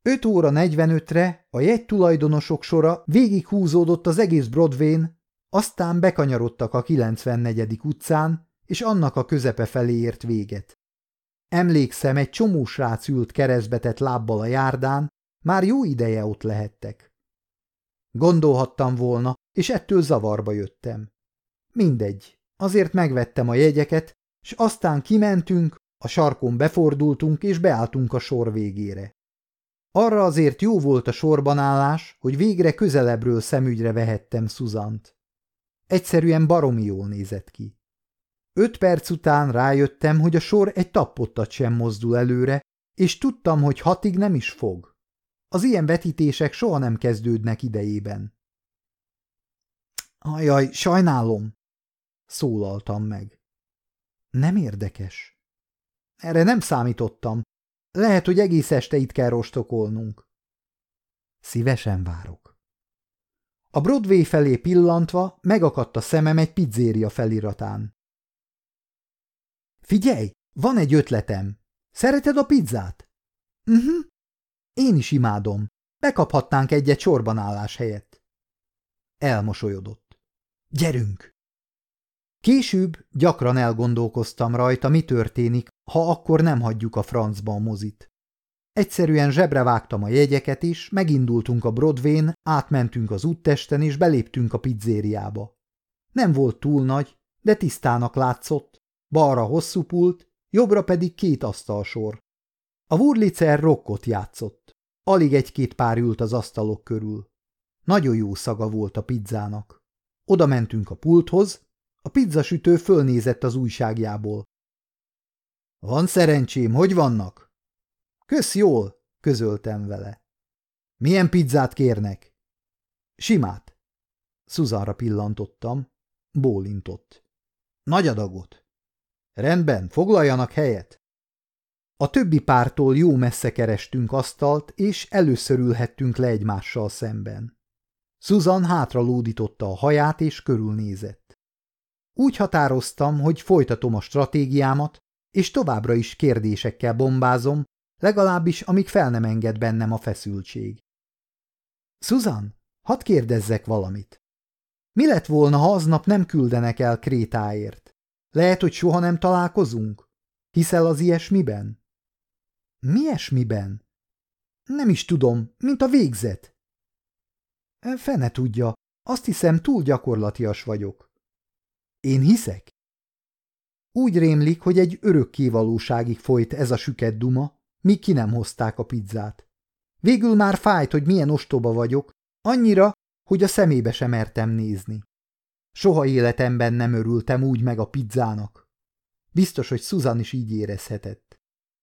5:45-re a jegytulajdonosok sora végighúzódott az egész Broadwayn, aztán bekanyarodtak a 94. utcán, és annak a közepe felé ért véget. Emlékszem, egy csomó srác ült keresztbetett lábbal a járdán, már jó ideje ott lehettek. Gondolhattam volna, és ettől zavarba jöttem. Mindegy, azért megvettem a jegyeket, s aztán kimentünk, a sarkon befordultunk, és beálltunk a sor végére. Arra azért jó volt a sorbanállás, hogy végre közelebbről szemügyre vehettem Susant. Egyszerűen baromi jól nézett ki. 5 perc után rájöttem, hogy a sor egy tappottat sem mozdul előre, és tudtam, hogy 6-ig nem is fog. Az ilyen vetítések soha nem kezdődnek idejében. Ajaj, sajnálom, szólaltam meg. Nem érdekes. Erre nem számítottam. Lehet, hogy egész este itt kell rostokolnunk. Szívesen várok. A Broadway felé pillantva megakadt a szemem egy pizzéria feliratán. Figyelj, van egy ötletem. Szereted a pizzát? Én is imádom. Bekaphatnánk egyet sorbanállás helyett. Elmosolyodott. Gyerünk! Később gyakran elgondolkoztam rajta, mi történik, ha akkor nem hagyjuk a francba a mozit. Egyszerűen zsebre vágtam a jegyeket is, megindultunk a Broadwayn, átmentünk az úttesten és beléptünk a pizzériába. Nem volt túl nagy, de tisztának látszott, balra hosszú pult, jobbra pedig 2 asztalsor. A Wurlitzer rockot játszott. Alig 1-2 pár ült az asztalok körül. Nagyon jó szaga volt a pizzának. Oda mentünk a pulthoz, a pizzasütő fölnézett az újságjából. Van szerencsém, hogy vannak? Kösz jól, közöltem vele. Milyen pizzát kérnek? Simát. Susanra pillantottam, bólintott. Nagy adagot. Rendben, foglaljanak helyet. A többi pártól jó messze kerestünk asztalt, és először ülhettünk le egymással szemben. Susan hátra lódította a haját, és körülnézett. Úgy határoztam, hogy folytatom a stratégiámat, és továbbra is kérdésekkel bombázom, legalábbis amíg fel nem enged bennem a feszültség. Susan, hadd kérdezzek valamit. Mi lett volna, ha aznap nem küldenek el Krétáért? Lehet, hogy soha nem találkozunk? Hiszel az ilyesmiben? Mi ilyesmiben? Nem is tudom, mint a végzet. Fene tudja, azt hiszem, túl gyakorlatias vagyok. Én hiszek? Úgy rémlik, hogy egy örökké valóságig folyt ez a süket duma, míg ki nem hozták a pizzát. Végül már fájt, hogy milyen ostoba vagyok, annyira, hogy a szemébe sem mertem nézni. Soha életemben nem örültem úgy meg a pizzának. Biztos, hogy Susan is így érezhetett.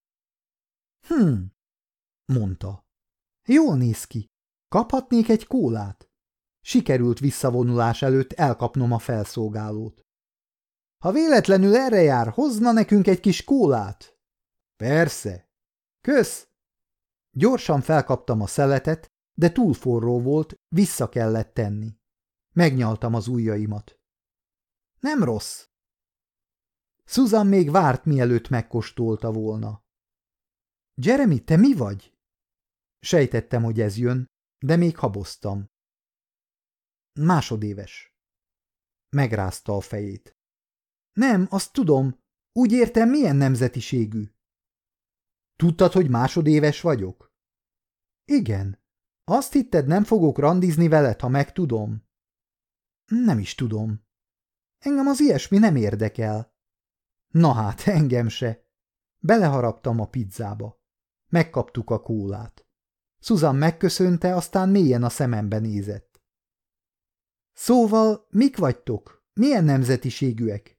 Mondta. Jól néz ki. Kaphatnék egy kólát? Sikerült visszavonulás előtt elkapnom a felszolgálót. Ha véletlenül erre jár, hozna nekünk egy kis kólát? Persze. Kösz! Gyorsan felkaptam a szeletet, de túl forró volt, vissza kellett tenni. Megnyaltam az ujjaimat. Nem rossz. Susan még várt, mielőtt megkóstolta volna. Jeremy, te mi vagy? Sejtettem, hogy ez jön, de még haboztam. Másodéves. Megrázta a fejét. Nem, azt tudom. Úgy értem, milyen nemzetiségű. Tudtad, hogy másodéves vagyok? Igen. Azt hitted, nem fogok randizni veled, ha megtudom? Nem is tudom. Engem az ilyesmi nem érdekel. Na hát, engem se. Beleharaptam a pizzába. Megkaptuk a kólát. Susan megköszönte, aztán mélyen a szemembe nézett. Szóval, mik vagytok? Milyen nemzetiségűek?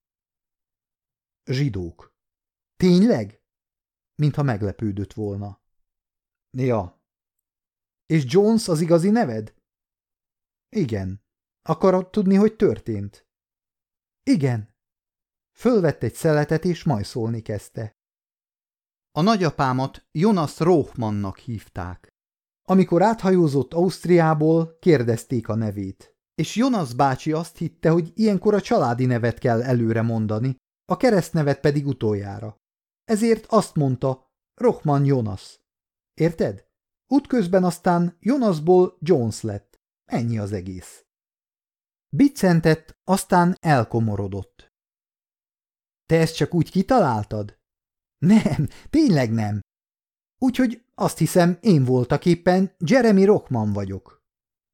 Zsidók. Tényleg? Mintha meglepődött volna. Ja. És Jones az igazi neved? Igen. Akarod tudni, hogy történt? Igen. Fölvett egy szeletet, és majszolni kezdte. A nagyapámat Jonas Rohmannnak hívták. Amikor áthajózott Ausztriából, kérdezték a nevét, és Jonas bácsi azt hitte, hogy ilyenkor a családi nevet kell előre mondani, a keresztnevet pedig utoljára. Ezért azt mondta, Rohmann Jonas. Érted? Útközben aztán Jonasból Jones lett. Ennyi az egész. Biccentett, aztán elkomorodott. Te ezt csak úgy kitaláltad? Nem, tényleg nem. Úgyhogy azt hiszem, én voltaképpen Jeremy Rochman vagyok.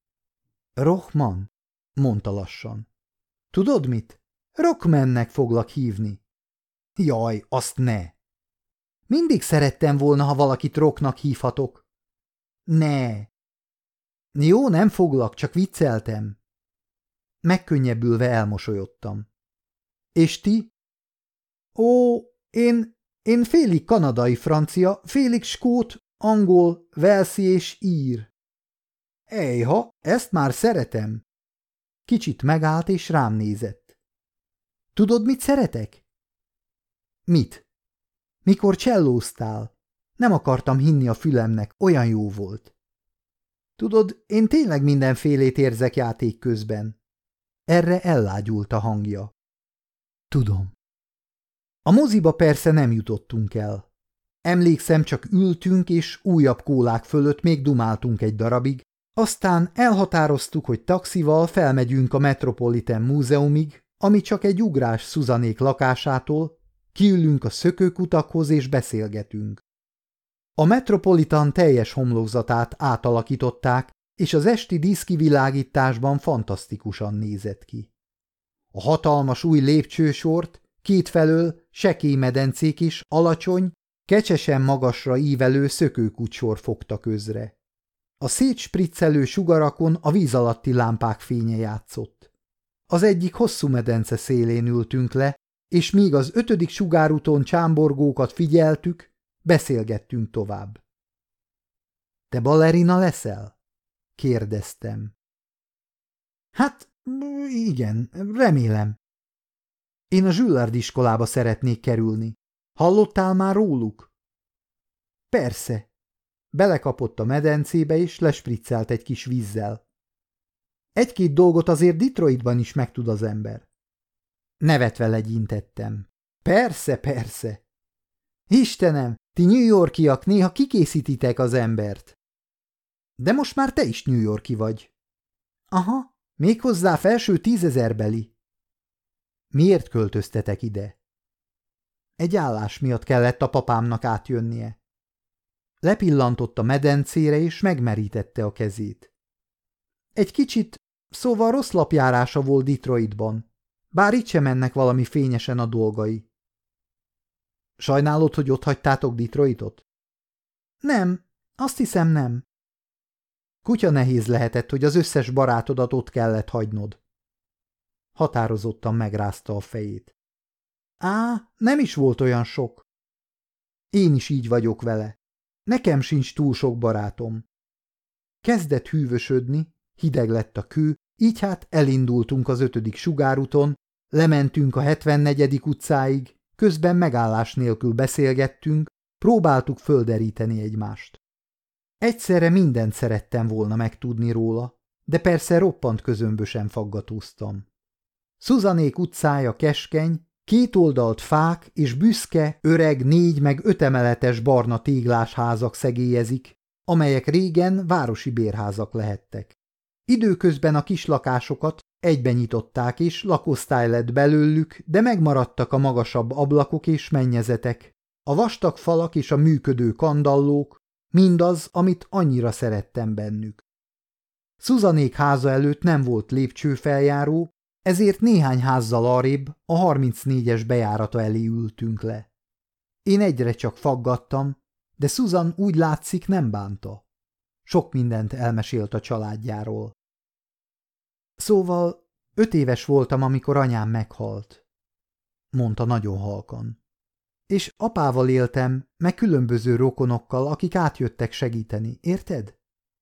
Rochman? Mondta lassan. Tudod mit? Rockmannek foglak hívni. Jaj, azt ne! Mindig szerettem volna, ha valakit Rocknak hívhatok. Ne! Jó, nem foglak, csak vicceltem. Megkönnyebbülve elmosolyodtam. És ti? Ó, én félig kanadai francia, félig skót, angol, velszi és ír. Ejha, ezt már szeretem. Kicsit megállt és rám nézett. Tudod, mit szeretek? Mit? Mikor csellóztál. Nem akartam hinni a fülemnek, olyan jó volt. Tudod, én tényleg mindenfélét érzek játék közben. Erre ellágyult a hangja. Tudom. A moziba persze nem jutottunk el. Emlékszem, csak ültünk, és újabb kólák fölött még dumáltunk egy darabig, aztán elhatároztuk, hogy taxival felmegyünk a Metropolitan Múzeumig, ami csak egy ugrás Suzanék lakásától, kiülünk a szökőkutakhoz és beszélgetünk. A Metropolitan teljes homlokzatát átalakították, és az esti díszkivilágításban fantasztikusan nézett ki. A hatalmas új lépcsősort kétfelől sekély medencék is alacsony, kecsesen magasra ívelő szökőkutsor fogta közre. A szétspriccelő sugarakon a víz alatti lámpák fénye játszott. Az egyik hosszú medence szélén ültünk le, és míg az 5. sugárúton csámborgókat figyeltük, beszélgettünk tovább. – Te balerina leszel? – kérdeztem. – Hát, igen, remélem. Én a Juilliard iskolába szeretnék kerülni. Hallottál már róluk? Persze. Belekapott a medencébe, és lespriccelt egy kis vízzel. Egy-két dolgot azért Detroitban is megtud az ember. Nevetve legyintettem. Persze, persze. Istenem, ti New Yorkiak néha kikészítitek az embert. De most már te is New Yorki vagy. Aha, méghozzá felső 10 000 beli. Miért költöztetek ide? Egy állás miatt kellett a papámnak átjönnie. Lepillantott a medencére, és megmerítette a kezét. Egy kicsit, szóval rossz lapjárása volt Detroitban, bár itt sem mennek valami fényesen a dolgai. Sajnálod, hogy ott hagytátok Detroitot? Nem, azt hiszem nem. Kutya nehéz lehetett, hogy az összes barátodat ott kellett hagynod. Határozottan megrázta a fejét. Á, nem is volt olyan sok. Én is így vagyok vele. Nekem sincs túl sok barátom. Kezdett hűvösödni, hideg lett a kő, így hát elindultunk az 5. sugárúton, lementünk a 74. utcáig, közben megállás nélkül beszélgettünk, próbáltuk földeríteni egymást. Egyszerre mindent szerettem volna megtudni róla, de persze roppant közömbösen faggatóztam. Suzanék utcája keskeny, kétoldalt fák és büszke, öreg 4 meg 5 emeletes barna téglás házak szegélyezik, amelyek régen városi bérházak lehettek. Időközben a kislakásokat egyben nyitották és lakosztály lett belőlük, de megmaradtak a magasabb ablakok és mennyezetek, a vastag falak és a működő kandallók, mindaz, amit annyira szerettem bennük. Suzanék háza előtt nem volt lépcsőfeljáró, ezért néhány házzal arrébb a 34-es bejárata elé ültünk le. Én egyre csak faggattam, de Susan úgy látszik nem bánta. Sok mindent elmesélt a családjáról. Szóval 5 éves voltam, amikor anyám meghalt, mondta nagyon halkan. És apával éltem, meg különböző rokonokkal, akik átjöttek segíteni, érted?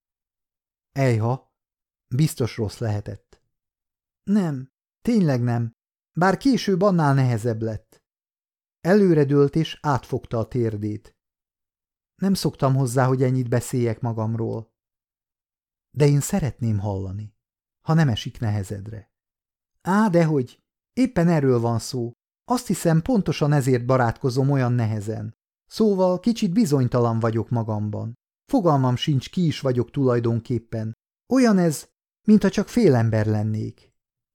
Ejha, biztos rossz lehetett. Nem, tényleg nem, bár később annál nehezebb lett. Előredőlt és átfogta a térdét. Nem szoktam hozzá, hogy ennyit beszéljek magamról. De én szeretném hallani, ha nem esik nehezedre. Á, dehogy, éppen erről van szó. Azt hiszem, pontosan ezért barátkozom olyan nehezen. Szóval kicsit bizonytalan vagyok magamban. Fogalmam sincs, ki is vagyok tulajdonképpen. Olyan ez, mintha csak félember lennék.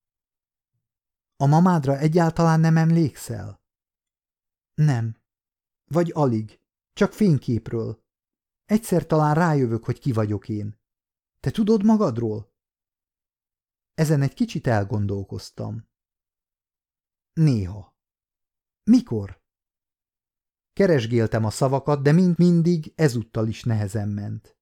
A mamádra egyáltalán nem emlékszel? Nem. Vagy alig. Csak fényképről. Egyszer talán rájövök, hogy ki vagyok én. Te tudod magadról? Ezen egy kicsit elgondolkoztam. Néha. Mikor? Keresgéltem a szavakat, de mint mindig ezúttal is nehezen ment.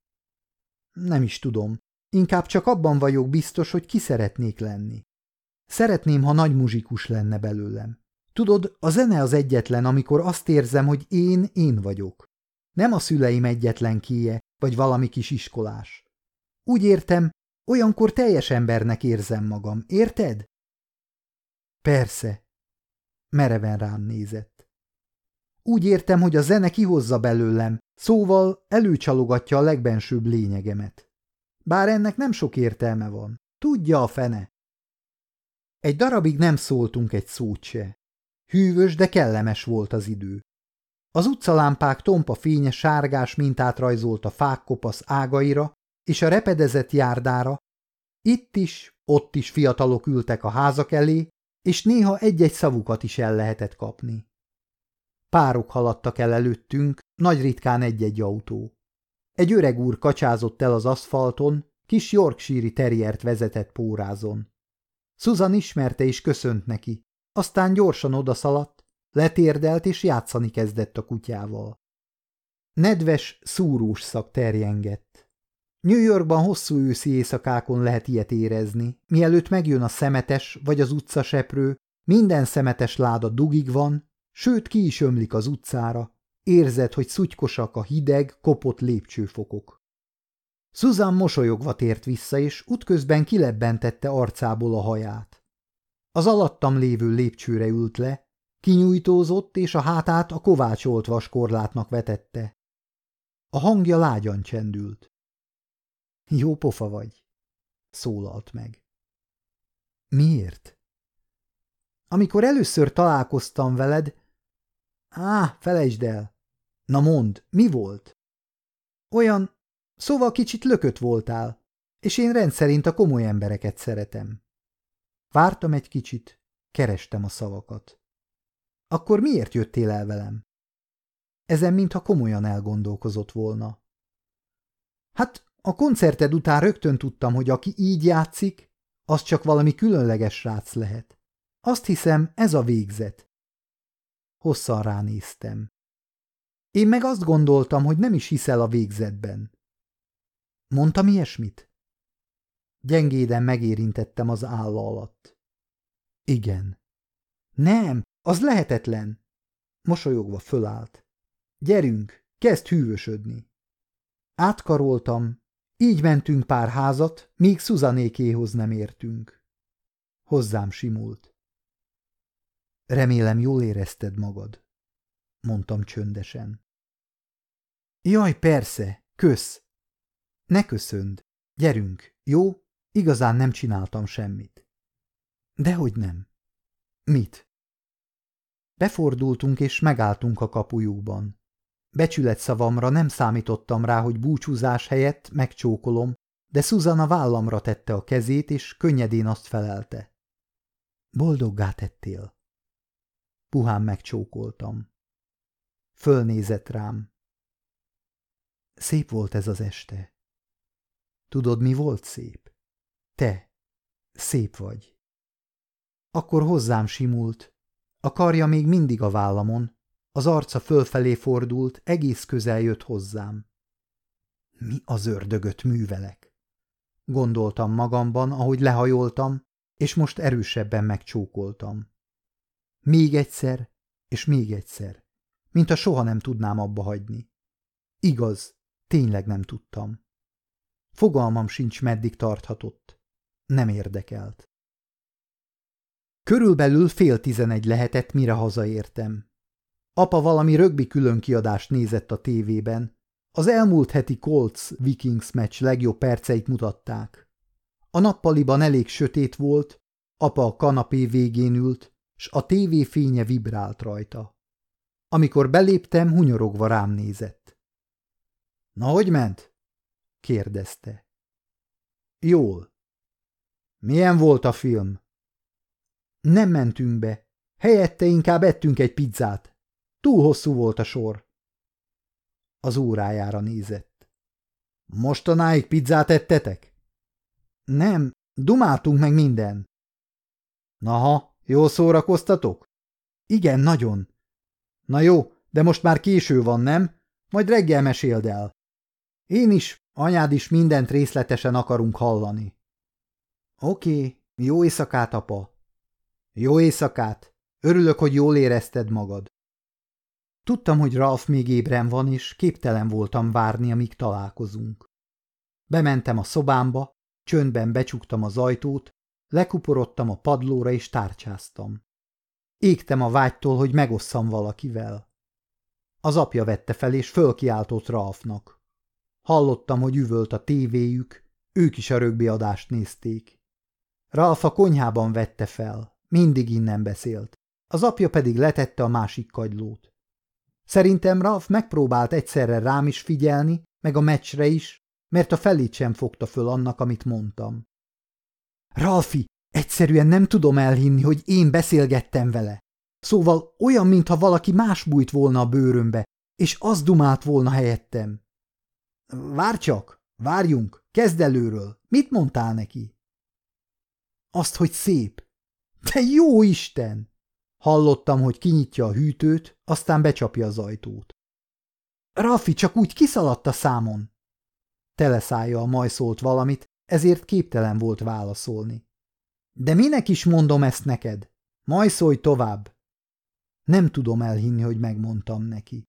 Nem is tudom. Inkább csak abban vagyok biztos, hogy ki szeretnék lenni. Szeretném, ha nagy muzsikus lenne belőlem. Tudod, a zene az egyetlen, amikor azt érzem, hogy én vagyok. Nem a szüleim egyetlen kéje, vagy valami kis iskolás. Úgy értem, olyankor teljes embernek érzem magam, érted? Persze. Mereven rám nézett. Úgy értem, hogy a zene kihozza belőlem, szóval előcsalogatja a legbensőbb lényegemet. Bár ennek nem sok értelme van. Tudja a fene. Egy darabig nem szóltunk egy szót se. Hűvös, de kellemes volt az idő. Az utcalámpák tompa fénye sárgás mintát rajzolt a fák kopasz ágaira és a repedezett járdára. Itt is, ott is fiatalok ültek a házak elé, és néha egy-egy szavukat is el lehetett kapni. Párok haladtak el előttünk, nagy ritkán egy-egy autó. Egy öreg úr kacsázott el az aszfalton, kis Yorkshire-i terriert vezetett pórázon. Susan ismerte és köszönt neki, aztán gyorsan odaszaladt, letérdelt és játszani kezdett a kutyával. Nedves, szúrós szag terjengett. New Yorkban hosszú őszi éjszakákon lehet ilyet érezni, mielőtt megjön a szemetes vagy az utcaseprő, minden szemetes láda dugig van, sőt ki is ömlik az utcára, érzed, hogy szutykosak a hideg, kopott lépcsőfokok. Susan mosolyogva tért vissza, és útközben kilebbentette arcából a haját. Az alattam lévő lépcsőre ült le, kinyújtózott, és a hátát a kovácsolt vaskorlátnak vetette. A hangja lágyan csendült. Jó pofa vagy, szólalt meg. Miért? Amikor először találkoztam veled... felejtsd el. Na mondd, mi volt? Olyan, szóval kicsit lökött voltál, és én rendszerint a komoly embereket szeretem. Vártam egy kicsit, kerestem a szavakat. Akkor miért jöttél el velem? Ezen mintha komolyan elgondolkozott volna. Hát, a koncerted után rögtön tudtam, hogy aki így játszik, az csak valami különleges srác lehet. Azt hiszem, ez a végzet. Hosszan ránéztem. Én meg azt gondoltam, hogy nem is hiszel a végzetben. Mondtam ilyesmit? Gyengéden megérintettem az álla alatt. Igen. Nem, az lehetetlen. Mosolyogva fölállt. Gyerünk, kezd hűvösödni. Átkaroltam, így mentünk pár házat, míg Susanékéhoz nem értünk. Hozzám simult. Remélem, jól érezted magad, mondtam csöndesen. Jaj, persze, kösz. Ne köszönd, gyerünk, jó? Igazán nem csináltam semmit. Dehogy nem. Mit? Befordultunk és megálltunk a kapujukban. Becsületszavamra nem számítottam rá, hogy búcsúzás helyett megcsókolom, de Susan a vállamra tette a kezét, és könnyedén azt felelte. Boldoggá tettél. Puhán megcsókoltam. Fölnézett rám. Szép volt ez az este. Tudod, mi volt szép? Te. Szép vagy. Akkor hozzám simult. A karja még mindig a vállamon, az arca fölfelé fordult, egész közel jött hozzám. Mi az ördögöt művelek? Gondoltam magamban, ahogy lehajoltam, és most erősebben megcsókoltam. Még egyszer, és még egyszer, mintha soha nem tudnám abba hagyni. Igaz, tényleg nem tudtam. Fogalmam sincs, meddig tarthatott. Nem érdekelt. Körülbelül 10:30 lehetett, mire hazaértem. Apa valami rögbi különkiadást nézett a tévében. Az elmúlt heti Colts-Vikings meccs legjobb perceit mutatták. A nappaliban elég sötét volt, apa a kanapé végén ült, s a tévé fénye vibrált rajta. Amikor beléptem, hunyorogva rám nézett. Na, hogy ment? Kérdezte. Jól. Milyen volt a film? Nem mentünk be. Helyette inkább ettünk egy pizzát. Túl hosszú volt a sor. Az órájára nézett. Mostanáig pizzát ettetek? Nem, dumáltunk meg minden. Naha, jól szórakoztatok? Igen, nagyon. Na jó, de most már késő van, nem? Majd reggel meséld el. Én is, anyád is mindent részletesen akarunk hallani. Oké, jó éjszakát, apa. Jó éjszakát. Örülök, hogy jól érezted magad. Tudtam, hogy Ralph még ébren van, és képtelen voltam várni, amíg találkozunk. Bementem a szobámba, csöndben becsuktam az ajtót, lekuporodtam a padlóra és tárcsáztam. Égtem a vágytól, hogy megosszam valakivel. Az apja vette fel, és fölkiáltott Ralphnak. Hallottam, hogy üvölt a tévéjük, ők is a rögbiadást nézték. Ralph a konyhában vette fel, mindig innen beszélt. Az apja pedig letette a másik kagylót. Szerintem Ralph megpróbált egyszerre rám is figyelni, meg a meccsre is, mert a felét sem fogta föl annak, amit mondtam. Ralfi, egyszerűen nem tudom elhinni, hogy én beszélgettem vele. Szóval olyan, mintha valaki más bújt volna a bőrömbe, és az dumált volna helyettem. Várj csak, várjunk, kezd előről. Mit mondtál neki? Azt, hogy szép. Te jó Isten! Hallottam, hogy kinyitja a hűtőt, aztán becsapja az ajtót. Ralfi csak úgy kiszaladt a számon. Teleszájjal majszolt valamit, ezért képtelen volt válaszolni. De minek is mondom ezt neked? Majszolj tovább. Nem tudom elhinni, hogy megmondtam neki.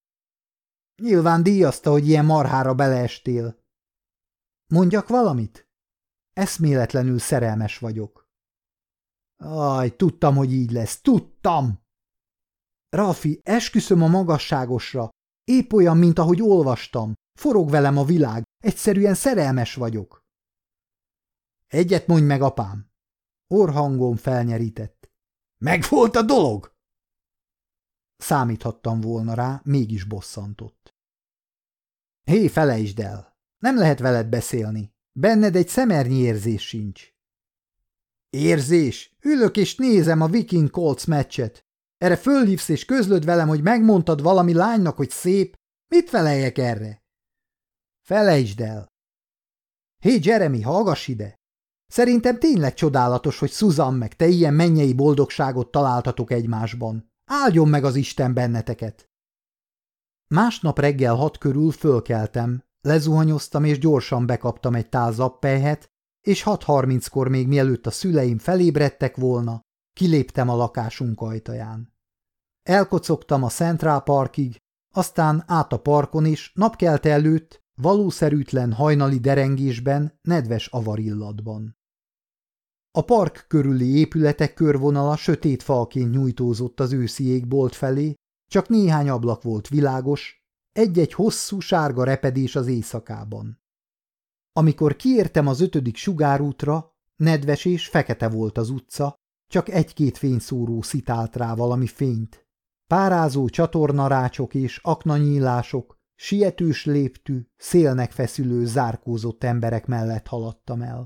Nyilván díjazta, hogy ilyen marhára beleestél. Mondjak valamit? Eszméletlenül szerelmes vagyok. Aj, tudtam, hogy így lesz, tudtam! Ralfi, esküszöm a magasságosra, épp olyan, mint ahogy olvastam. Forog velem a világ, egyszerűen szerelmes vagyok. Egyet mondj meg, apám! Orrhangom felnyerített. Megvolt a dolog! Számíthattam volna rá, mégis bosszantott. Hé, felejtsd el! Nem lehet veled beszélni. Benned egy szemernyi érzés sincs. Érzés? Ülök és nézem a Viking Colts meccset. Erre fölhívsz és közlöd velem, hogy megmondtad valami lánynak, hogy szép. Mit feleljek erre? Felejtsd el! Hé, Jeremy, hallgass ide! Szerintem tényleg csodálatos, hogy Susan meg te ilyen mennyei boldogságot találtatok egymásban. Áldjon meg az Isten benneteket! Másnap reggel 6 körül fölkeltem, lezuhanyoztam és gyorsan bekaptam egy tál zappelyhet, és 6:30-kor még mielőtt a szüleim felébredtek volna, kiléptem a lakásunk ajtaján. Elkocogtam a Central Parkig, aztán át a parkon is, napkelte előtt, valószerűtlen hajnali derengésben, nedves avarillatban. A park körüli épületek körvonala sötét falként nyújtózott az őszi égbolt felé, csak néhány ablak volt világos, egy-egy hosszú sárga repedés az éjszakában. Amikor kiértem az 5. sugárútra, nedves és fekete volt az utca, csak egy-két fényszóró szitált rá valami fényt. Párázó csatornarácsok és aknanyílások, sietős léptű, szélnek feszülő, zárkózott emberek mellett haladtam el.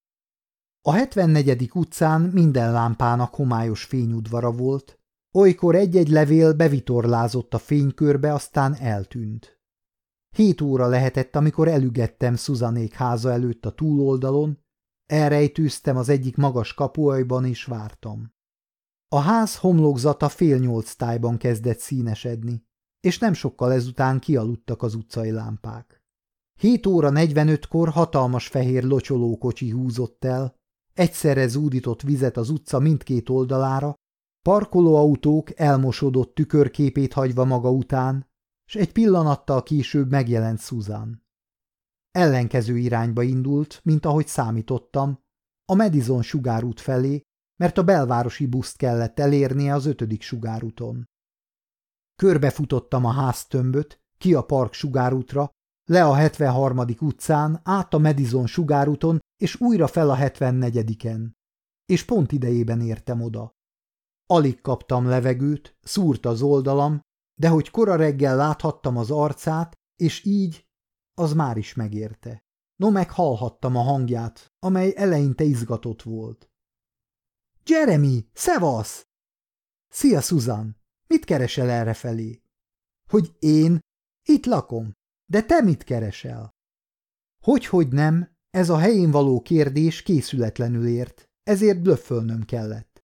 A 74. utcán minden lámpának homályos fényudvara volt, olykor egy-egy levél bevitorlázott a fénykörbe, aztán eltűnt. 7 óra lehetett, amikor elügettem Susanék háza előtt a túloldalon, elrejtőztem az egyik magas kapuajban és vártam. A ház homlokzata 7:30 tájban kezdett színesedni, és nem sokkal ezután kialudtak az utcai lámpák. 7:45-kor hatalmas fehér locsolókocsi húzott el, egyszerre zúdított vizet az utca mindkét oldalára, parkolóautók elmosódott tükörképét hagyva maga után, s egy pillanattal később megjelent Susan. Ellenkező irányba indult, mint ahogy számítottam, a Madison sugárút felé, mert a belvárosi buszt kellett elérnie az 5. sugárúton. Körbefutottam a háztömböt, ki a park sugárútra, le a 73. utcán, át a Madison sugárúton, és újra fel a 74-en. És pont idejében értem oda. Alig kaptam levegőt, szúrt az oldalam, de hogy kora reggel láthattam az arcát, és így az már is megérte. No, meghallhattam a hangját, amely eleinte izgatott volt. Jeremy, szevasz! Szia, Susan! Mit keresel errefelé? Hogy én? Itt lakom. De te mit keresel? Hogy nem, ez a helyén való kérdés készületlenül ért, ezért blöffölnöm kellett.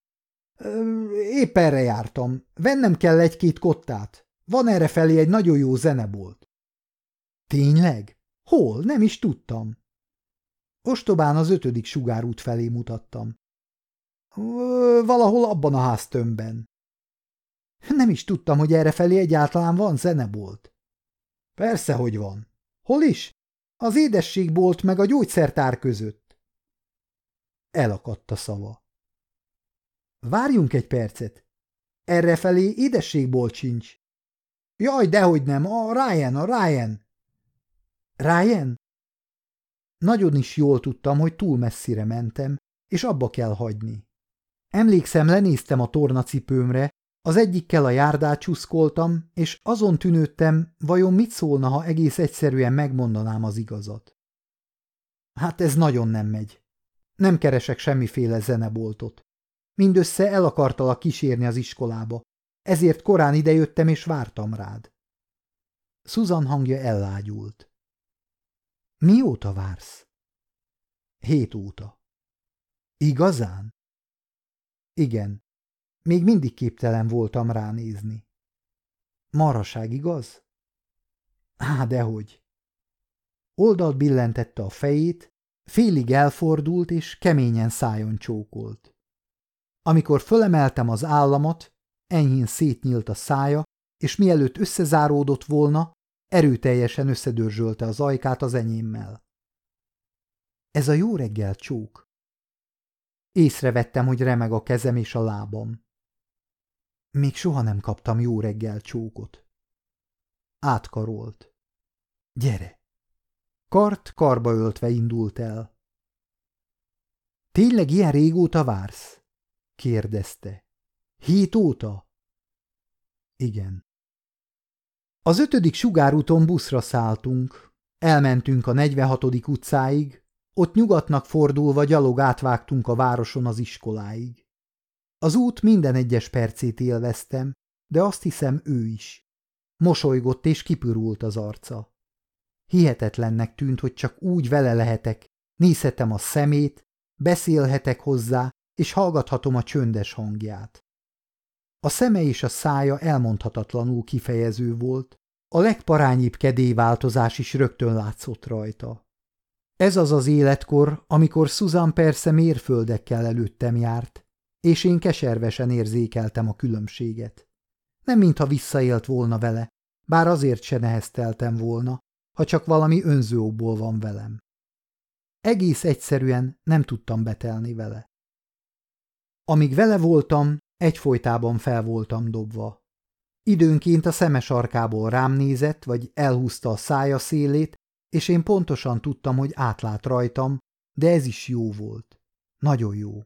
Épp erre jártam. Vennem kell egy-két kottát. Van errefelé egy nagyon jó zenebolt. Tényleg? Hol? Nem is tudtam. Ostobán az 5. sugárút felé mutattam. Valahol abban a háztömbben. Nem is tudtam, hogy errefelé egyáltalán van zenebolt. Persze, hogy van. Hol is? Az édességbolt meg a gyógyszertár között. Elakadt a szava. Várjunk egy percet. Errefelé édességbolt sincs. Jaj, dehogy nem, a Ryan. Ryan? Nagyon is jól tudtam, hogy túl messzire mentem, és abba kell hagyni. Emlékszem, lenéztem a tornacipőmre, az egyikkel a járdát csuszkoltam, és azon tűnődtem, vajon mit szólna, ha egész egyszerűen megmondanám az igazat. Hát ez nagyon nem megy. Nem keresek semmiféle zeneboltot. Mindössze el akartalak kísérni az iskolába, ezért korán idejöttem és vártam rád. Susan hangja ellágyult. Mióta vársz? 7 óta. Igazán? Igen. Még mindig képtelen voltam ránézni. Marhaság, igaz? Dehogy. Oldalt billentette a fejét, félig elfordult és keményen szájon csókolt. Amikor fölemeltem az államat, enyhén szétnyílt a szája, és mielőtt összezáródott volna, erőteljesen összedörzsölte az ajkát az enyémmel. Ez a jó reggel csók. Észrevettem, hogy remeg a kezem és a lábam. Még soha nem kaptam jó reggel csókot. Átkarolt. Gyere! Kart karba öltve indult el. Tényleg ilyen régóta vársz? Kérdezte. 7 óta? Igen. Az 5. sugárúton buszra szálltunk. Elmentünk a 46. utcáig, ott nyugatnak fordulva gyalog átvágtunk a városon az iskoláig. Az út minden egyes percét élveztem, de azt hiszem ő is. Mosolygott és kipürult az arca. Hihetetlennek tűnt, hogy csak úgy vele lehetek, nézhetem a szemét, beszélhetek hozzá, és hallgathatom a csöndes hangját. A szeme és a szája elmondhatatlanul kifejező volt, a legparányibb kedélyváltozás is rögtön látszott rajta. Ez az az életkor, amikor Susan persze mérföldekkel előttem járt, és én keservesen érzékeltem a különbséget. Nem mintha visszaélt volna vele, bár azért se nehezteltem volna, ha csak valami önzőokból van velem. Egész egyszerűen nem tudtam betelni vele. Amíg vele voltam, egyfolytában fel voltam dobva. Időnként a szeme sarkából rám nézett, vagy elhúzta a szája szélét, és én pontosan tudtam, hogy átlát rajtam, de ez is jó volt. Nagyon jó.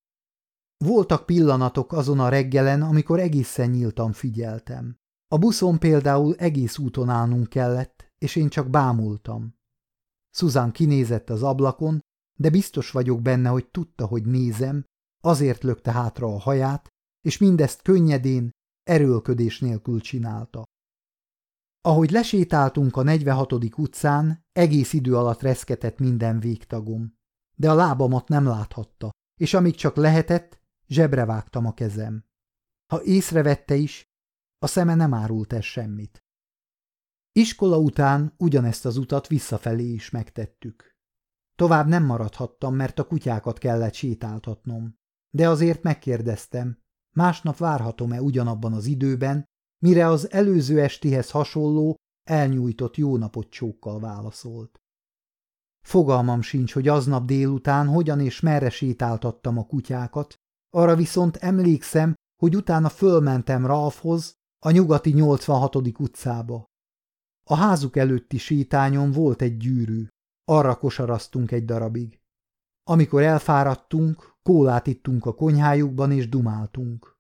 Voltak pillanatok azon a reggelen, amikor egészen nyíltan figyeltem. A buszon például egész úton állnunk kellett, és én csak bámultam. Susan kinézett az ablakon, de biztos vagyok benne, hogy tudta, hogy nézem, azért lökte hátra a haját, és mindezt könnyedén, erőlködés nélkül csinálta. Ahogy lesétáltunk a 46. utcán, egész idő alatt reszketett minden végtagom, de a lábamat nem láthatta, és amíg csak lehetett, zsebre vágtam a kezem. Ha észrevette is, a szeme nem árult el semmit. Iskola után ugyanezt az utat visszafelé is megtettük. Tovább nem maradhattam, mert a kutyákat kellett sétáltatnom, de azért megkérdeztem, másnap várhatom-e ugyanabban az időben, mire az előző estihez hasonló, elnyújtott jónapot csókkal válaszolt. Fogalmam sincs, hogy aznap délután hogyan és merre sétáltattam a kutyákat, arra viszont emlékszem, hogy utána fölmentem Ralphhoz, a nyugati 86. utcába. A házuk előtti sétányon volt egy gyűrű, arra kosaraztunk egy darabig. Amikor elfáradtunk, kólát ittunk a konyhájukban és dumáltunk.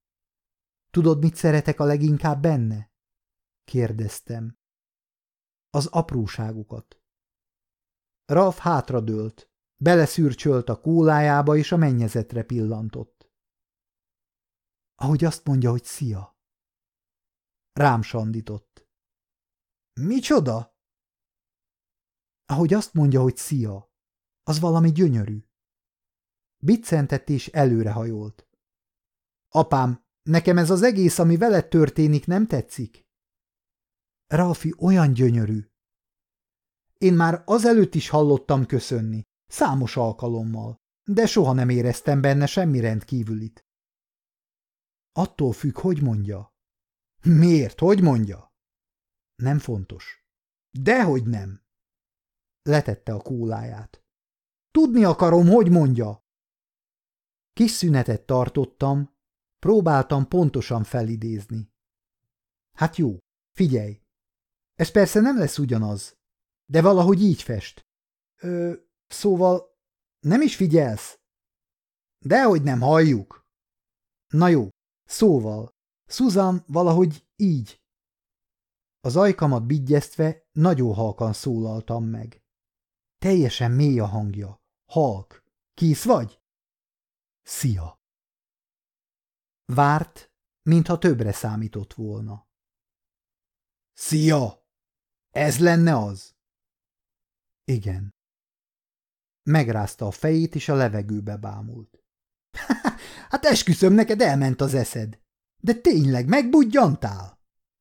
Tudod, mit szeretek a leginkább benne? Kérdeztem. az apróságokat. Ralph hátradőlt, beleszürcsölt a kólájába, és a mennyezetre pillantott. Ahogy azt mondja, hogy szia. Rám sandított. Micsoda? Ahogy azt mondja, hogy szia, az valami gyönyörű. Biccentett és előrehajolt. Apám, nekem ez az egész, ami veled történik, nem tetszik? Ralfi olyan gyönyörű. Én már azelőtt is hallottam köszönni, számos alkalommal, de soha nem éreztem benne semmi rendkívülit. Attól függ, hogy mondja. Miért? Hogy mondja? Nem fontos. Dehogy nem. Letette a kóláját. Tudni akarom, hogy mondja. Kis szünetet tartottam, próbáltam pontosan felidézni. Hát jó, figyelj. Ez persze nem lesz ugyanaz, de valahogy így fest. Szóval nem is figyelsz? Dehogy nem, halljuk. Na jó, szóval, Susan valahogy így. Az ajkamat bigyeztve nagyon halkan szólaltam meg. Teljesen mély a hangja. Halk. Kész vagy? Szia. Várt, mintha többre számított volna. Szia! Ez lenne az? Igen. Megrázta a fejét, és a levegőbe bámult. Hát esküszöm, neked elment az eszed. De tényleg megbudjantál?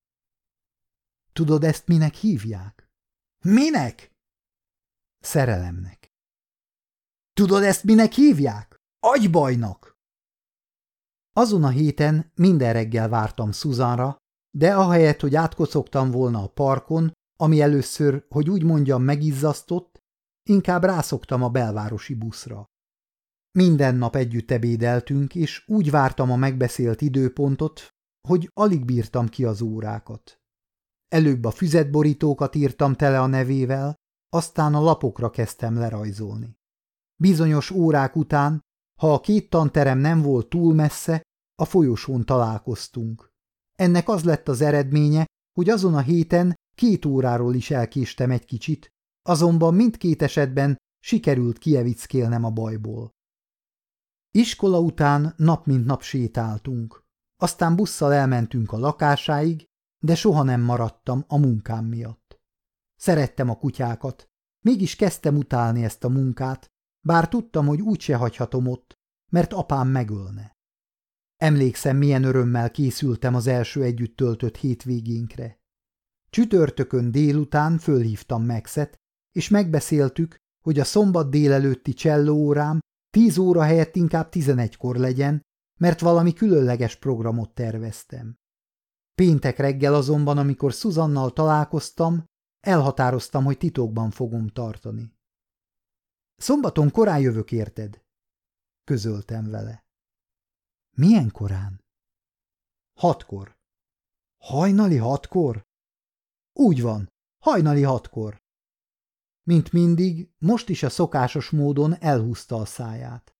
Tudod, ezt minek hívják? Minek? Szerelemnek. Tudod, ezt minek hívják? Agybajnak! Azon a héten minden reggel vártam Susanra, de ahelyett, hogy átkocogtam volna a parkon, ami először, hogy úgy mondjam, megizzasztott, inkább rászoktam a belvárosi buszra. Minden nap együtt ebédeltünk, és úgy vártam a megbeszélt időpontot, hogy alig bírtam ki az órákat. Előbb a füzetborítókat írtam tele a nevével, aztán a lapokra kezdtem lerajzolni. Bizonyos órák után, ha a két tanterem nem volt túl messze, a folyosón találkoztunk. Ennek az lett az eredménye, hogy azon a héten 2 óráról is elkéstem egy kicsit, azonban mindkét esetben sikerült kievickélnem a bajból. Iskola után nap mint nap sétáltunk, aztán busszal elmentünk a lakásáig, de soha nem maradtam a munkám miatt. Szerettem a kutyákat, mégis kezdtem utálni ezt a munkát, bár tudtam, hogy úgyse hagyhatom ott, mert apám megölne. Emlékszem, milyen örömmel készültem az első együtt töltött hétvégénkre. Csütörtökön délután fölhívtam Maxet, és megbeszéltük, hogy a szombat délelőtti csellóórám 10 óra helyett inkább 11-kor legyen, mert valami különleges programot terveztem. Péntek reggel azonban, amikor Susannal találkoztam, elhatároztam, hogy titokban fogom tartani. Szombaton korán jövök, érted? Közöltem vele. Milyen korán? 6-kor. Hajnali 6-kor? Úgy van, hajnali 6-kor. Mint mindig, most is a szokásos módon elhúzta a száját.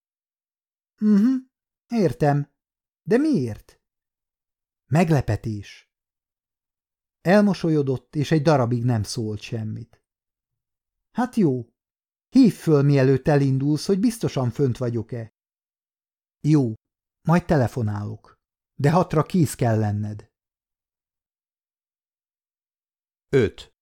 Értem. De miért? Meglepetés. Elmosolyodott, és egy darabig nem szólt semmit. Hát jó. Hívd föl, mielőtt elindulsz, hogy biztosan fönt vagyok-e. Jó, majd telefonálok, de 6-ra kész kell lenned. 5.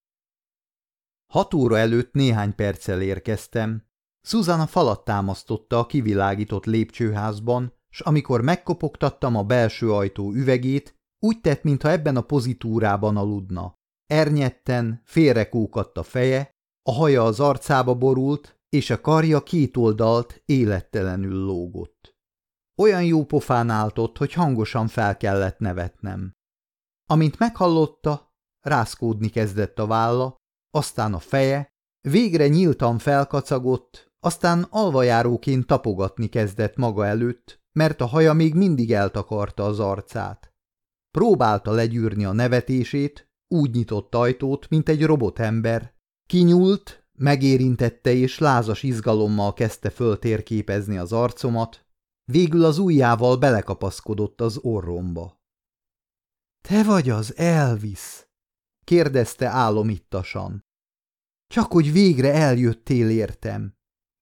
6 óra előtt néhány perccel érkeztem. Susan a falat támasztotta a kivilágított lépcsőházban, s amikor megkopogtattam a belső ajtó üvegét, úgy tett, mintha ebben a pozitúrában aludna. Ernyetten, félrekókadt a feje, a haja az arcába borult, és a karja két oldalt élettelenül lógott. Olyan jó pofán áltott, hogy hangosan fel kellett nevetnem. Amint meghallotta, rázkódni kezdett a válla, aztán a feje, végre nyíltan felkacagott, aztán alvajáróként tapogatni kezdett maga előtt, mert a haja még mindig eltakarta az arcát. Próbálta legyűrni a nevetését, úgy nyitott ajtót, mint egy robotember. Kinyúlt, megérintette és lázas izgalommal kezdte föltérképezni az arcomat, végül az ujjával belekapaszkodott az orromba. – Te vagy az Elvis! kérdezte álomittasan. Csak hogy végre eljöttél értem.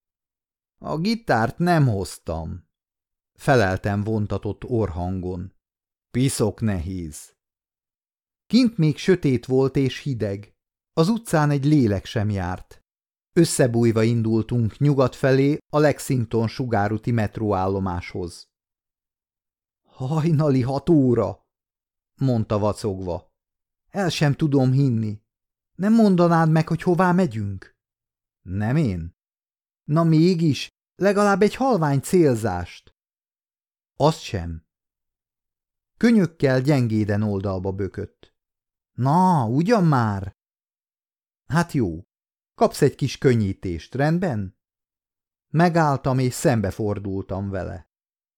A gitárt nem hoztam, feleltem vontatott orrhangon. Piszok nehéz. Kint még sötét volt és hideg. Az utcán egy lélek sem járt. Összebújva indultunk nyugat felé a Lexington sugárúti metróállomáshoz. Hajnali 6 óra, mondta vacogva. El sem tudom hinni. Nem mondanád meg, hogy hová megyünk? Nem én? Na mégis, legalább egy halvány célzást. Azt sem. Könyökkel gyengéden oldalba bökött. Na, ugyan már? Hát jó. Kapsz egy kis könnyítést, rendben? Megálltam és szembefordultam vele.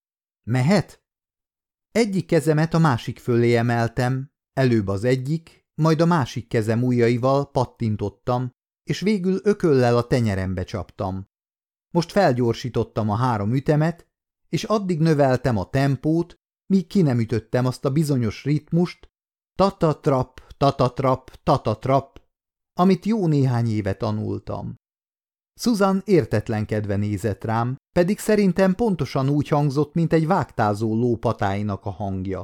Mehet? Egyik kezemet a másik fölé emeltem, előbb az egyik, majd a másik kezem ujjaival pattintottam, és végül ököllel a tenyerembe csaptam. Most felgyorsítottam a 3 ütemet, és addig növeltem a tempót, míg ki nem ütöttem azt a bizonyos ritmust, tatatrap, tatatrap, tatatrap, amit jó néhány éve tanultam. Susan értetlenkedve nézett rám, pedig szerintem pontosan úgy hangzott, mint egy vágtázó ló patáinak a hangja.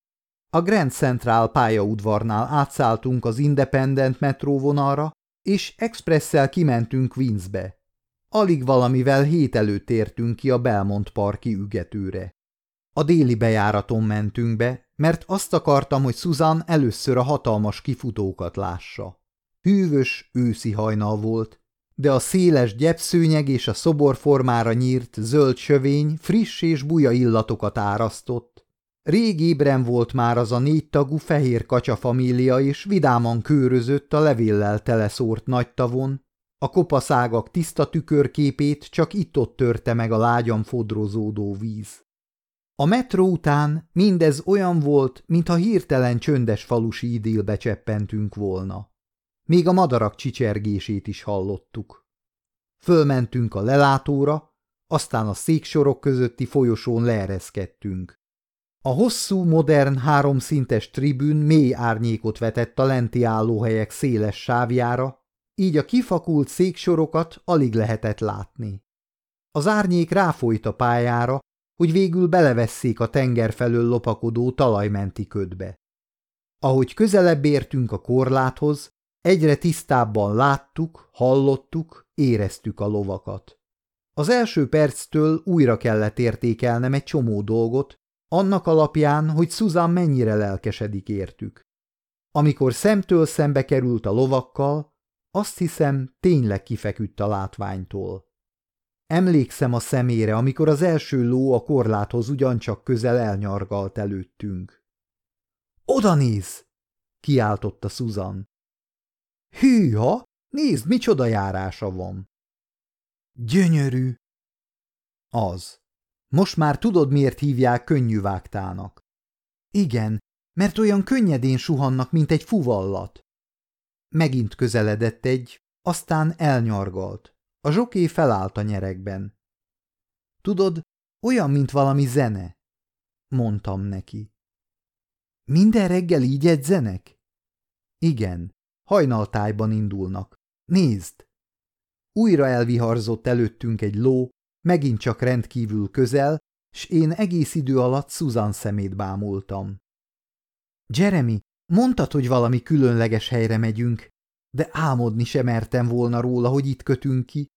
A Grand Central pályaudvarnál átszálltunk az Independent metróvonalra, és expresszel kimentünk Queensbe. Alig valamivel hét előtt értünk ki a Belmont parki ügetőre. A déli bejáraton mentünk be, mert azt akartam, hogy Susan először a hatalmas kifutókat lássa. Hűvös őszi hajnal volt, de a széles gyepszőnyeg és a szoborformára nyírt zöld sövény friss és buja illatokat árasztott. Rég ébren volt már az a 4 tagú fehér kacsafamília, és vidáman kőrözött a levéllel teleszórt nagy tavon. A kopaszágak tiszta tükörképét csak itt-ott törte meg a lágyan fodrozódó víz. A metró után mindez olyan volt, mintha hirtelen csöndes falusi idillbe cseppentünk volna. Még a madarak csicsergését is hallottuk. Fölmentünk a lelátóra, aztán a széksorok közötti folyosón leereszkedtünk. A hosszú, modern, 3 szintes tribűn mély árnyékot vetett a lenti állóhelyek széles sávjára, így a kifakult széksorokat alig lehetett látni. Az árnyék ráfolyt a pályára, hogy végül belevesszék a tenger felől lopakodó talajmenti ködbe. Ahogy közelebb értünk a korláthoz, egyre tisztábban láttuk, hallottuk, éreztük a lovakat. Az első perctől újra kellett értékelnem egy csomó dolgot, annak alapján, hogy Susan mennyire lelkesedik értük. Amikor szemtől szembe került a lovakkal, azt hiszem, tényleg kifeküdt a látványtól. Emlékszem a szemére, amikor az első ló a korláthoz ugyancsak közel elnyargalt előttünk. – Oda néz! – kiáltotta Susan. – Hűha! Nézd, micsoda járása van! – Gyönyörű! – Az. Most már tudod, miért hívják könnyűvágtának? – Igen, mert olyan könnyedén suhannak, mint egy fuvallat. Megint közeledett egy, aztán elnyargalt. A zsoké felállt a nyeregben. Tudod, olyan, mint valami zene, mondtam neki. Minden reggel így edzenek? Igen, hajnaltájban indulnak. Nézd! Újra elviharzott előttünk egy ló, megint csak rendkívül közel, s én egész idő alatt Susan szemét bámultam. Jeremy, mondtad, hogy valami különleges helyre megyünk, de álmodni sem mertem volna róla, hogy itt kötünk ki.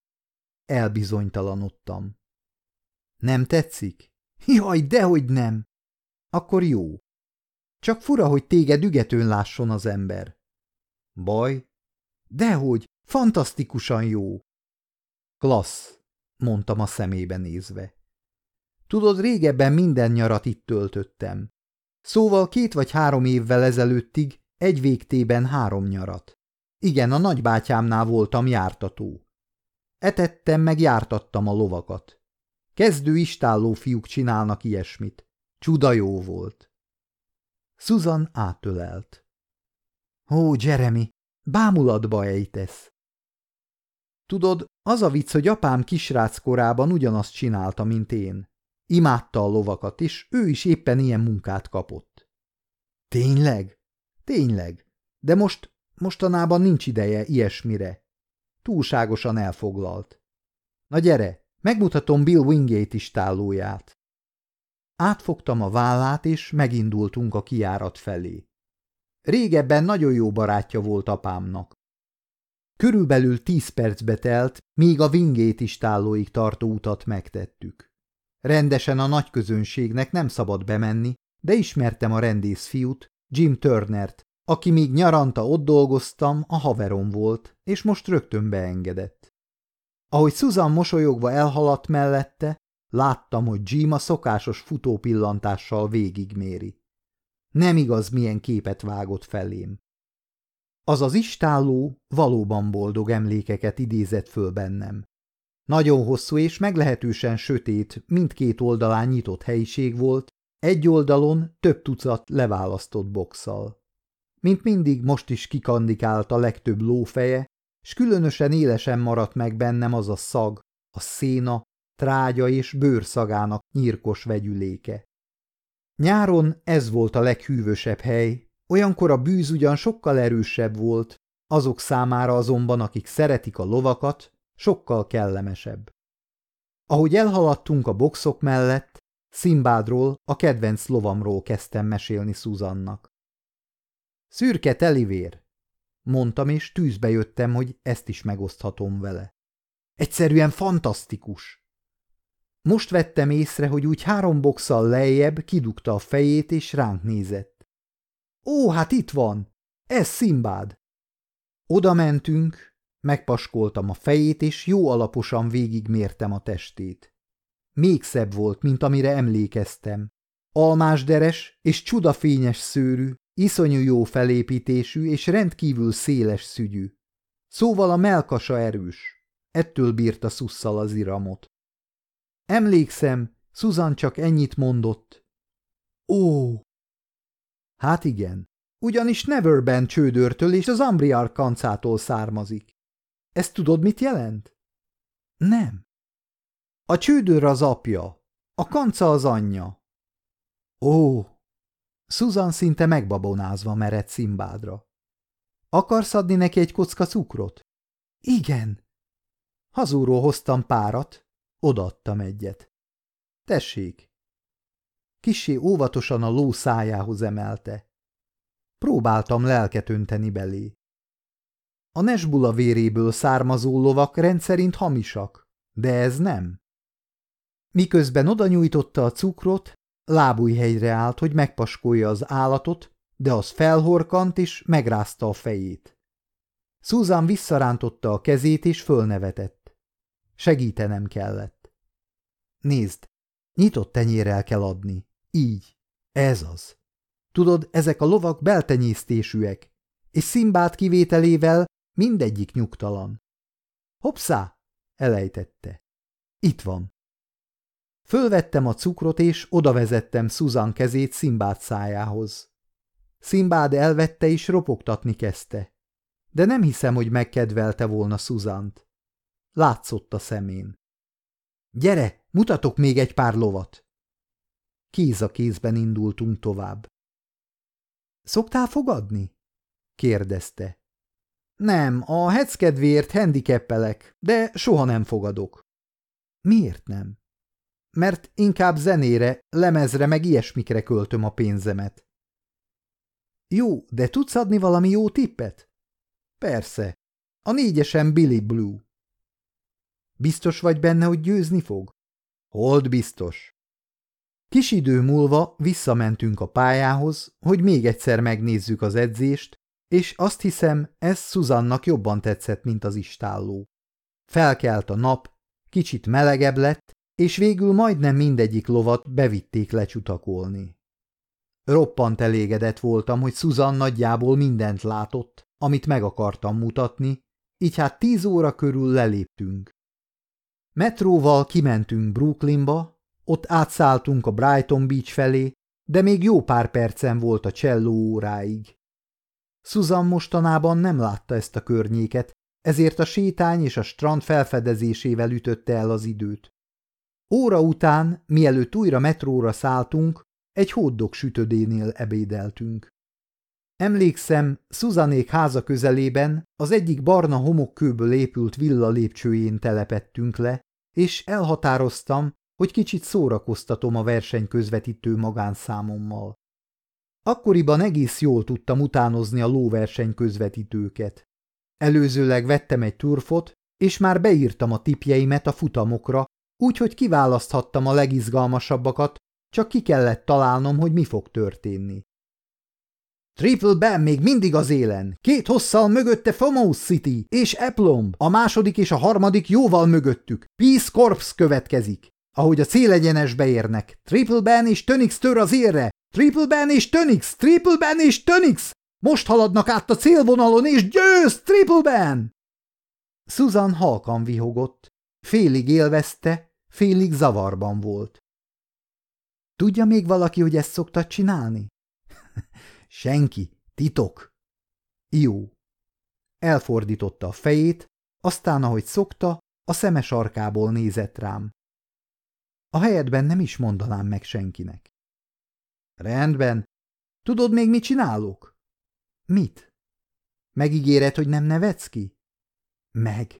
Elbizonytalanodtam. Nem tetszik? Jaj, dehogy nem! Akkor jó. Csak fura, hogy téged ügetőn lásson az ember. Baj? Dehogy, fantasztikusan jó. Klassz, mondtam a szemébe nézve. Tudod, régebben minden nyarat itt töltöttem. Szóval 2 vagy 3 évvel ezelőttig egy végtében 3 nyarat. Igen, a nagybátyámnál voltam jártató. Etettem meg jártattam a lovakat. Kezdő istálló fiúk csinálnak ilyesmit. Csuda jó volt. Susan átölelt. Ó, Jeremy, bámulatba ejtesz. Tudod, az a vicc, hogy apám kisrác korában ugyanazt csinálta, mint én. Imádta a lovakat, és ő is éppen ilyen munkát kapott. Tényleg? Tényleg. de mostanában nincs ideje ilyesmire. Túlságosan elfoglalt. Na gyere, megmutatom Bill Wingate istállóját. Átfogtam a vállát, és megindultunk a kijárat felé. Régebben nagyon jó barátja volt apámnak. Körülbelül 10 percbe telt, míg a Wingate istállóig tartó utat megtettük. Rendesen a nagy közönségnek nem szabad bemenni, de ismertem a rendész fiút, Jim Turnert, aki míg nyaranta ott dolgoztam, a haverom volt, és most rögtön beengedett. Ahogy Susan mosolyogva elhaladt mellette, láttam, hogy Jim a szokásos futópillantással végigméri. Nem igaz, milyen képet vágott felém. Az az istálló valóban boldog emlékeket idézett föl bennem. Nagyon hosszú és meglehetősen sötét, mindkét oldalán nyitott helyiség volt, egy oldalon több tucat leválasztott bokszal. Mint mindig most is kikandikált a legtöbb lófeje, s különösen élesen maradt meg bennem az a szag, a széna, trágya és bőrszagának nyírkos vegyüléke. Nyáron ez volt a leghűvösebb hely, olyankor a bűz ugyan sokkal erősebb volt, azok számára azonban, akik szeretik a lovakat, sokkal kellemesebb. Ahogy elhaladtunk a boxok mellett, Szimbádról, a kedvenc lovamról kezdtem mesélni Susannak. Szürke telivér, mondtam, és tűzbe jöttem, hogy ezt is megoszthatom vele. Egyszerűen fantasztikus. Most vettem észre, hogy úgy 3 boxal lejjebb kidugta a fejét, és ránk nézett. Ó, hát itt van! Ez Szimbád! Oda mentünk, megpaskoltam a fejét, és jó alaposan végigmértem a testét. Még szebb volt, mint amire emlékeztem. Almásderes és csudafényes szőrű, iszonyú jó felépítésű és rendkívül széles szügyű. Szóval a mellkasa erős. Ettől bírta szusszal az iramot. Emlékszem, Susan csak ennyit mondott. Ó! Hát igen, ugyanis Neverbend csődörtől és az Ambriar kancától származik. Ezt tudod, mit jelent? Nem. A csődör az apja, a kanca az anyja. Ó! Susan szinte megbabonázva merett Szimbádra. Akarsz adni neki egy kocka cukrot? Igen. Hazúról hoztam párat, odaadtam egyet. Tessék. Kissé óvatosan a ló szájához emelte. Próbáltam lelket önteni belé. A Nesbula véréből származó lovak rendszerint hamisak, de ez nem. Miközben oda nyújtotta a cukrot, lábújhelyre állt, hogy megpaskolja az állatot, de az felhorkant és megrázta a fejét. Susan visszarántotta a kezét és fölnevetett. Segítenem kellett. Nézd, nyitott tenyérrel kell adni. Így. Ez az. Tudod, ezek a lovak beltenyésztésűek, és Szimbád kivételével mindegyik nyugtalan. Hoppszá! Elejtette. Itt van. Fölvettem a cukrot, és odavezettem Susan kezét Szimbád szájához. Szimbád elvette, és ropogtatni kezdte. De nem hiszem, hogy megkedvelte volna Susant. Látszott a szemén. Gyere, mutatok még egy pár lovat. Kéz a kézben indultunk tovább. Szoktál fogadni? Kérdezte. Nem, a heckedvéért handicapelek, de soha nem fogadok. Miért nem? Mert inkább zenére, lemezre meg ilyesmikre költöm a pénzemet. Jó, de tudsz adni valami jó tippet? Persze. A 4-esen Billy Blue. Biztos vagy benne, hogy győzni fog? Hold biztos. Kis idő múlva visszamentünk a pályához, hogy még egyszer megnézzük az edzést, és azt hiszem, ez Susannak jobban tetszett, mint az istálló. Felkelt a nap, kicsit melegebb lett, és végül majdnem mindegyik lovat bevitték lecsutakolni. Roppant elégedett voltam, hogy Susan nagyjából mindent látott, amit meg akartam mutatni, így hát 10 óra körül leléptünk. Metróval kimentünk Brooklynba, ott átszálltunk a Brighton Beach felé, de még jó pár percen volt a cselló óráig. Susan mostanában nem látta ezt a környéket, ezért a sétány és a strand felfedezésével ütötte el az időt. Óra után, mielőtt újra metróra szálltunk, egy hotdog sütödénél ebédeltünk. Emlékszem, Suzanék háza közelében az egyik barna homokkőből épült villa lépcsőjén telepettünk le, és elhatároztam, hogy kicsit szórakoztatom a versenyközvetítő magánszámommal. Akkoriban egész jól tudtam utánozni a lóversenyközvetítőket. Előzőleg vettem egy turfot, és már beírtam a tippjeimet a futamokra, úgyhogy kiválaszthattam a legizgalmasabbakat, csak ki kellett találnom, hogy mi fog történni. Triple Ben még mindig az élen, 2 hosszal mögötte Famous City és Eplomb, a második és a harmadik jóval mögöttük. Peace Corps következik. Ahogy a célegyenesbe érnek, Triple Ben és Tönix tör az élre, Triple Ben és Tönix, Triple Ben és Tönix! Most haladnak át a célvonalon, és győz, Triple Ben! Susan halkan vihogott, félig élvezte, félig zavarban volt. Tudja még valaki, hogy ezt szoktad csinálni? Senki, titok. Jó. Elfordította a fejét, aztán, ahogy szokta, a szeme sarkából nézett rám. A helyedben nem is mondanám meg senkinek. Rendben. Tudod még, mit csinálok? Mit? Megígéred, hogy nem nevetsz ki? Meg.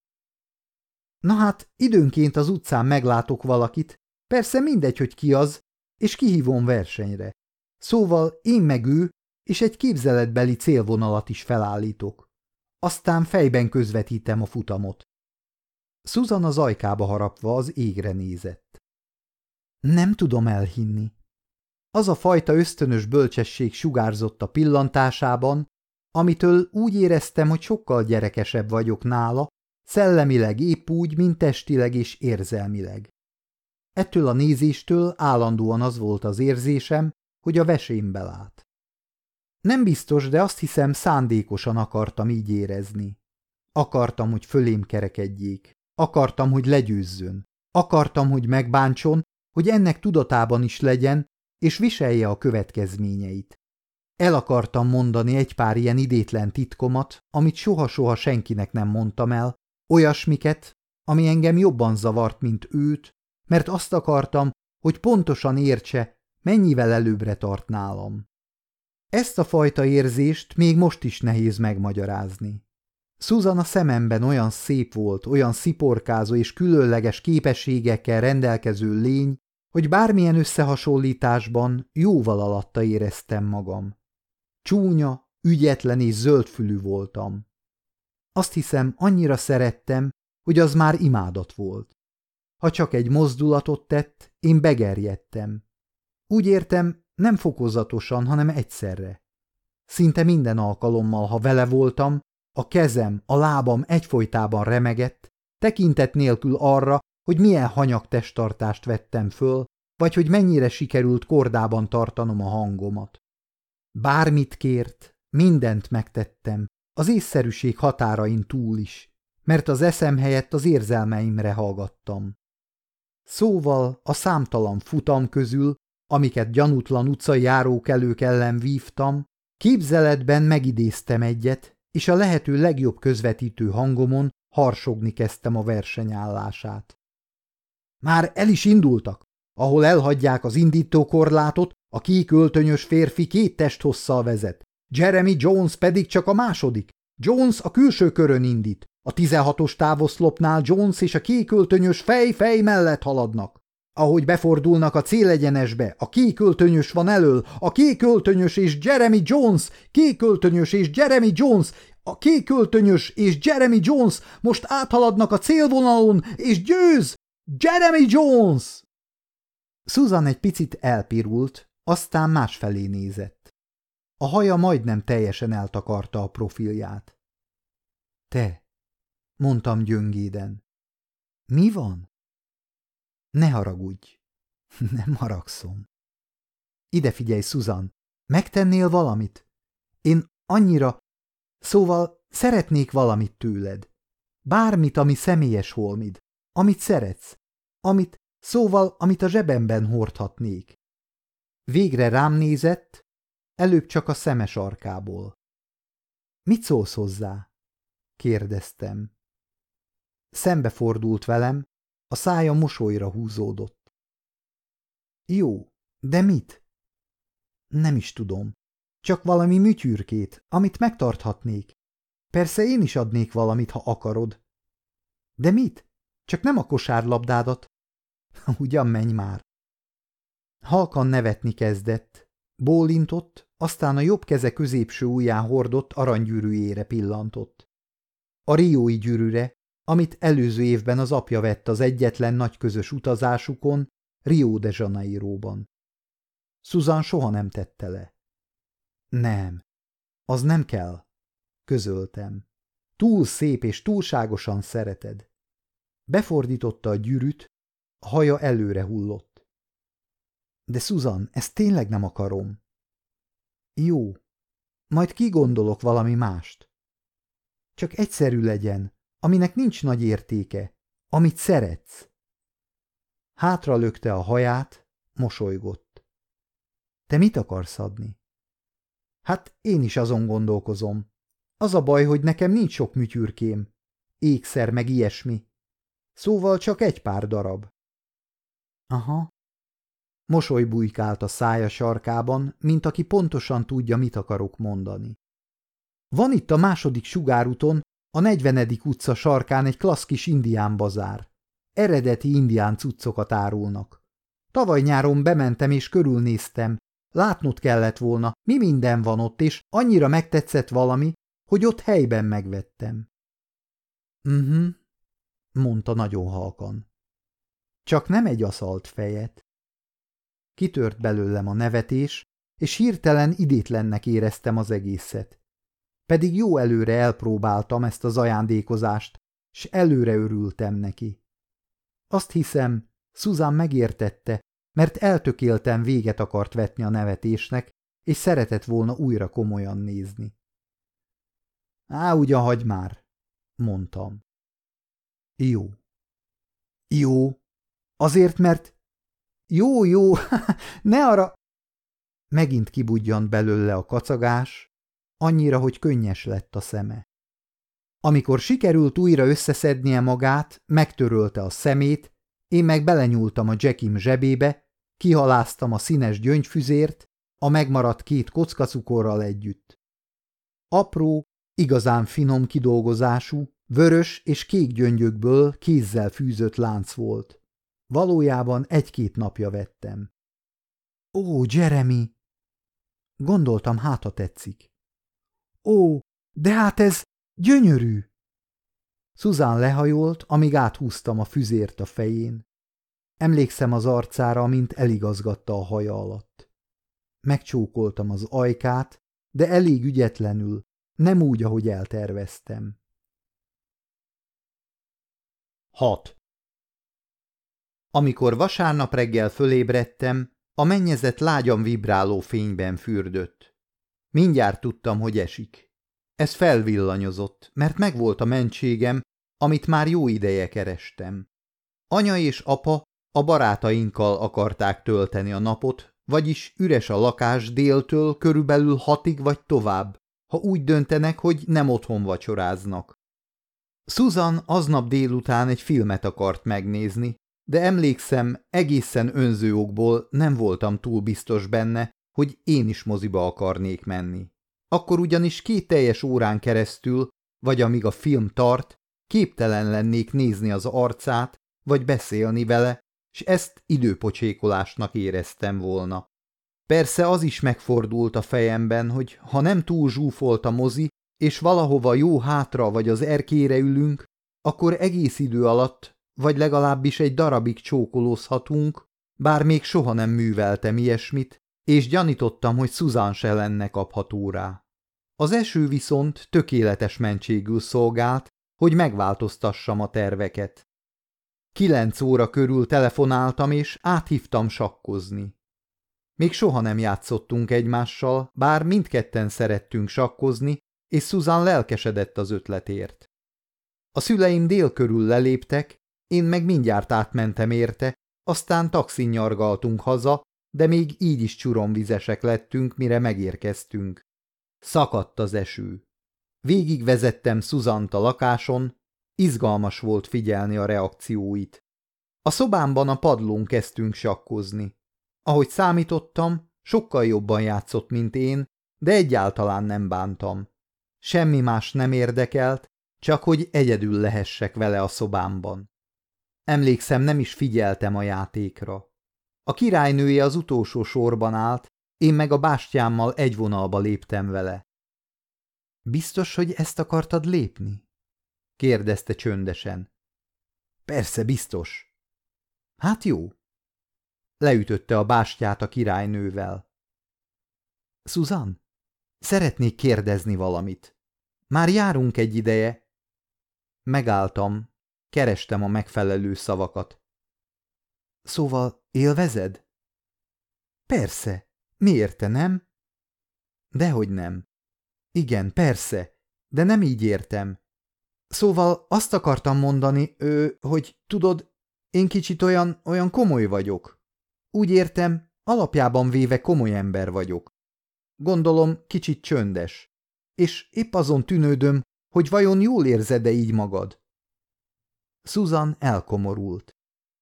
Na hát, időnként az utcán meglátok valakit, persze mindegy, hogy ki az, és kihívom versenyre. Szóval én meg ő, és egy képzeletbeli célvonalat is felállítok. Aztán fejben közvetítem a futamot. Susan az ajkába harapva az égre nézett. Nem tudom elhinni. Az a fajta ösztönös bölcsesség sugárzott a pillantásában, amitől úgy éreztem, hogy sokkal gyerekesebb vagyok nála, szellemileg épp úgy, mint testileg és érzelmileg. Ettől a nézéstől állandóan az volt az érzésem, hogy a vesémbe lát. Nem biztos, de azt hiszem, szándékosan akartam így érezni. Akartam, hogy fölém kerekedjék. Akartam, hogy legyőzzön. Akartam, hogy megbántson, hogy ennek tudatában is legyen, és viselje a következményeit. El akartam mondani egy pár ilyen idétlen titkomat, amit soha-soha senkinek nem mondtam el, olyasmiket, ami engem jobban zavart, mint őt, mert azt akartam, hogy pontosan értse, mennyivel előbbre tart nálam. Ezt a fajta érzést még most is nehéz megmagyarázni. Susan a szememben olyan szép volt, olyan sziporkázó és különleges képességekkel rendelkező lény, hogy bármilyen összehasonlításban jóval alatta éreztem magam. Csúnya, ügyetlen és zöldfülű voltam. Azt hiszem, annyira szerettem, hogy az már imádat volt. Ha csak egy mozdulatot tett, én begerjedtem. Úgy értem, nem fokozatosan, hanem egyszerre. Szinte minden alkalommal, ha vele voltam, a kezem, a lábam egyfolytában remegett, tekintet nélkül arra, hogy milyen hanyag testtartást vettem föl, vagy hogy mennyire sikerült kordában tartanom a hangomat. Bármit kért, mindent megtettem, az észszerűség határain túl is, mert az eszem helyett az érzelmeimre hallgattam. Szóval a számtalan futam közül, amiket gyanútlan utcai járókelők ellen vívtam, képzeletben megidéztem egyet, és a lehető legjobb közvetítő hangomon harsogni kezdtem a versenyállását. Már el is indultak, ahol elhagyják az indítókorlátot, a kék öltönyös férfi 2 testhosszal vezet, Jeremy Jones pedig csak a második. Jones a külső körön indít, a 16-os távoszlopnál Jones és a kék öltönyös fej mellett haladnak. Ahogy befordulnak a célegyenesbe, a kék öltönyös van elől, a kék öltönyös és Jeremy Jones, kék öltönyös és Jeremy Jones, a kék öltönyös és Jeremy Jones most áthaladnak a célvonalon, és győz! Jeremy Jones! Susan egy picit elpirult, aztán másfelé nézett. A haja majdnem teljesen eltakarta a profilját. Te, mondtam gyöngéden. Mi van? Ne haragudj. Nem haragszom. Ide figyelj, Susan, megtennél valamit? Én annyira... Szóval szeretnék valamit tőled. Bármit, ami személyes holmid. Amit szeretsz. Amit a zsebemben hordhatnék. Végre rám nézett, előbb csak a szeme sarkából. Mit szólsz hozzá? Kérdeztem. Szembefordult velem, a szája mosolyra húzódott. Jó, de mit? Nem is tudom. Csak valami műtyürkét, amit megtarthatnék. Persze én is adnék valamit, ha akarod. De mit? Csak nem a kosárlabdádat. Ugyan menj már. Halkan nevetni kezdett. Bólintott, aztán a jobb keze középső ujján hordott aranygyűrűjére pillantott. A riói gyűrűre, amit előző évben az apja vett az egyetlen nagy közös utazásukon, Rio de Janeiróban. Susan soha nem tette le. Nem, az nem kell, közöltem. Túl szép és túlságosan szereted. Befordította a gyűrűt, a haja előre hullott. De Susan, ezt tényleg nem akarom. Jó, majd kigondolok valami mást. Csak egyszerű legyen, aminek nincs nagy értéke, amit szeretsz. Hátra lökte a haját, mosolygott. Te mit akarsz adni? Hát én is azon gondolkozom. Az a baj, hogy nekem nincs sok műtyürkém, ékszer meg ilyesmi. Szóval csak egy pár darab. Aha. Mosoly bujkált a szája sarkában, mint aki pontosan tudja, mit akarok mondani. Van itt a második sugárúton, a 40. utca sarkán egy klassz kis indián bazár. Eredeti indián cuccokat árulnak. Tavaly nyáron bementem és körülnéztem. Látnod kellett volna, mi minden van ott, és annyira megtetszett valami, hogy ott helyben megvettem. Mondta nagyon halkan. Csak nem egy aszalt fejet. Kitört belőlem a nevetés, és hirtelen idétlennek éreztem az egészet. Pedig jó előre elpróbáltam ezt az ajándékozást, s előre örültem neki. Azt hiszem, Susan megértette, mert eltökélten véget akart vetni a nevetésnek, és szeretett volna újra komolyan nézni. Á, ugyan hagyd már, mondtam. Jó. Jó. Azért, mert... Jó, ne arra... Megint kibudjant belőle a kacagás, annyira, hogy könnyes lett a szeme. Amikor sikerült újra összeszednie magát, megtörölte a szemét, én meg belenyúltam a Jackim zsebébe, kihaláztam a színes gyöngyfüzért, a megmaradt 2 kockacukorral együtt. Apró, igazán finom kidolgozású, vörös és kék gyöngyökből kézzel fűzött lánc volt. Valójában 1-2 napja vettem. Ó, Jeremy! Gondoltam, hát ha tetszik. Ó, de hát ez gyönyörű! Susan lehajolt, amíg áthúztam a füzért a fején. Emlékszem az arcára, mint eligazgatta a haja alatt. Megcsókoltam az ajkát, de elég ügyetlenül, nem úgy, ahogy elterveztem. 6. Amikor vasárnap reggel fölébredtem, a mennyezet lágyan vibráló fényben fürdött. Mindjárt tudtam, hogy esik. Ez felvillanyozott, mert megvolt a mentségem, amit már jó ideje kerestem. Anya és apa a barátainkkal akarták tölteni a napot, vagyis üres a lakás déltől körülbelül 6-ig vagy tovább, ha úgy döntenek, hogy nem otthon vacsoráznak. Susan aznap délután egy filmet akart megnézni, de emlékszem, egészen önző okból nem voltam túl biztos benne, hogy én is moziba akarnék menni. Akkor ugyanis 2 teljes órán keresztül, vagy amíg a film tart, képtelen lennék nézni az arcát, vagy beszélni vele, s ezt időpocsékolásnak éreztem volna. Persze az is megfordult a fejemben, hogy ha nem túl zsúfolt a mozi, és valahova jó hátra vagy az erkére ülünk, akkor egész idő alatt, vagy legalábbis egy darabig csókolózhatunk, bár még soha nem műveltem ilyesmit, és gyanítottam, hogy Susan se lenne kapható rá. Az eső viszont tökéletes mentségül szolgált, hogy megváltoztassam a terveket. 9 óra körül telefonáltam, és áthívtam sakkozni. Még soha nem játszottunk egymással, bár mindketten szerettünk sakkozni, és Susan lelkesedett az ötletért. A szüleim dél körül leléptek, én meg mindjárt átmentem érte, aztán taxin nyargaltunk haza, de még így is csuromvizesek lettünk, mire megérkeztünk. Szakadt az eső. Végigvezettem Susant a lakáson, izgalmas volt figyelni a reakcióit. A szobámban a padlón kezdtünk sakkozni. Ahogy számítottam, sokkal jobban játszott, mint én, de egyáltalán nem bántam. Semmi más nem érdekelt, csak hogy egyedül lehessek vele a szobámban. Emlékszem, nem is figyeltem a játékra. A királynője az utolsó sorban állt, én meg a bástyámmal egy vonalba léptem vele. Biztos, hogy ezt akartad lépni? Kérdezte csöndesen. Persze, biztos. Hát jó. Leütötte a bástyát a királynővel. Susan, szeretnék kérdezni valamit. Már járunk egy ideje. Megálltam, kerestem a megfelelő szavakat. Szóval élvezed? Persze. Miért te nem? Dehogy nem. Igen, persze, de nem így értem. Szóval azt akartam mondani, hogy tudod, én kicsit olyan komoly vagyok. Úgy értem, alapjában véve komoly ember vagyok. Gondolom, kicsit csöndes. És épp azon tűnődöm, hogy vajon jól érzed-e így magad? Susan elkomorult.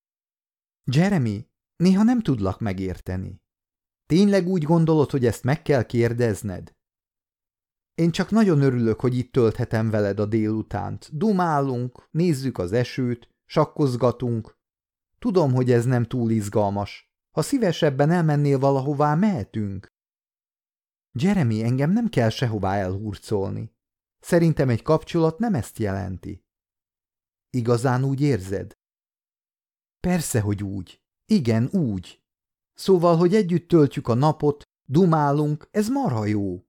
Jeremy, néha nem tudlak megérteni. Tényleg úgy gondolod, hogy ezt meg kell kérdezned? Én csak nagyon örülök, hogy itt tölthetem veled a délutánt. Dumálunk, nézzük az esőt, sakkozgatunk. Tudom, hogy ez nem túl izgalmas. Ha szívesebben elmennél valahová, mehetünk. Jeremy, engem nem kell sehová elhurcolni. Szerintem egy kapcsolat nem ezt jelenti. Igazán úgy érzed? Persze, hogy úgy. Igen, úgy. Szóval, hogy együtt töltjük a napot, dumálunk, ez marha jó.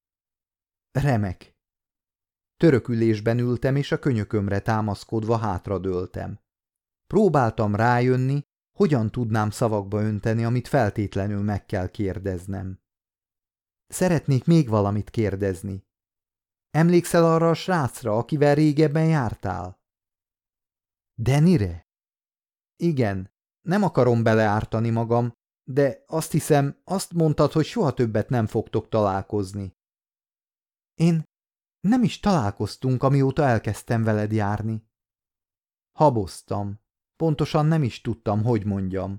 Remek. Törökülésben ültem, és a könyökömre támaszkodva hátradőltem. Próbáltam rájönni, hogyan tudnám szavakba önteni, amit feltétlenül meg kell kérdeznem. Szeretnék még valamit kérdezni. Emlékszel arra a srácra, akivel régebben jártál? Dannyre? Igen, nem akarom beleártani magam, de azt hiszem, azt mondtad, hogy soha többet nem fogtok találkozni. Én nem is találkoztunk, amióta elkezdtem veled járni. Haboztam. Pontosan nem is tudtam, hogy mondjam.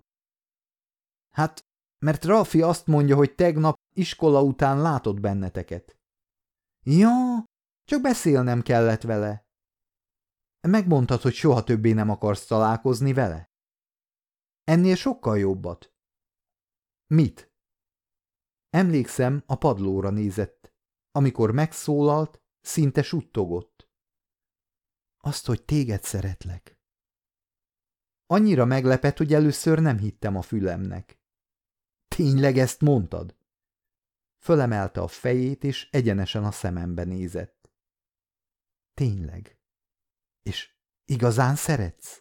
Hát, mert Ralfi azt mondja, hogy tegnap iskola után látott benneteket. Ja, csak beszélnem kellett vele. Megmondtad, hogy soha többé nem akarsz találkozni vele? Ennél sokkal jobbat. Mit? Emlékszem, a padlóra nézett. Amikor megszólalt, szinte suttogott. Azt, hogy téged szeretlek. Annyira meglepett, hogy először nem hittem a fülemnek. Tényleg ezt mondtad? Fölemelte a fejét, és egyenesen a szemembe nézett. Tényleg. És igazán szeretsz?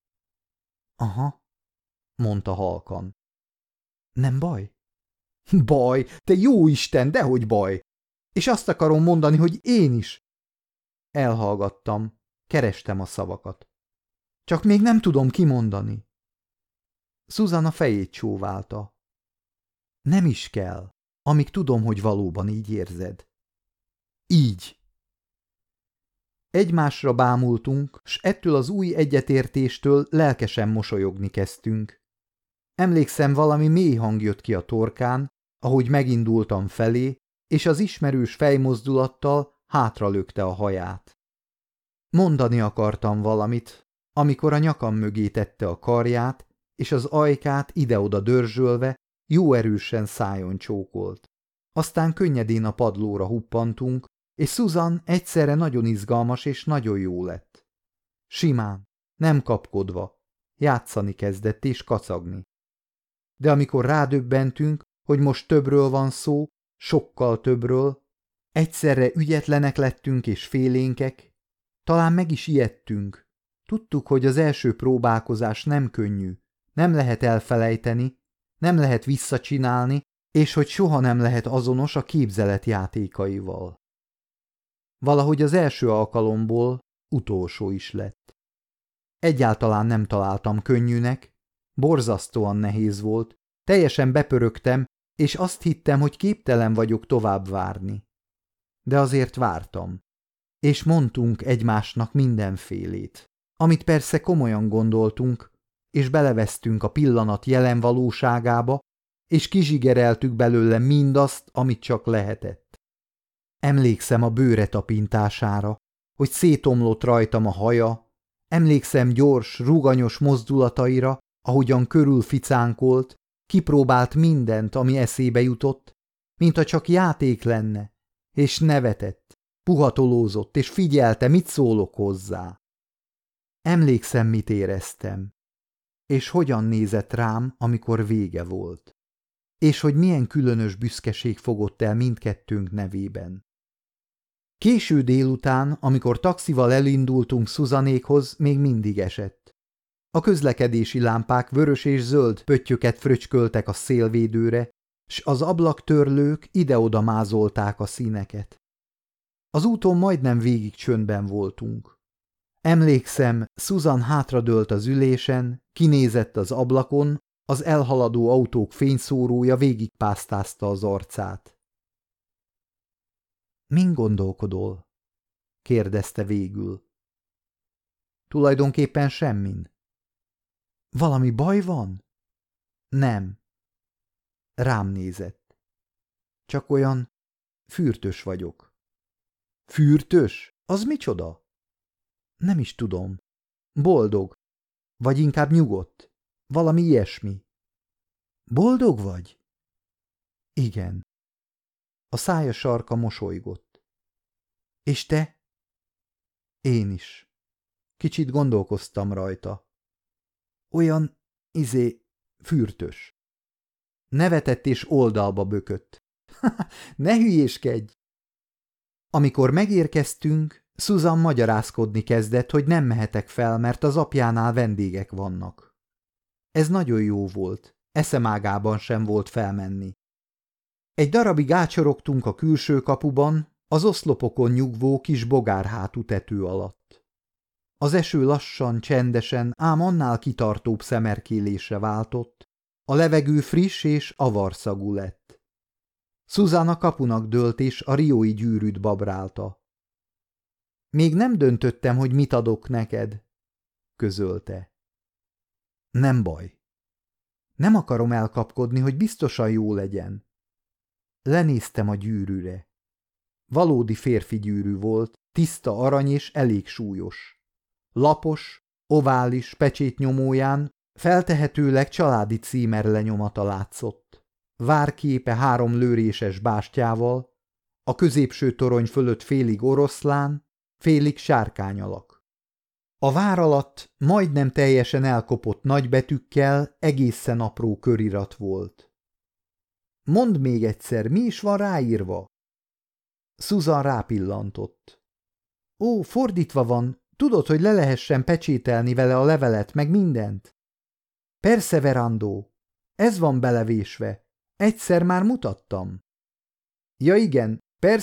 Aha, mondta halkan. Nem baj? Baj, te jó Isten, dehogy baj! És azt akarom mondani, hogy én is. Elhallgattam, kerestem a szavakat. Csak még nem tudom kimondani. Susan a fejét csóválta. Nem is kell, amíg tudom, hogy valóban így érzed. Így. Egymásra bámultunk, s ettől az új egyetértéstől lelkesen mosolyogni kezdtünk. Emlékszem, valami mély hang jött ki a torkán, ahogy megindultam felé, és az ismerős fejmozdulattal hátralökte a haját. Mondani akartam valamit, amikor a nyakam mögé tette a karját, és az ajkát ide-oda dörzsölve jó erősen szájon csókolt. Aztán könnyedén a padlóra huppantunk, és Susan egyszerre nagyon izgalmas és nagyon jó lett. Simán, nem kapkodva, játszani kezdett és kacagni. De amikor rádöbbentünk, hogy most többről van szó, sokkal többről, egyszerre ügyetlenek lettünk és félénkek, talán meg is ijedtünk. Tudtuk, hogy az első próbálkozás nem könnyű, nem lehet elfelejteni, nem lehet visszacsinálni, és hogy soha nem lehet azonos a képzelet játékaival. Valahogy az első alkalomból utolsó is lett. Egyáltalán nem találtam könnyűnek, borzasztóan nehéz volt, teljesen bepörögtem, és azt hittem, hogy képtelen vagyok tovább várni. De azért vártam, és mondtunk egymásnak mindenfélét, amit persze komolyan gondoltunk, és belevesztünk a pillanat jelen valóságába, és kizsigereltük belőle mindazt, amit csak lehetett. Emlékszem a bőre tapintására, hogy szétomlott rajtam a haja, emlékszem gyors, ruganyos mozdulataira, ahogyan körülficánkolt, kipróbált mindent, ami eszébe jutott, mintha csak játék lenne, és nevetett, puhatolózott, és figyelte, mit szólok hozzá. Emlékszem, mit éreztem, és hogyan nézett rám, amikor vége volt, és hogy milyen különös büszkeség fogott el mindkettőnk nevében. Késő délután, amikor taxival elindultunk Suzanékhoz, még mindig esett. A közlekedési lámpák vörös és zöld pöttyöket fröcsköltek a szélvédőre, s az ablaktörlők ide-oda mázolták a színeket. Az úton majdnem végig csöndben voltunk. Emlékszem, Susan hátradőlt az ülésen, kinézett az ablakon, az elhaladó autók fényszórója végigpásztázta az arcát. Min gondolkodol? Kérdezte végül. Tulajdonképpen semmin. Valami baj van? Nem. Rám nézett. Csak olyan fürtös vagyok. Fürtös? Az micsoda? Nem is tudom. Boldog. Vagy inkább nyugodt. Valami ilyesmi. Boldog vagy? Igen. A szája sarka mosolygott. És te? Én is. Kicsit gondolkoztam rajta. Olyan, fürtös. Nevetett és oldalba bökött. Ne hülyéskedj! Amikor megérkeztünk, Susan magyarázkodni kezdett, hogy nem mehetek fel, mert az apjánál vendégek vannak. Ez nagyon jó volt, eszemágában sem volt felmenni. Egy darabig ácsorogtunk a külső kapuban, az oszlopokon nyugvó kis bogárhátú tető alatt. Az eső lassan, csendesen, ám annál kitartóbb szemerkélésre váltott, a levegő friss és avarszagú lett. Susan a kapunak dőlt és a riói gyűrűt babrálta. Még nem döntöttem, hogy mit adok neked, közölte. Nem baj. Nem akarom elkapkodni, hogy biztosan jó legyen. Lenéztem a gyűrűre. Valódi férfi gyűrű volt, tiszta arany és elég súlyos. Lapos, ovális pecsétnyomóján feltehetőleg családi címer lenyomata látszott. Várképe 3 lőréses bástyával, a középső torony fölött félig oroszlán, félig sárkány alak. A vár alatt majdnem teljesen elkopott nagybetűkkel egészen apró körirat volt. Mondd még egyszer, mi is van ráírva? Susan rápillantott. Ó, fordítva van, tudod, hogy le lehessen pecsételni vele a levelet, meg mindent? Perseverando, ez van belevésve, egyszer már mutattam. Ja igen,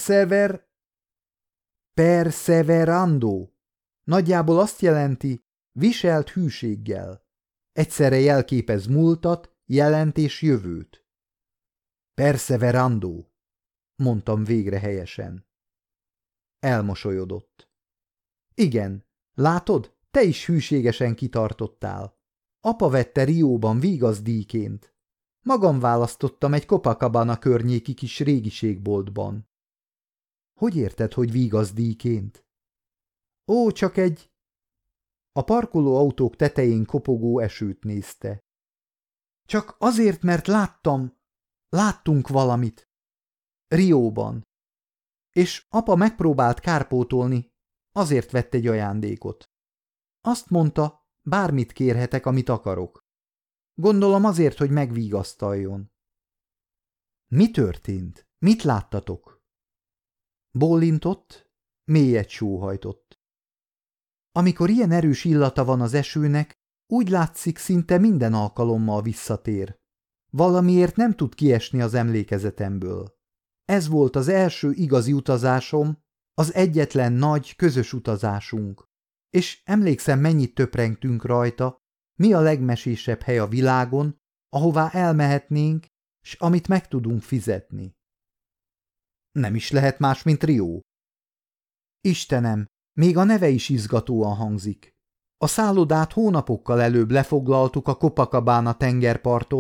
Perseverando. Nagyjából azt jelenti, viselt hűséggel. Egyszerre jelképez múltat, jelent és jövőt. Perseverando, mondtam végre helyesen. Elmosolyodott. Igen, látod, te is hűségesen kitartottál. Apa vette Rióban vígazdíjként. Magam választottam egy Copacabana környéki kis régiségboltban. Hogy érted, hogy vígazdíjként? Ó, csak egy... A parkoló autók tetején kopogó esőt nézte. Csak azért, mert láttunk valamit. Rióban. És apa megpróbált kárpótolni, azért vett egy ajándékot. Azt mondta, bármit kérhetek, amit akarok. Gondolom azért, hogy megvigasztaljon. Mi történt? Mit láttatok? Bólintott, mélyet sóhajtott. Amikor ilyen erős illata van az esőnek, úgy látszik, szinte minden alkalommal visszatér. Valamiért nem tud kiesni az emlékezetemből. Ez volt az első igazi utazásom, az egyetlen nagy, közös utazásunk. És emlékszem, mennyit töprengtünk rajta, mi a legmesésebb hely a világon, ahová elmehetnénk, s amit meg tudunk fizetni. Nem is lehet más, mint Rio. Istenem, még a neve is izgatóan hangzik. A szállodát hónapokkal előbb lefoglaltuk a Copacabana tengerparton,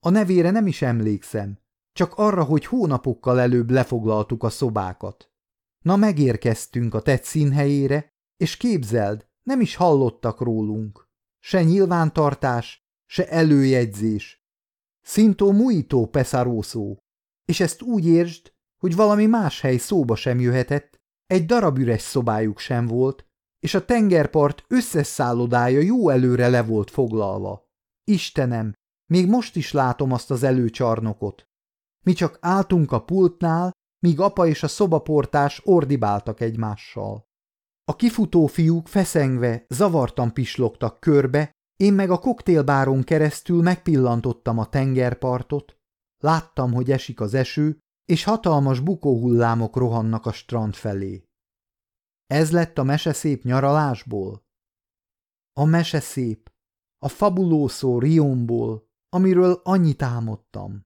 A nevére nem is emlékszem, csak arra, hogy hónapokkal előbb lefoglaltuk a szobákat. Na, megérkeztünk a tett színhelyére, és képzeld, nem is hallottak rólunk. Se nyilvántartás, se előjegyzés. Szintó muito pesaroso. És ezt úgy értsd, hogy valami más hely szóba sem jöhetett, egy darab üres szobájuk sem volt, és a tengerpart összes szállodája jó előre le volt foglalva. Istenem, még most is látom azt az előcsarnokot. Mi csak álltunk a pultnál, míg apa és a szobaportás ordibáltak egymással. A kifutó fiúk feszengve, zavartan pislogtak körbe, én meg a koktélbáron keresztül megpillantottam a tengerpartot, láttam, hogy esik az eső, és hatalmas bukóhullámok rohannak a strand felé. Ez lett a meseszép nyaralásból? A meseszép, a fabuloso riomból, amiről annyit álmodtam.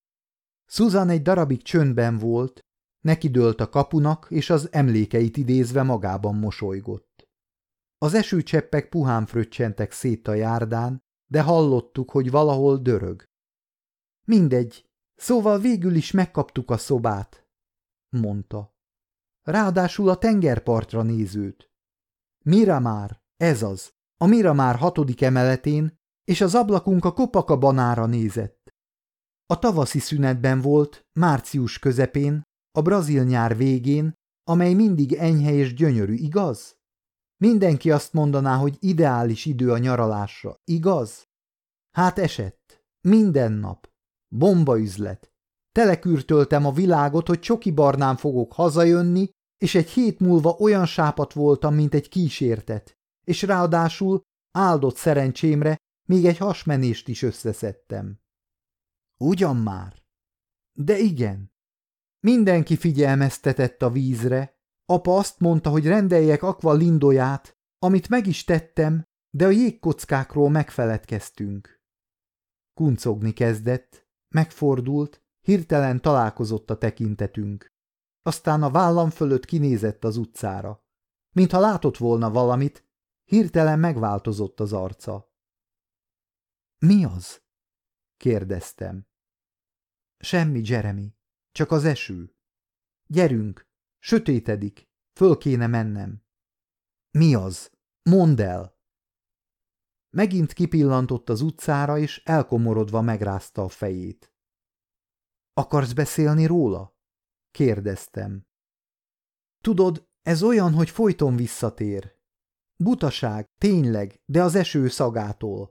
Susan egy darabig csöndben volt, nekidőlt a kapunak, és az emlékeit idézve magában mosolygott. Az esőcseppek puhán fröccsentek szét a járdán, de hallottuk, hogy valahol dörög. Mindegy, szóval végül is megkaptuk a szobát, mondta. Ráadásul a tengerpartra nézőt. Miramar, ez az, a Miramar 6. emeletén, és az ablakunk a Copacabanára nézett. A tavaszi szünetben volt, március közepén, a brazil nyár végén, amely mindig enyhe és gyönyörű, igaz? Mindenki azt mondaná, hogy ideális idő a nyaralásra, igaz? Hát esett. Minden nap. Bombaüzlet. Telekürtöltem a világot, hogy csoki barnán fogok hazajönni, és egy hét múlva olyan sápadt voltam, mint egy kísértet, és ráadásul, áldott szerencsémre, még egy hasmenést is összeszedtem. Ugyan már? De igen. Mindenki figyelmeztetett a vízre, apa azt mondta, hogy rendeljek Aqua Lindóját, amit meg is tettem, de a jégkockákról megfeledkeztünk. Kuncogni kezdett, megfordult, hirtelen találkozott a tekintetünk. Aztán a vállam fölött kinézett az utcára. Mintha látott volna valamit, hirtelen megváltozott az arca. Mi az? Kérdeztem. Semmi, Jeremy, csak az eső. Gyerünk, sötétedik, föl kéne mennem. Mi az? Mondd el! Megint kipillantott az utcára, és elkomorodva megrázta a fejét. Akarsz beszélni róla? Kérdeztem. Tudod, ez olyan, hogy folyton visszatér. Butaság, tényleg, de az eső szagától.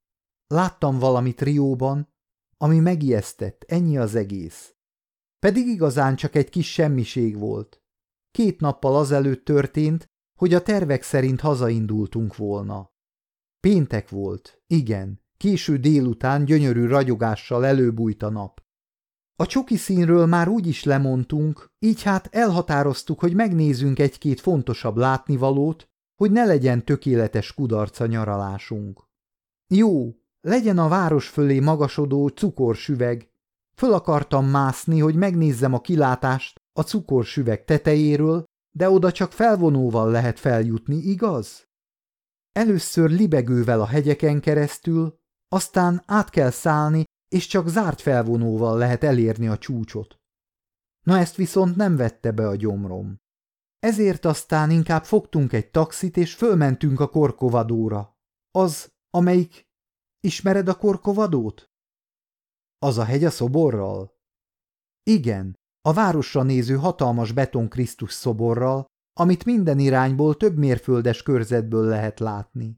Láttam valamit Rióban, ami megijesztett, ennyi az egész. Pedig igazán csak egy kis semmiség volt. 2 nappal azelőtt történt, hogy a tervek szerint hazaindultunk volna. Péntek volt, igen, késő délután gyönyörű ragyogással előbújt a nap. A csoki színről már úgy is lemondtunk, így hát elhatároztuk, hogy megnézzünk egy-két fontosabb látnivalót, hogy ne legyen tökéletes kudarc a nyaralásunk. Jó, legyen a város fölé magasodó cukorsüveg. Föl akartam mászni, hogy megnézzem a kilátást a cukorsüveg tetejéről, de oda csak felvonóval lehet feljutni, igaz? Először libegővel a hegyeken keresztül, aztán át kell szállni, és csak zárt felvonóval lehet elérni a csúcsot. Na ezt viszont nem vette be a gyomrom. Ezért aztán inkább fogtunk egy taxit, és fölmentünk a Corcovadóra. Az, amelyik... Ismered a Corcovadót? Az a hegy a szoborral? Igen, a városra néző hatalmas beton Krisztus szoborral, amit minden irányból több mérföldes körzetből lehet látni.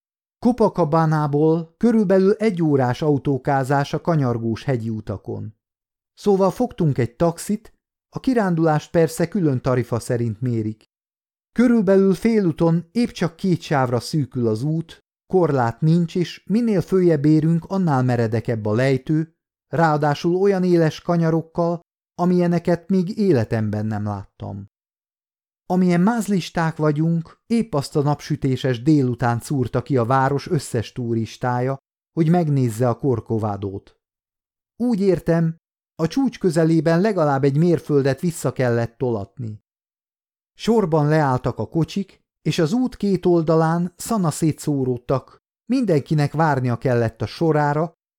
Copacabanából körülbelül 1 órás autókázás a kanyargós hegyi utakon. Szóval fogtunk egy taxit, a kirándulást persze külön tarifa szerint mérik. Körülbelül félúton épp csak 2 sávra szűkül az út, korlát nincs, és minél följebb érünk, annál meredekebb a lejtő, ráadásul olyan éles kanyarokkal, amilyeneket még életemben nem láttam. Amilyen mázlisták vagyunk, épp azt a napsütéses délután szúrta ki a város összes turistája, hogy megnézze a Corcovadót. Úgy értem, a csúcs közelében legalább 1 mérföldet vissza kellett tolatni. Sorban leálltak a kocsik, és az út 2 oldalán szana szétszóródtak, mindenkinek várnia kellett a sorára,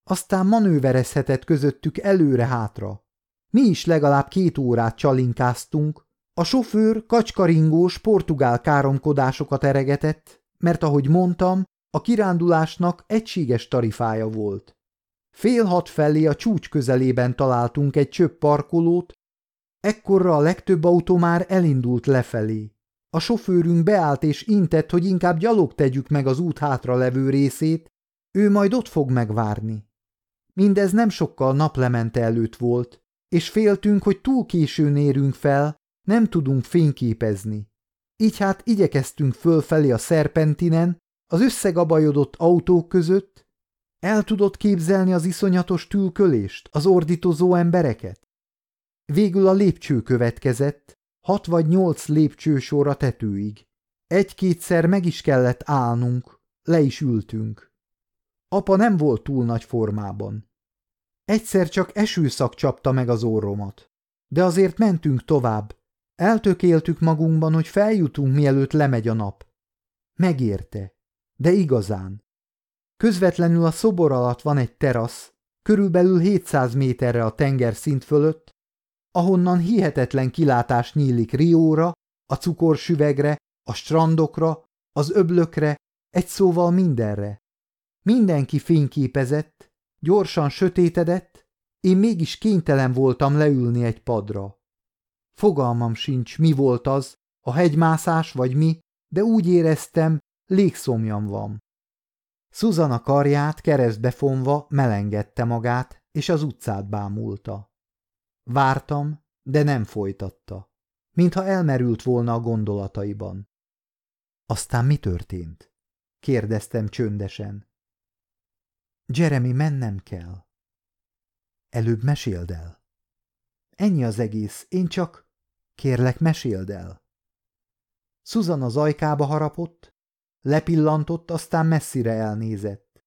Aztán manőverezhetett közöttük előre-hátra. Mi is legalább 2 órát csalinkáztunk. A sofőr kacskaringós portugál káromkodásokat eregetett, mert ahogy mondtam, a kirándulásnak egységes tarifája volt. 5:30 felé a csúcs közelében találtunk egy csöpp parkolót, ekkorra a legtöbb autó már elindult lefelé. A sofőrünk beállt és intett, hogy inkább gyalog tegyük meg az út hátra levő részét, ő majd ott fog megvárni. Mindez nem sokkal naplemente előtt volt, és féltünk, hogy túl későn érünk fel, nem tudunk fényképezni. Így hát igyekeztünk fölfelé a szerpentinen, az összegabajodott autók között. El tudod képzelni az iszonyatos tülkölést, az ordítozó embereket? Végül a lépcső következett, 6 vagy 8 lépcsősor a tetőig. 1-2-szer meg is kellett állnunk, le is ültünk. Apa nem volt túl nagy formában. Egyszer csak esőszak csapta meg az orromat. De azért mentünk tovább. Eltökéltük magunkban, hogy feljutunk, mielőtt lemegy a nap. Megérte. De igazán. Közvetlenül a szobor alatt van egy terasz, körülbelül 700 méterre a tengerszint fölött, ahonnan hihetetlen kilátás nyílik Rióra, a cukorsüvegre, a strandokra, az öblökre, egy szóval mindenre. Mindenki fényképezett, gyorsan sötétedett, én mégis kénytelen voltam leülni egy padra. Fogalmam sincs, mi volt az, a hegymászás vagy mi, de úgy éreztem, légszomjam van. Susan karját keresztbe fonva melengedte magát, és az utcát bámulta. Vártam, de nem folytatta, mintha elmerült volna a gondolataiban. Aztán mi történt? Kérdeztem csöndesen. Jeremy, mennem kell. Előbb meséld el. Ennyi az egész, én csak... Kérlek, meséld el. Susan az ajkába harapott, lepillantott, aztán messzire elnézett.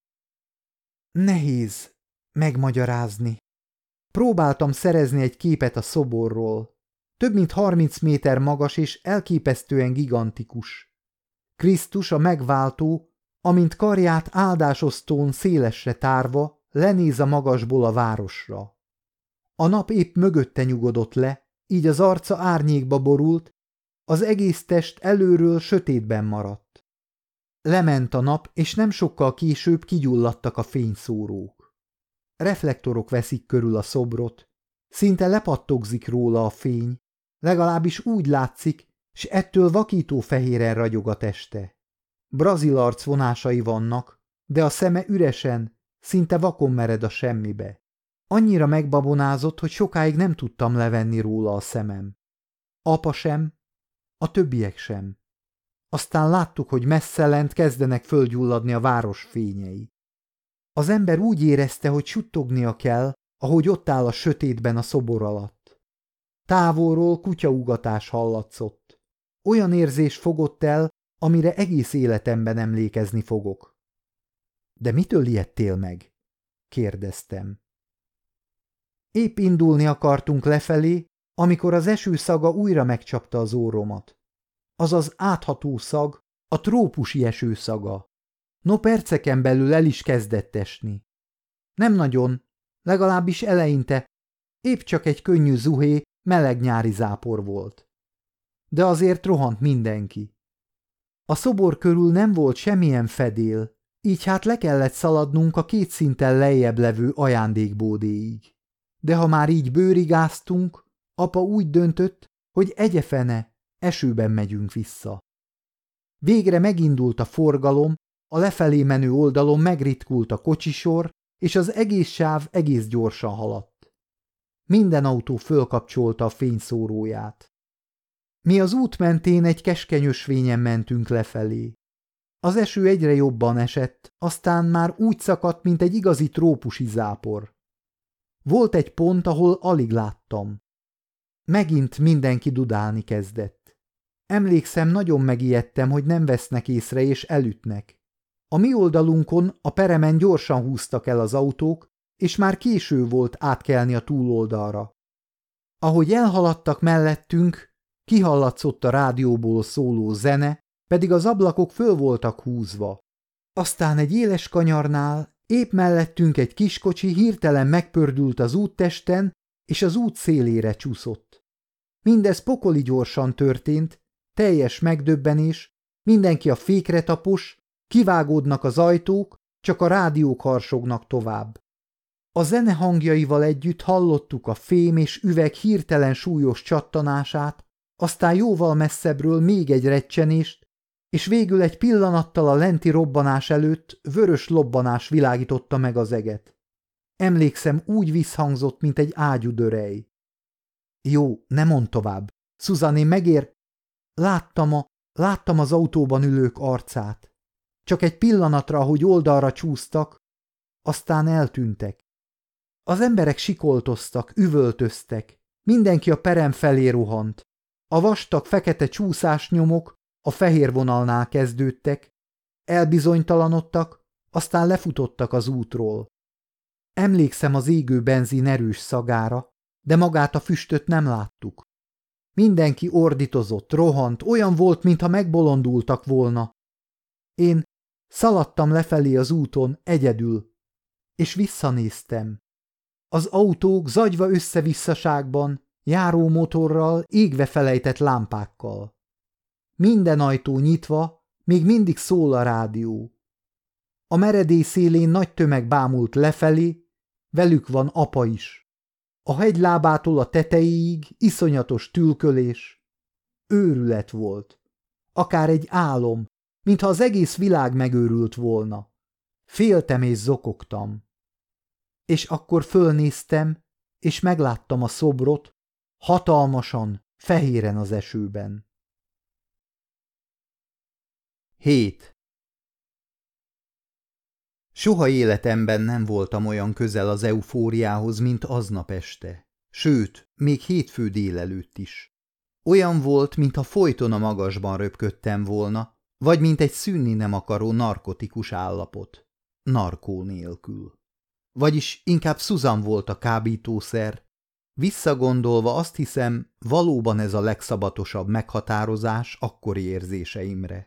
Nehéz megmagyarázni. Próbáltam szerezni egy képet a szoborról. Több mint 30 méter magas és elképesztően gigantikus. Krisztus a megváltó, amint karját áldásosztón szélesre tárva, lenéz a magasból a városra. A nap épp mögötte nyugodott le, így az arca árnyékba borult, az egész test előről sötétben maradt. Lement a nap, és nem sokkal később kigyulladtak a fényszórók. Reflektorok veszik körül a szobrot, szinte lepattogzik róla a fény, legalábbis úgy látszik, s ettől vakító fehéren ragyog a teste. Brazil arcvonásai vannak, de a szeme üresen, szinte vakon mered a semmibe. Annyira megbabonázott, hogy sokáig nem tudtam levenni róla a szemem. Apa sem, a többiek sem. Aztán láttuk, hogy messze lent kezdenek fölgyulladni a város fényei. Az ember úgy érezte, hogy suttognia kell, ahogy ott áll a sötétben a szobor alatt. Távolról kutyaugatás hallatszott. Olyan érzés fogott el, amire egész életemben emlékezni fogok. De mitől ijedtél meg? Kérdeztem. Épp indulni akartunk lefelé, amikor az eső szaga újra megcsapta az orromat. Az az átható szag, a trópusi eső szaga. No, perceken belül el is kezdett esni. Nem nagyon, legalábbis eleinte, épp csak egy könnyű zuhé, meleg nyári zápor volt. De azért rohant mindenki. A szobor körül nem volt semmilyen fedél, így hát le kellett szaladnunk a 2 szinttel lejjebb levő ajándékbódéig. De ha már így bőrigáztunk, apa úgy döntött, hogy egyefene, esőben megyünk vissza. Végre megindult a forgalom, a lefelé menő oldalon megritkult a kocsisor, és az egész sáv egész gyorsan haladt. Minden autó fölkapcsolta a fényszóróját. Mi az út mentén egy keskeny ösvényen mentünk lefelé. Az eső egyre jobban esett, aztán már úgy szakadt, mint egy igazi trópusi zápor. Volt egy pont, ahol alig láttam. Megint mindenki dudálni kezdett. Emlékszem, nagyon megijedtem, hogy nem vesznek észre és elütnek. A mi oldalunkon a peremen gyorsan húztak el az autók, és már késő volt átkelni a túloldalra. Ahogy elhaladtak mellettünk, kihallatszott a rádióból szóló zene, pedig az ablakok föl voltak húzva. Aztán egy éles kanyarnál Épp mellettünk egy kiskocsi hirtelen megpördült az úttesten, és az út szélére csúszott. Mindez pokoli gyorsan történt, teljes megdöbbenés, mindenki a fékre tapos, kivágódnak az ajtók, csak a rádiók harsognak tovább. A zene hangjaival együtt hallottuk a fém és üveg hirtelen súlyos csattanását, aztán jóval messzebbről még egy recsenést, és végül egy pillanattal a lenti robbanás előtt vörös lobbanás világította meg az eget. Emlékszem, úgy visszhangzott, mint egy ágyúdörej. Jó, ne mondd tovább. Susan, én Láttam az autóban ülők arcát. Csak egy pillanatra, ahogy oldalra csúsztak, aztán eltűntek. Az emberek sikoltoztak, üvöltöztek, mindenki a perem felé rohant. A vastag fekete csúszásnyomok a fehér vonalnál kezdődtek, elbizonytalanodtak, aztán lefutottak az útról. Emlékszem az égő benzin erős szagára, de magát a füstöt nem láttuk. Mindenki ordítozott, rohant, olyan volt, mintha megbolondultak volna. Én szaladtam lefelé az úton egyedül, és visszanéztem. Az autók zagyva összevisszaságban, járómotorral, égve felejtett lámpákkal. Minden ajtó nyitva, még mindig szól a rádió. A meredély szélén nagy tömeg bámult lefelé, velük van apa is. A hegylábától a tetejéig iszonyatos tülkölés. Őrület volt. Akár egy álom, mintha az egész világ megőrült volna. Féltem és zokogtam. És akkor fölnéztem, és megláttam a szobrot, hatalmasan, fehéren az esőben. 7. Soha életemben nem voltam olyan közel az eufóriához, mint aznap este. Sőt, még hétfő délelőtt is. Olyan volt, mintha folyton a magasban röpködtem volna, vagy mint egy szűnni nem akaró narkotikus állapot. Narkó nélkül. Vagyis inkább Susan volt a kábítószer. Visszagondolva azt hiszem, valóban ez a legszabatosabb meghatározás akkori érzéseimre.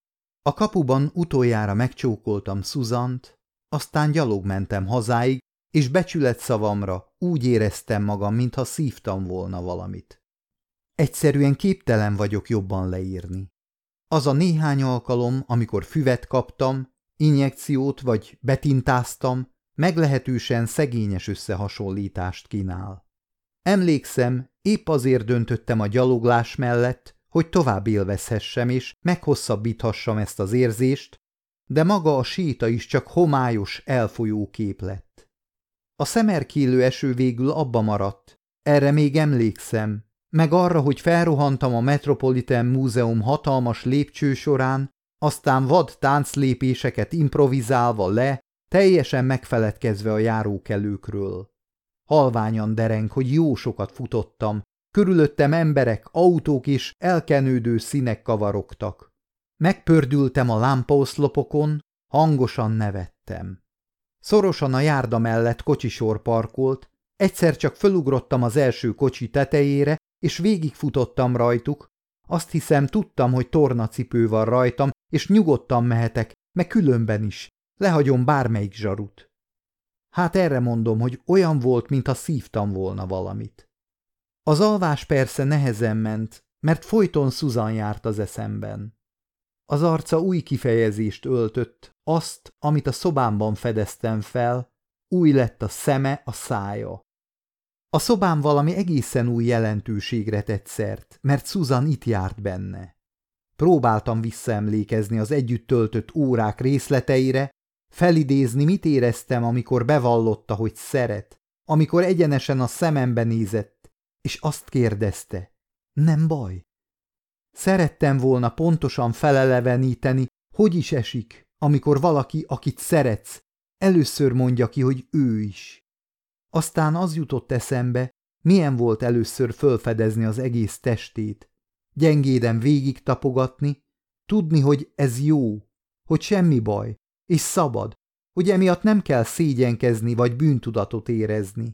A kapuban utoljára megcsókoltam Susant, aztán gyalog mentem hazáig, és becsületszavamra úgy éreztem magam, mintha szívtam volna valamit. Egyszerűen képtelen vagyok jobban leírni. Az a néhány alkalom, amikor füvet kaptam, injekciót vagy betintáztam, meglehetősen szegényes összehasonlítást kínál. Emlékszem, épp azért döntöttem a gyaloglás mellett, hogy tovább élvezhessem és meghosszabbíthassam ezt az érzést, de maga a séta is csak homályos, elfolyó kép lett. A szemerkélő eső végül abba maradt, erre még emlékszem, meg arra, hogy felrohantam a Metropolitan Múzeum hatalmas lépcsősorán, aztán vad tánclépéseket improvizálva le, teljesen megfeledkezve a járókelőkről. Halványan dereng, hogy jó sokat futottam, körülöttem emberek, autók és elkenődő színek kavarogtak. Megpördültem a lámpaoszlopokon, hangosan nevettem. Szorosan a járda mellett kocsisor parkolt, egyszer csak fölugrottam az első kocsi tetejére, és végigfutottam rajtuk. Azt hiszem, tudtam, hogy tornacipő van rajtam, és nyugodtan mehetek, meg különben is. Lehagyom bármelyik zsarut. Hát erre mondom, hogy olyan volt, mintha szívtam volna valamit. Az alvás persze nehezen ment, mert folyton Susan járt az eszemben. Az arca új kifejezést öltött, azt, amit a szobámban fedeztem fel, új lett a szeme, a szája. A szobám valami egészen új jelentőségre tett szert, mert Susan itt járt benne. Próbáltam visszaemlékezni az együtt töltött órák részleteire, felidézni, mit éreztem, amikor bevallotta, hogy szeret, amikor egyenesen a szemembe nézett, és azt kérdezte, nem baj? Szerettem volna pontosan feleleveníteni, hogy is esik, amikor valaki, akit szeretsz, először mondja ki, hogy ő is. Aztán az jutott eszembe, milyen volt először fölfedezni az egész testét, gyengéden végig tapogatni, tudni, hogy ez jó, hogy semmi baj, és szabad, hogy emiatt nem kell szégyenkezni vagy bűntudatot érezni.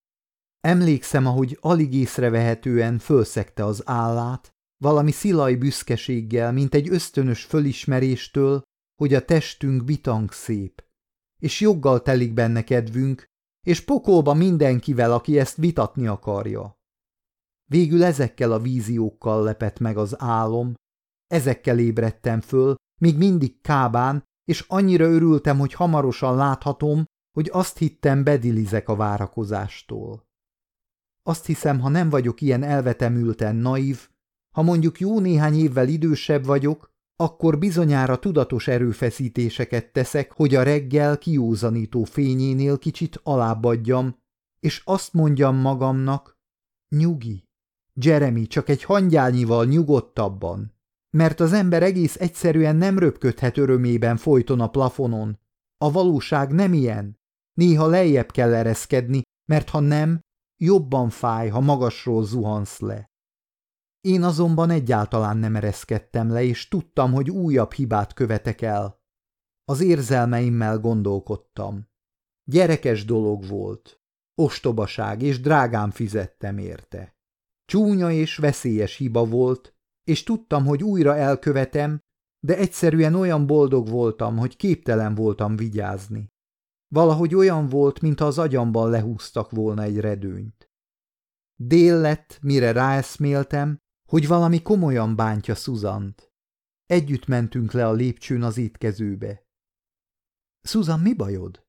Emlékszem, ahogy alig észrevehetően fölszegte az állát, valami szilaj büszkeséggel, mint egy ösztönös fölismeréstől, hogy a testünk bitang szép. és joggal telik benne kedvünk, és pokolba mindenkivel, aki ezt vitatni akarja. Végül ezekkel a víziókkal lepett meg az álom, ezekkel ébredtem föl, még mindig kábán, és annyira örültem, hogy hamarosan láthatom, hogy azt hittem, bedilizek a várakozástól. Azt hiszem, ha nem vagyok ilyen elvetemülten naív, ha mondjuk jó néhány évvel idősebb vagyok, akkor bizonyára tudatos erőfeszítéseket teszek, hogy a reggel kiózanító fényénél kicsit alábbadjam, és azt mondjam magamnak, nyugi, Jeremy, csak egy hangyányival nyugodtabban, mert az ember egész egyszerűen nem röpködhet örömében folyton a plafonon. A valóság nem ilyen. Néha lejjebb kell ereszkedni, mert ha nem, jobban fáj, ha magasról zuhansz le. Én azonban egyáltalán nem ereszkedtem le, és tudtam, hogy újabb hibát követek el. Az érzelmeimmel gondolkodtam. Gyerekes dolog volt. Ostobaság, és drágán fizettem érte. Csúnya és veszélyes hiba volt, és tudtam, hogy újra elkövetem, de egyszerűen olyan boldog voltam, hogy képtelen voltam vigyázni. Valahogy olyan volt, mintha az agyamban lehúztak volna egy redőnyt. Dél lett, mire ráeszméltem, hogy valami komolyan bántja Susant. Együtt mentünk le a lépcsőn az étkezőbe. Susan, mi bajod?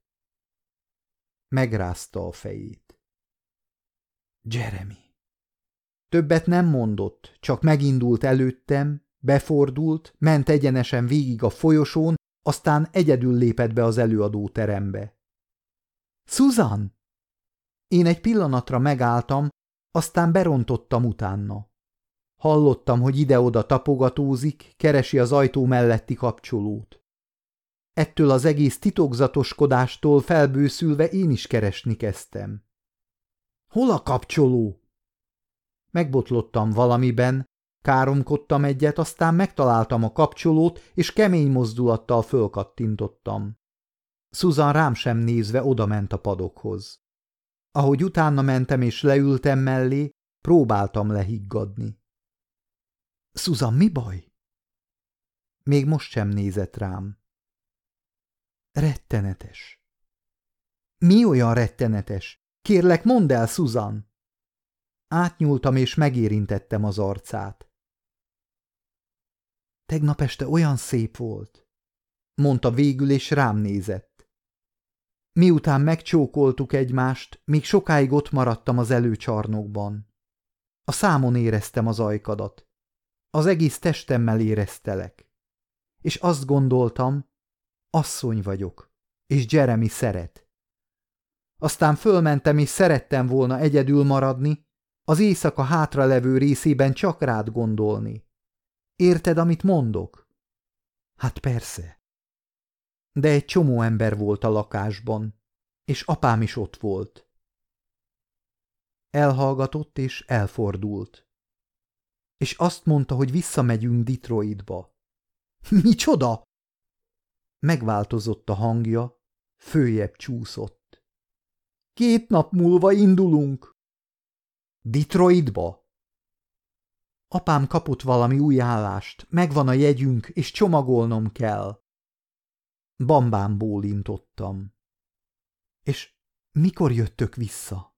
Megrázta a fejét. Jeremy. Többet nem mondott, csak megindult előttem, befordult, ment egyenesen végig a folyosón, aztán egyedül lépett be az előadóterembe. Susan! Én egy pillanatra megálltam, aztán berontottam utána. Hallottam, hogy ide-oda tapogatózik, keresi az ajtó melletti kapcsolót. Ettől az egész titokzatoskodástól felbőszülve én is keresni kezdtem. Hol a kapcsoló? Megbotlottam valamiben, káromkodtam egyet, aztán megtaláltam a kapcsolót, és kemény mozdulattal fölkattintottam. Susan rám sem nézve odament a padokhoz. Ahogy utána mentem és leültem mellé, próbáltam lehiggadni. Susan, mi baj? Még most sem nézett rám. Rettenetes. Mi olyan rettenetes? Kérlek, mondd el, Susan! Átnyúltam és megérintettem az arcát. Tegnap este olyan szép volt, mondta végül, és rám nézett. Miután megcsókoltuk egymást, még sokáig ott maradtam az előcsarnokban. A számon éreztem az ajkadat. Az egész testemmel éreztelek. És azt gondoltam, asszony vagyok, és Jeremy szeret. Aztán fölmentem, és szerettem volna egyedül maradni, az éjszaka hátralevő részében csak rád gondolni. Érted, amit mondok? Hát persze. De egy csomó ember volt a lakásban, és apám is ott volt. Elhallgatott és elfordult. És azt mondta, hogy visszamegyünk Detroitba. Micsoda? Megváltozott a hangja, följebb csúszott. 2 nap múlva indulunk. Detroitba? Apám kapott valami új állást, megvan a jegyünk, és csomagolnom kell. Bambán bólintottam. És mikor jöttök vissza?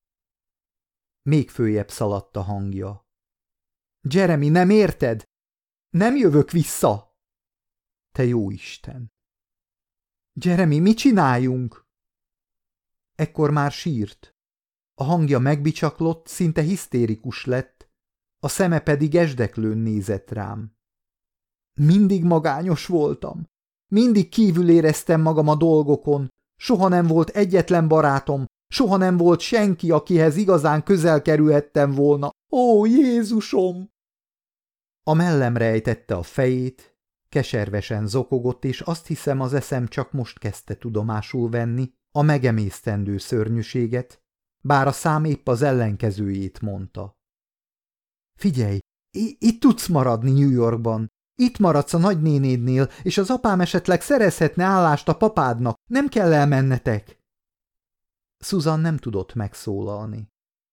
Még följebb szaladt a hangja. Jeremy, nem érted? Nem jövök vissza! Te jó Isten! Jeremy, mit csináljunk? Ekkor már sírt. A hangja megbicsaklott, szinte hisztérikus lett, a szeme pedig esdeklőn nézett rám. Mindig magányos voltam. Mindig kívül éreztem magam a dolgokon. Soha nem volt egyetlen barátom, soha nem volt senki, akihez igazán közel kerülhettem volna. Ó, Jézusom! A mellemre ejtette a fejét, keservesen zokogott, és azt hiszem, az eszem csak most kezdte tudomásul venni a megemésztendő szörnyűséget, bár a szám épp az ellenkezőjét mondta. Figyelj, itt tudsz maradni New Yorkban. Itt maradsz a nagynénédnél, és az apám esetleg szerezhetne állást a papádnak. Nem kell elmennetek. Susan nem tudott megszólalni.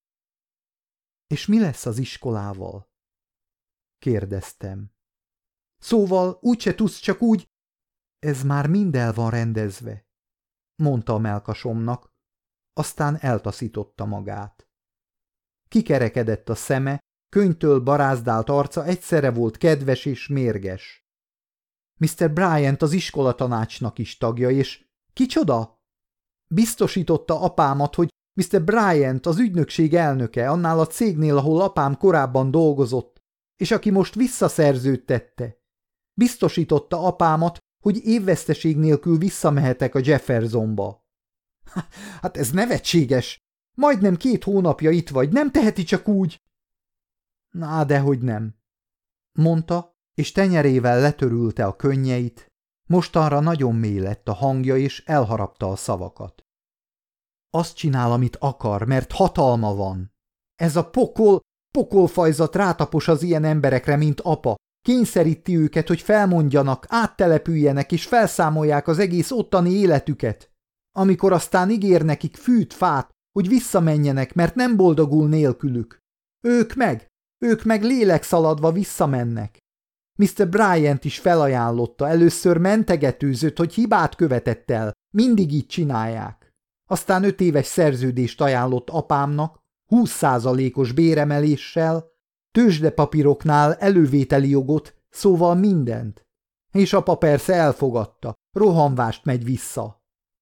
És mi lesz az iskolával? Kérdeztem. Szóval úgyse tudsz, csak úgy... Ez már mind el van rendezve. mondta a mellkasomnak, aztán eltaszította magát. Kikerekedett a szeme, könnytől barázdált arca egyszerre volt kedves és mérges. Mr. Bryant az iskolatanácsnak is tagja, és kicsoda? Biztosította apámat, hogy Mr. Bryant az ügynökség elnöke annál a cégnél, ahol apám korábban dolgozott, és aki most visszaszerződtette. Biztosította apámat, hogy évveszteség nélkül visszamehetek a Jeffersonba. Hát ez nevetséges! Majdnem 2 hónapja itt vagy, nem teheti csak úgy? Na, dehogy nem, mondta, és tenyerével letörülte a könnyeit. Mostanra nagyon mély lett a hangja, és elharapta a szavakat. Azt csinál, amit akar, mert hatalma van. Ez a pokolfajzat rátapos az ilyen emberekre, mint apa. Kényszeríti őket, hogy felmondjanak, áttelepüljenek és felszámolják az egész ottani életüket. Amikor aztán ígér nekik fűt, fát, hogy visszamenjenek, mert nem boldogul nélkülük. Ők meg lélekszaladva visszamennek. Mr. Bryant is felajánlotta, először mentegetőzött, hogy hibát követett el, mindig így csinálják. Aztán 5 éves szerződést ajánlott apámnak, 20%-os béremeléssel, tőzsdepapíroknál elővételi jogot, szóval mindent. És apa persze elfogadta, rohanvást megy vissza.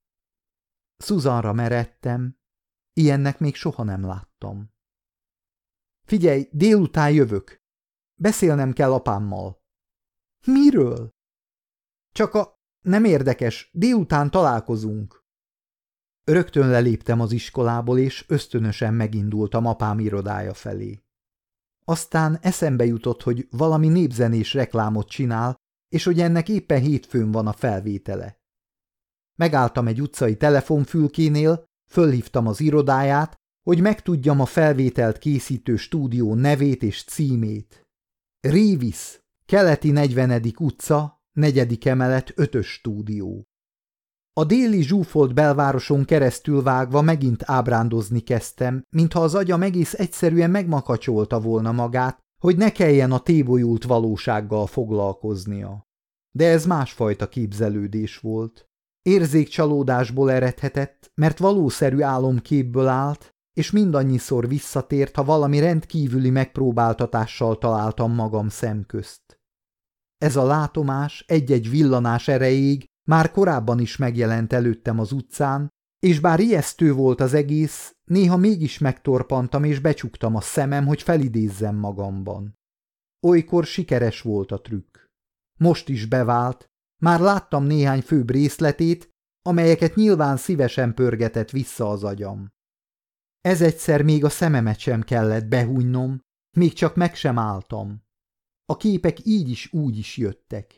Susanra meredtem, ilyennek még soha nem láttam. Figyelj, délután jövök. Beszélnem kell apámmal. Miről? Nem érdekes, délután találkozunk. Rögtön leléptem az iskolából, és ösztönösen megindultam apám irodája felé. Aztán eszembe jutott, hogy valami népzenés reklámot csinál, és hogy ennek éppen hétfőn van a felvétele. Megálltam egy utcai telefonfülkénél, fölhívtam az irodáját, hogy megtudjam a felvételt készítő stúdió nevét és címét. Révis, keleti 40. utca, 4. emelet, 5-ös stúdió. A déli zsúfolt belvároson keresztül vágva megint ábrándozni kezdtem, mintha az agyam egész egyszerűen megmakacsolta volna magát, hogy ne kelljen a tébolyult valósággal foglalkoznia. De ez másfajta képzelődés volt. Érzékcsalódásból eredhetett, mert valószerű álomképből állt, és mindannyiszor visszatért, ha valami rendkívüli megpróbáltatással találtam magam szemközt. Ez a látomás egy-egy villanás erejéig már korábban is megjelent előttem az utcán, és bár ijesztő volt az egész, néha mégis megtorpantam és becsuktam a szemem, hogy felidézzem magamban. Olykor sikeres volt a trükk. Most is bevált, már láttam néhány főbb részletét, amelyeket nyilván szívesen pörgetett vissza az agyam. Ez egyszer még a szememet sem kellett behújnom, még csak meg sem álltam. A képek így is úgy is jöttek.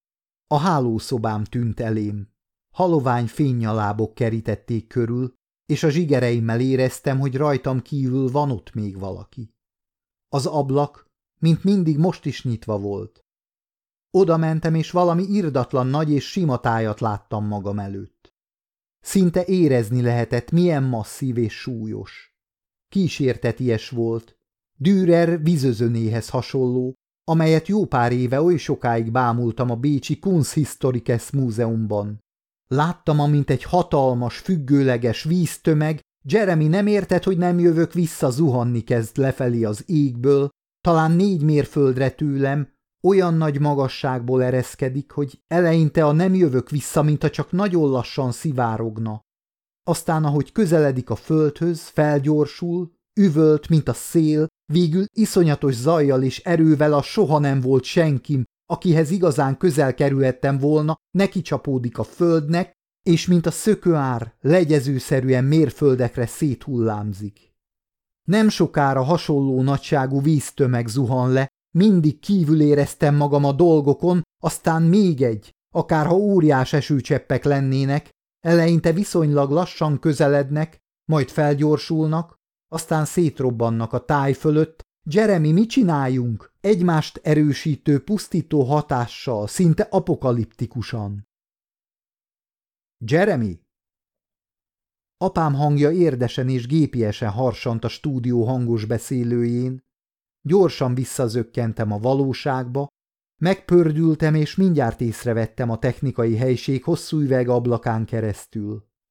A hálószobám tűnt elém. Halovány fénynyalábok kerítették körül, és a zsigereimmel éreztem, hogy rajtam kívül van ott még valaki. Az ablak, mint mindig, most is nyitva volt. Oda mentem, és valami irdatlan nagy és sima tájat láttam magam előtt. Szinte érezni lehetett, milyen masszív és súlyos. Kísérteties volt, Dürer vízözönéhez hasonló, amelyet jó pár éve oly sokáig bámultam a bécsi Kunsthistorikes Múzeumban. Láttam, amint egy hatalmas, függőleges víztömeg, Jeremy nem érted, hogy nem jövök vissza, zuhanni kezd lefelé az égből, talán 4 mérföldre tőlem, olyan nagy magasságból ereszkedik, hogy eleinte a nem jövök vissza, mintha csak nagyon lassan szivárogna. Aztán, ahogy közeledik a földhöz, felgyorsul, üvölt, mint a szél, végül iszonyatos zajjal és erővel a soha nem volt senkim, akihez igazán közel kerülhettem volna, neki csapódik a földnek, és mint a szökőár legyezőszerűen mérföldekre széthullámzik. Nem sokára hasonló nagyságú víztömeg zuhan le, mindig kívül éreztem magam a dolgokon, aztán még egy, akárha óriás esőcseppek lennének, eleinte viszonylag lassan közelednek, majd felgyorsulnak, aztán szétrobbannak a táj fölött. Jeremy, mit csináljunk? Egymást erősítő, pusztító hatással, szinte apokaliptikusan. Jeremy? Apám hangja érdesen és gépiesen harsant a stúdió hangos beszélőjén. Gyorsan visszazökkentem a valóságba, megpördültem és mindjárt észrevettem a technikai helység hosszú üvegablakán keresztül.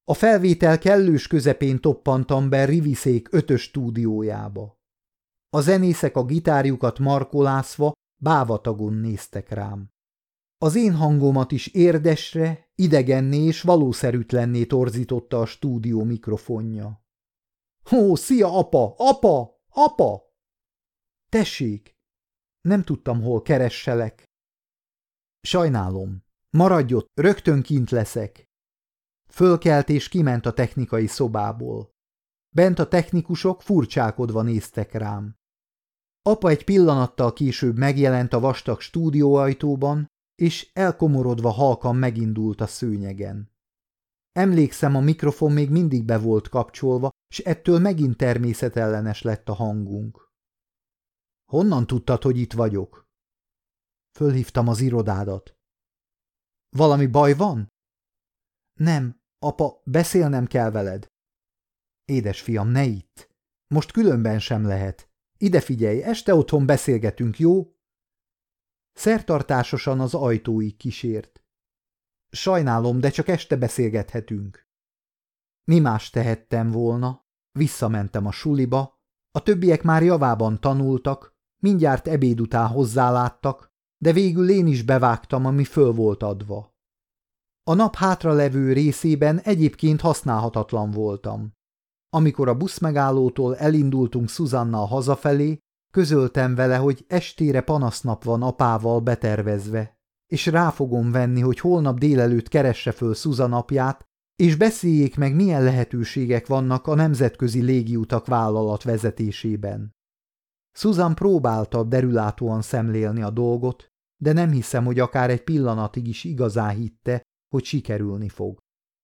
A felvétel kellős közepén toppantam be Riviszék 5-ös stúdiójába. A zenészek a gitárjukat markolászva bávatagon néztek rám. Az én hangomat is érdesre, idegenné és valószerűtlenné torzította a stúdió mikrofonja. Ó, szia, apa! Apa! Apa! Tessék! Nem tudtam, hol keresselek. Sajnálom. Maradj ott, rögtön kint leszek. Fölkelt és kiment a technikai szobából. Bent a technikusok furcsálkodva néztek rám. Apa egy pillanattal később megjelent a vastag stúdióajtóban, és elkomorodva halkan megindult a szőnyegen. Emlékszem, a mikrofon még mindig be volt kapcsolva, s ettől megint természetellenes lett a hangunk. Honnan tudtad, hogy itt vagyok? Fölhívtam az irodádat. Valami baj van? Nem, apa, beszélnem kell veled. Édesfiam, ne itt. Most különben sem lehet. Ide figyelj, este otthon beszélgetünk, jó? Szertartásosan az ajtóig kísért. Sajnálom, de csak este beszélgethetünk. Mi más tehettem volna? Visszamentem a suliba, a többiek már javában tanultak, mindjárt ebéd után hozzáláttak, de végül én is bevágtam, ami föl volt adva. A nap hátralevő részében egyébként használhatatlan voltam. Amikor a buszmegállótól elindultunk Susannal hazafelé, közöltem vele, hogy estére panasznap van apával betervezve, és rá fogom venni, hogy holnap délelőtt keresse föl Susan apját, és beszéljék meg, milyen lehetőségek vannak a Nemzetközi Légiutak vállalat vezetésében. Susan próbálta derülátóan szemlélni a dolgot, de nem hiszem, hogy akár egy pillanatig is igazán hitte, hogy sikerülni fog.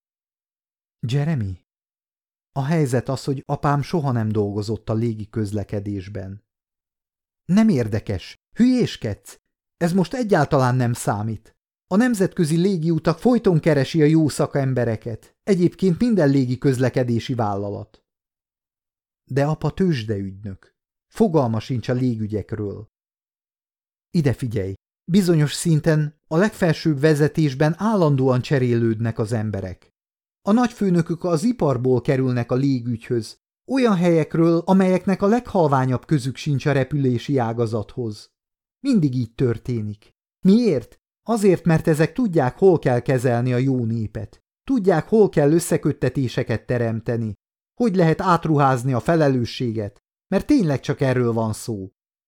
Jeremy? A helyzet az, hogy apám soha nem dolgozott a légi közlekedésben. Nem érdekes, hülyéskedsz? Ez most egyáltalán nem számít. A Nemzetközi Légiutak folyton keresi a jó szakembereket, egyébként minden légi közlekedési vállalat. De apa tőzsdeügynök. Fogalma sincs a légügyekről. Ide figyelj, bizonyos szinten a legfelsőbb vezetésben állandóan cserélődnek az emberek. A nagyfőnökök az iparból kerülnek a légügyhöz, olyan helyekről, amelyeknek a leghalványabb közük sincs a repülési ágazathoz. Mindig így történik. Miért? Azért, mert ezek tudják, hol kell kezelni a jó népet. Tudják, hol kell összeköttetéseket teremteni. Hogy lehet átruházni a felelősséget, mert tényleg csak erről van szó.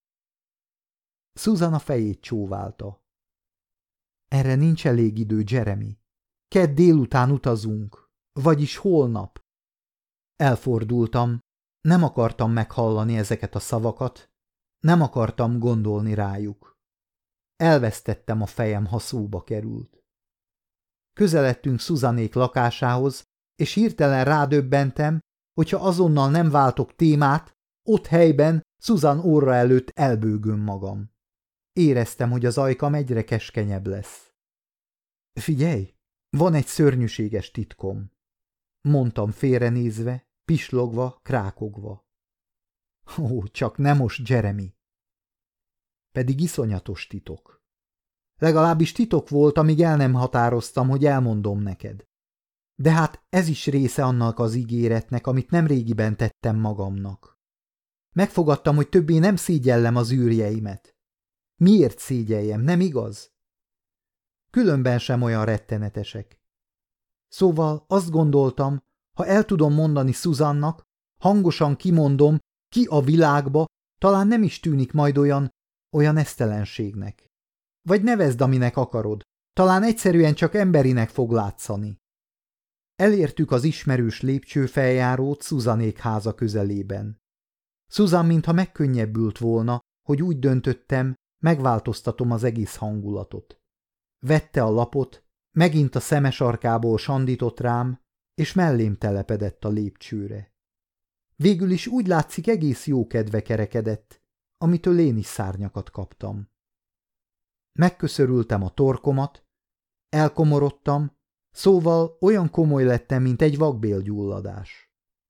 Susan a fejét csóválta. Erre nincs elég idő, Jeremy. Kedd délután utazunk, vagyis holnap. Elfordultam, nem akartam meghallani ezeket a szavakat, nem akartam gondolni rájuk. Elvesztettem a fejem, ha szóba került. Közeledtünk Susanék lakásához, és hirtelen rádöbbentem, hogyha azonnal nem váltok témát, ott helyben Susan orra előtt elbőgöm magam. Éreztem, hogy az ajkam egyre keskenyebb lesz. Figyelj, van egy szörnyűséges titkom, mondtam félrenézve, pislogva, krákogva. Ó, csak nem most, Jeremy. Pedig iszonyatos titok. Legalábbis titok volt, amíg el nem határoztam, hogy elmondom neked. De hát ez is része annak az ígéretnek, amit nemrégiben tettem magamnak. Megfogadtam, hogy többé nem szégyellem az űrjeimet. Miért szégyeljem, nem igaz? Különben sem olyan rettenetesek. Szóval azt gondoltam, ha el tudom mondani Susannak, hangosan kimondom, ki a világba, talán nem is tűnik majd olyan esztelenségnek. Vagy nevezd, aminek akarod, talán egyszerűen csak emberinek fog látszani. Elértük az ismerős lépcsőfeljárót Susanék háza közelében. Susan mintha megkönnyebbült volna, hogy úgy döntöttem, megváltoztatom az egész hangulatot. Vette a lapot, megint a szeme sarkából sandított rám, és mellém telepedett a lépcsőre. Végül is úgy látszik, egész jó kedve kerekedett, amitől én is szárnyakat kaptam. Megköszörültem a torkomat, elkomorodtam, szóval olyan komoly lettem, mint egy vakbélgyulladás.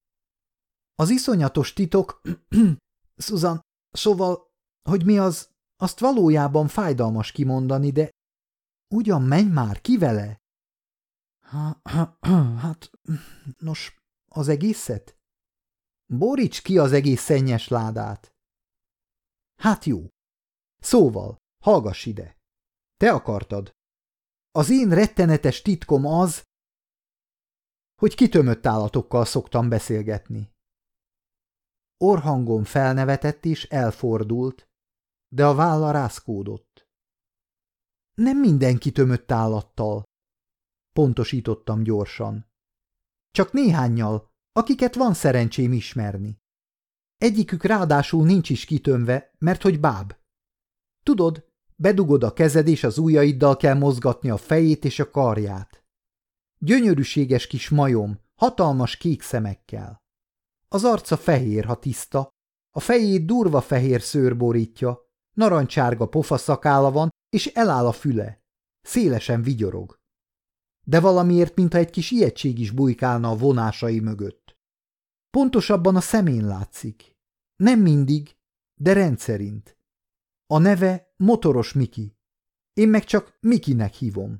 Az iszonyatos titok, Susan, szóval, hogy mi az, azt valójában fájdalmas kimondani, de ugyan menj már, ki vele? Hát, nos, az egészet? Boríts ki az egész szennyes ládát. Hát jó. Szóval, hallgass ide. Te akartad. Az én rettenetes titkom az, hogy kitömött állatokkal szoktam beszélgetni. Orrhangom felnevetett és elfordult, de a válla rászkódott. Nem minden kitömött állattal, pontosítottam gyorsan. Csak néhánnyal, akiket van szerencsém ismerni. Egyikük ráadásul nincs is kitömve, mert hogy báb. Tudod, bedugod a kezed és az ujjaiddal kell mozgatni a fejét és a karját. Gyönyörűséges kis majom, hatalmas kék szemekkel. Az arca fehér, ha tiszta, a fejét durva fehér szőr borítja, narancsárga pofaszakála van, és eláll a füle. Szélesen vigyorog. De valamiért, mintha egy kis ijegység is bujkálna a vonásai mögött. Pontosabban a szemén látszik. Nem mindig, de rendszerint. A neve Motoros Miki. Én meg csak Mikinek hívom.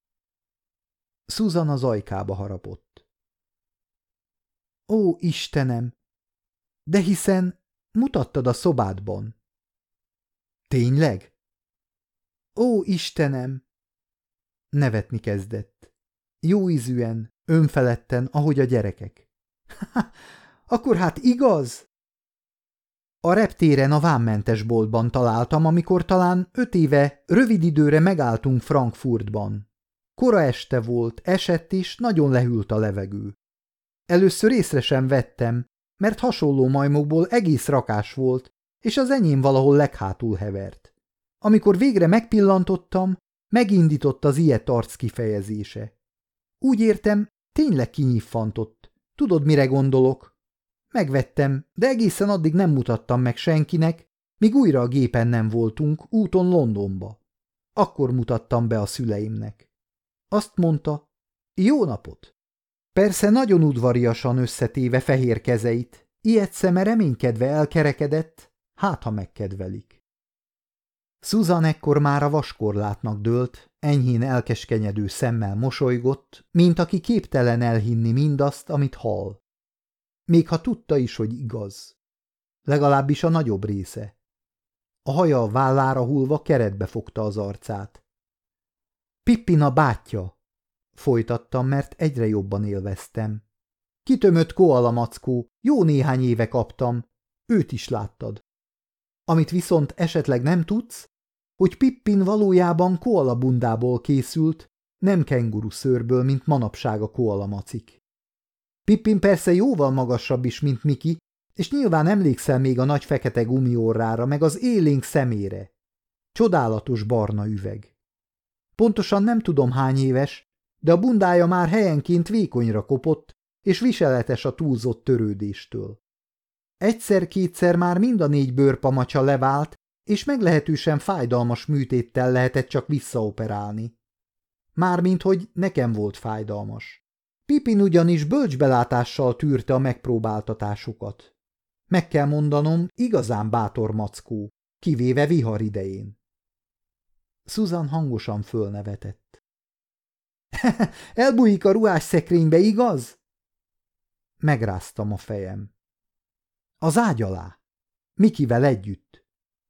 Susan az ajkába harapott. Ó, Istenem! De hiszen mutattad a szobádban. Tényleg? Ó, Istenem! Nevetni kezdett. Jóízűen, önfeledten, ahogy a gyerekek. Akkor hát igaz? A reptéren a vámmentes boltban találtam, amikor talán 5 éve rövid időre megálltunk Frankfurtban. Kora este volt, esett és nagyon lehűlt a levegő. Először észre sem vettem, mert hasonló majmokból egész rakás volt, és az enyém valahol leghátul hevert. Amikor végre megpillantottam, megindított az ilyet arc kifejezése. Úgy értem, tényleg kinyiffantott. Tudod, mire gondolok? Megvettem, de egészen addig nem mutattam meg senkinek, míg újra a gépen nem voltunk, úton Londonba. Akkor mutattam be a szüleimnek. Azt mondta, jó napot! Persze nagyon udvariasan összetéve fehér kezeit, ilyet szeme reménykedve elkerekedett, hát ha megkedvelik. Susan ekkor már a vaskorlátnak dőlt, enyhén elkeskenyedő szemmel mosolygott, mint aki képtelen elhinni mindazt, amit hall. Még ha tudta is, hogy igaz. Legalábbis a nagyobb része. A haja a vállára hullva keretbe fogta az arcát. Pippin a bátyja, folytattam, mert egyre jobban élveztem. Kitömött koala mackó, jó néhány éve kaptam, őt is láttad. Amit viszont esetleg nem tudsz, hogy Pippin valójában koala bundából készült, nem kenguru szőrből, mint manapság a koala macik. Pippin persze jóval magasabb is, mint Miki, és nyilván emlékszel még a nagy fekete gumiorrára, meg az élénk szemére. Csodálatos barna üveg. Pontosan nem tudom hány éves, de a bundája már helyenként vékonyra kopott, és viseletes a túlzott törődéstől. Egyszer-kétszer már mind a 4 bőrpamacsa levált, és meglehetősen fájdalmas műtéttel lehetett csak visszaoperálni. Mármint, hogy nekem volt fájdalmas. Pippin ugyanis bölcsbelátással tűrte a megpróbáltatásokat. Meg kell mondanom, igazán bátor mackó, kivéve vihar idején. Susan hangosan fölnevetett. Elbújik a ruhásszekrénybe, igaz? Megráztam a fejem. Az ágy alá. Mikivel együtt.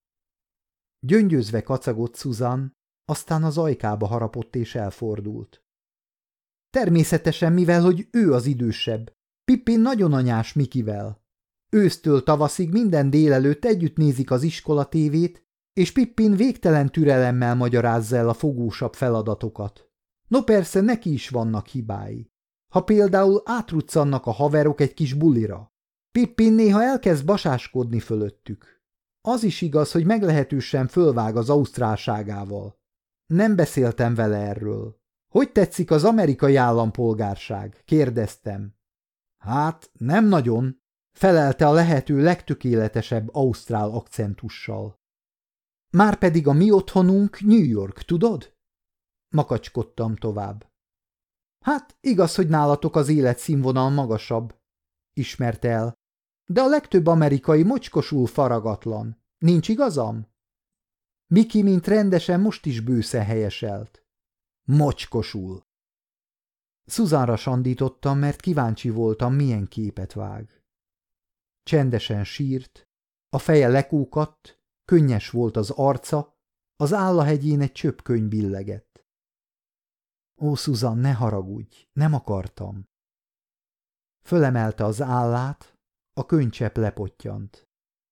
Gyöngyözve kacagott Susan, aztán az ajkába harapott és elfordult. Természetesen, mivel hogy ő az idősebb. Pippin nagyon anyás Mikivel. Ősztől tavaszig minden délelőtt együtt nézik az iskola tévét, és Pippin végtelen türelemmel magyarázza el a fogósabb feladatokat. No persze, neki is vannak hibái. Ha például átruccannak a haverok egy kis bulira, Pippin néha elkezd basáskodni fölöttük. Az is igaz, hogy meglehetősen fölvág az ausztrálságával. Nem beszéltem vele erről. Hogy tetszik az amerikai állampolgárság? Kérdeztem. Hát, nem nagyon, felelte a lehető legtökéletesebb ausztrál akcentussal. Márpedig a mi otthonunk New York, tudod? Makacskodtam tovább. Hát, igaz, hogy nálatok az életszínvonal magasabb, ismerte el, de a legtöbb amerikai mocskosul faragatlan. Nincs igazam? Miki, mint rendesen, most is bőszen helyeselt. Mocskosul. Susanra sandítottam, mert kíváncsi voltam, milyen képet vág. Csendesen sírt, a feje lekúkadt, könnyes volt az arca, az állahegyén egy csöpkönyv billegett. Ó, Susan, ne haragudj, nem akartam. Fölemelte az állát, a könycsepp lepottyant.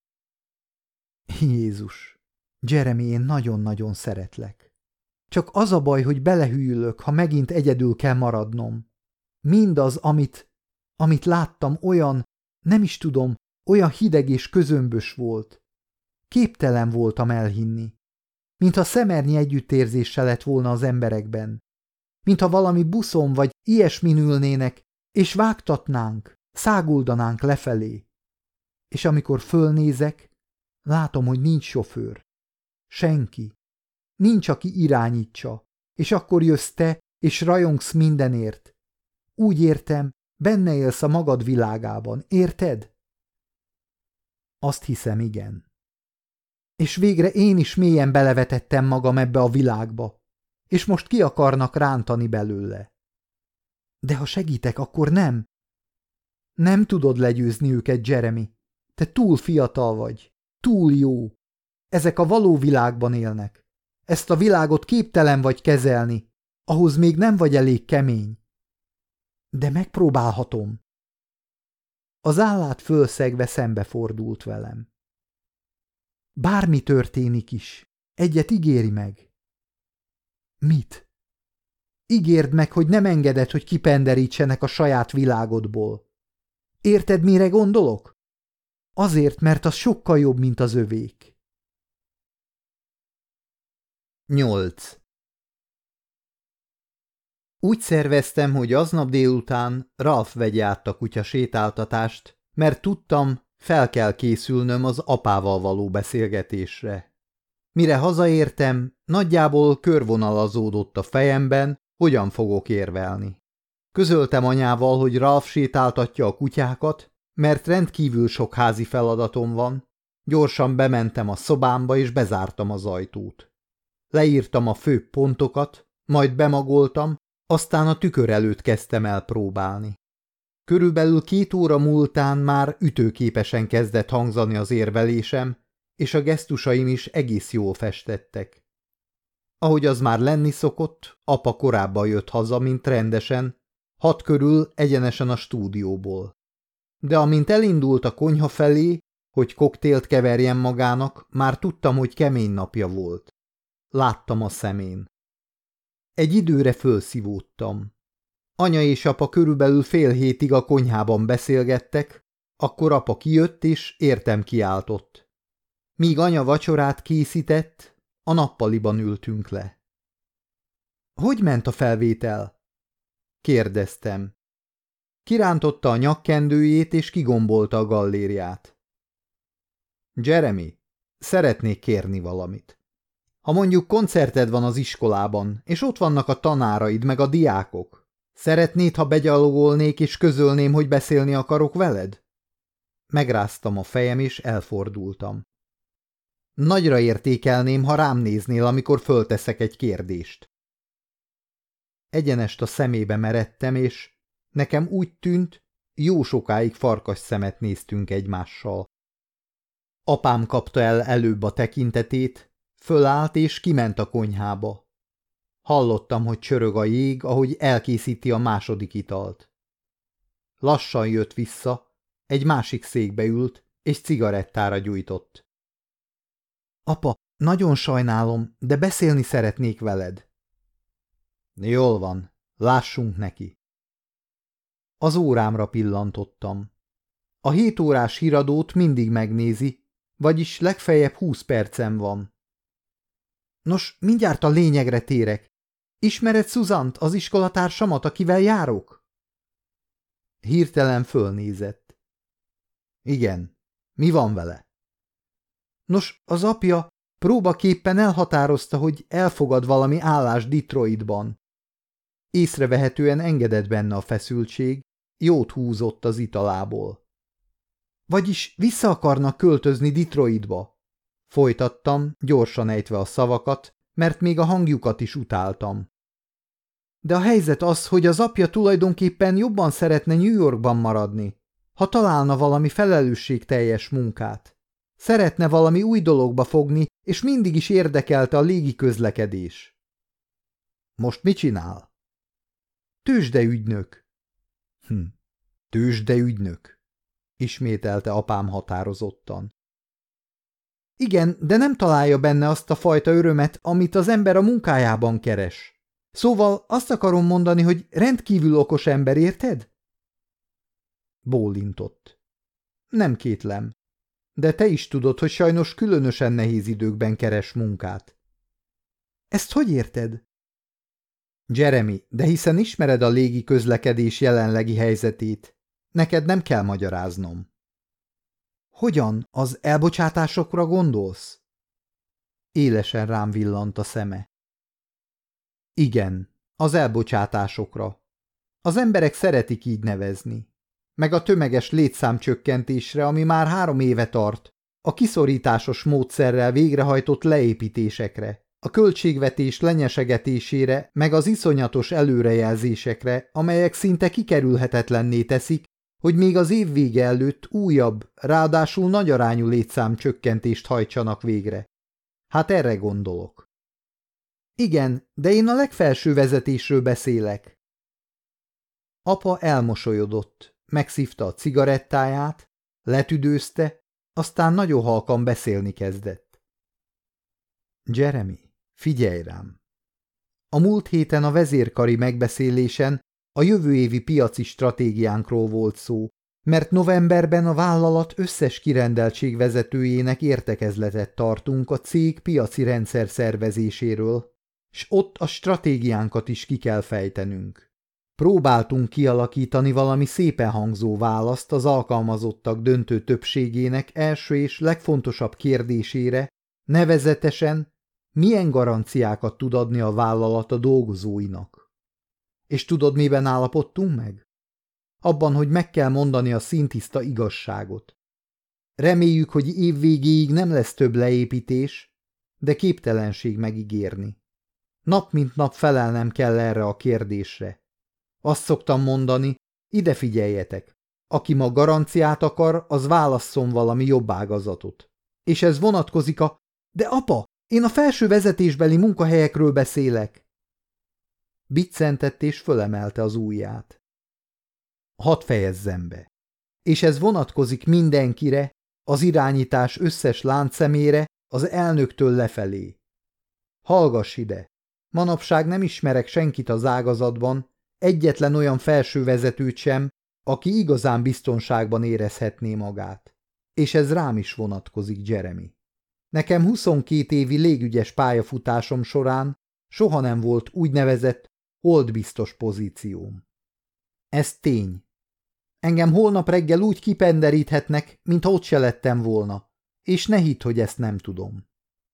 Jézus, Jeremy, én nagyon-nagyon szeretlek. Csak az a baj, hogy belehűlök, ha megint egyedül kell maradnom. Mindaz, amit láttam, olyan, nem is tudom, olyan hideg és közömbös volt. Képtelen voltam elhinni. Mintha szemernyi együttérzése lett volna az emberekben. Mintha valami buszon vagy ilyesmin ülnének, és vágtatnánk, száguldanánk lefelé. És amikor fölnézek, látom, hogy nincs sofőr. Senki. Nincs, aki irányítsa, és akkor jössz te, és rajongsz mindenért. Úgy értem, benne élsz a magad világában, érted? Azt hiszem, igen. És végre én is mélyen belevetettem magam ebbe a világba, és most ki akarnak rántani belőle. De ha segítek, akkor nem. Nem tudod legyőzni őket, Jeremy. Te túl fiatal vagy, túl jó. Ezek a való világban élnek. Ezt a világot képtelen vagy kezelni, ahhoz még nem vagy elég kemény. De megpróbálhatom. Az állát fölszegve szembefordult velem. Bármi történik is, egyet ígéri meg. Mit? Ígérd meg, hogy nem engeded, hogy kipenderítsenek a saját világodból. Érted, mire gondolok? Azért, mert az sokkal jobb, mint az övék. 8. Úgy szerveztem, hogy aznap délután Ralph vegye át a kutya sétáltatást, mert tudtam, fel kell készülnöm az apával való beszélgetésre. Mire hazaértem, nagyjából körvonalazódott a fejemben, hogyan fogok érvelni. Közöltem anyával, hogy Ralph sétáltatja a kutyákat, mert rendkívül sok házi feladatom van. Gyorsan bementem a szobámba és bezártam az ajtót. Leírtam a főbb pontokat, majd bemagoltam, aztán a tükör előtt kezdtem el próbálni. Körülbelül 2 óra múltán már ütőképesen kezdett hangzani az érvelésem, és a gesztusaim is egész jól festettek. Ahogy az már lenni szokott, apa korábban jött haza, mint rendesen, 6 körül egyenesen a stúdióból. De amint elindult a konyha felé, hogy koktélt keverjen magának, már tudtam, hogy kemény napja volt. Láttam a szemén. Egy időre fölszívódtam. Anya és apa körülbelül fél hétig a konyhában beszélgettek, akkor apa kijött és értem kiáltott. Míg anya vacsorát készített, a nappaliban ültünk le. Hogy ment a felvétel? Kérdeztem. Kirántotta a nyakkendőjét és kigombolta a gallériát. Jeremy, szeretnék kérni valamit. Ha mondjuk koncerted van az iskolában, és ott vannak a tanáraid meg a diákok, szeretnéd, ha begyalogolnék és közölném, hogy beszélni akarok veled? Megráztam a fejem és elfordultam. Nagyra értékelném, ha rám néznél, amikor fölteszek egy kérdést. Egyenest a szemébe meredtem, és nekem úgy tűnt, jó sokáig farkas szemet néztünk egymással. Apám kapta el előbb a tekintetét, fölállt és kiment a konyhába. Hallottam, hogy csörög a jég, ahogy elkészíti a második italt. Lassan jött vissza, egy másik székbe ült, és cigarettára gyújtott. Apa, nagyon sajnálom, de beszélni szeretnék veled. Jól van, lássunk neki. Az órámra pillantottam. A 7 órás híradót mindig megnézi, vagyis legfeljebb 20 percem van. Nos, mindjárt a lényegre térek. Ismered Susant, az iskolatársamat, akivel járok? Hirtelen fölnézett. Igen, mi van vele? Nos, az apja próbaképpen elhatározta, hogy elfogad valami állást Detroitban. Észrevehetően engedett benne a feszültség, jót húzott az italából. Vagyis vissza akarnak költözni Detroitba. Folytattam, gyorsan ejtve a szavakat, mert még a hangjukat is utáltam. De a helyzet az, hogy az apja tulajdonképpen jobban szeretne New Yorkban maradni, ha találna valami felelősségteljes munkát. Szeretne valami új dologba fogni, és mindig is érdekelte a légiközlekedés. Most mit csinál? Tőzsdeügynök. Tőzsdeügynök, ismételte apám határozottan. Igen, de nem találja benne azt a fajta örömet, amit az ember a munkájában keres. Szóval azt akarom mondani, hogy rendkívül okos ember, érted? Bólintott. Nem kétlem. De te is tudod, hogy sajnos különösen nehéz időkben keres munkát. Ezt hogy érted? Jeremy, de hiszen ismered a légi közlekedés jelenlegi helyzetét. Neked nem kell magyaráznom. Hogyan, az elbocsátásokra gondolsz? Élesen rám villant a szeme. Igen, az elbocsátásokra. Az emberek szeretik így nevezni. Meg a tömeges létszámcsökkentésre, ami már 3 éve tart, a kiszorításos módszerrel végrehajtott leépítésekre, a költségvetés lenyesegetésére, meg az iszonyatos előrejelzésekre, amelyek szinte kikerülhetetlenné teszik, hogy még az év vége előtt újabb, ráadásul nagyarányú létszámcsökkentést hajtsanak végre. Hát erre gondolok. Igen, de én a legfelső vezetésről beszélek. Apa elmosolyodott, megszívta a cigarettáját, letüdőzte, aztán nagyon halkan beszélni kezdett. Jeremy, figyelj rám! A múlt héten a vezérkari megbeszélésen a jövő évi piaci stratégiánkról volt szó, mert novemberben a vállalat összes kirendeltségvezetőjének értekezletet tartunk a cég piaci rendszer szervezéséről, s ott a stratégiánkat is ki kell fejtenünk. Próbáltunk kialakítani valami szépen hangzó választ az alkalmazottak döntő többségének első és legfontosabb kérdésére, nevezetesen, milyen garanciákat tud adni a vállalat a dolgozóinak. És tudod, miben állapodtunk meg? Abban, hogy meg kell mondani a színtiszta igazságot. Reméljük, hogy év végéig nem lesz több leépítés, de képtelenség megígérni. Nap mint nap felelnem kell erre a kérdésre. Azt szoktam mondani, ide figyeljetek, aki ma garanciát akar, az válasszon valami jobb ágazatot. És ez vonatkozik a... De apa, én a felső vezetésbeli munkahelyekről beszélek. Biccentett és fölemelte az ujját. Hadd fejezzem be. És ez vonatkozik mindenkire, az irányítás összes láncszemére, az elnöktől lefelé. Hallgass ide! Manapság nem ismerek senkit az ágazatban, egyetlen olyan felső vezetőt sem, aki igazán biztonságban érezhetné magát. És ez rám is vonatkozik, Jeremy. Nekem 22 évi légügyes pályafutásom során soha nem volt úgynevezett holdbiztos pozícióm. Ez tény. Engem holnap reggel úgy kipenderíthetnek, mintha ott se lettem volna, és ne hidd, hogy ezt nem tudom.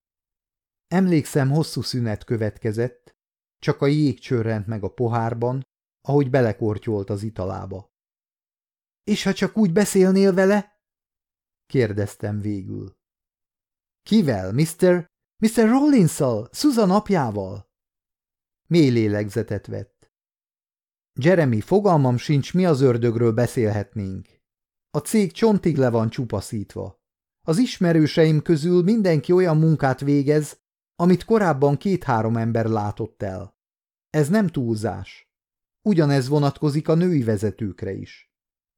Emlékszem, hosszú szünet következett, csak a jég csörrent meg a pohárban, ahogy belekortyolt az italába. És ha csak úgy beszélnél vele? Kérdeztem végül. Kivel, Mr. Rollins-szal, Susan apjával? Mély lélegzetet vett. Jeremy, fogalmam sincs, mi az ördögről beszélhetnénk. A cég csontig le van csupaszítva. Az ismerőseim közül mindenki olyan munkát végez, amit korábban 2-3 ember látott el. Ez nem túlzás. Ugyanez vonatkozik a női vezetőkre is.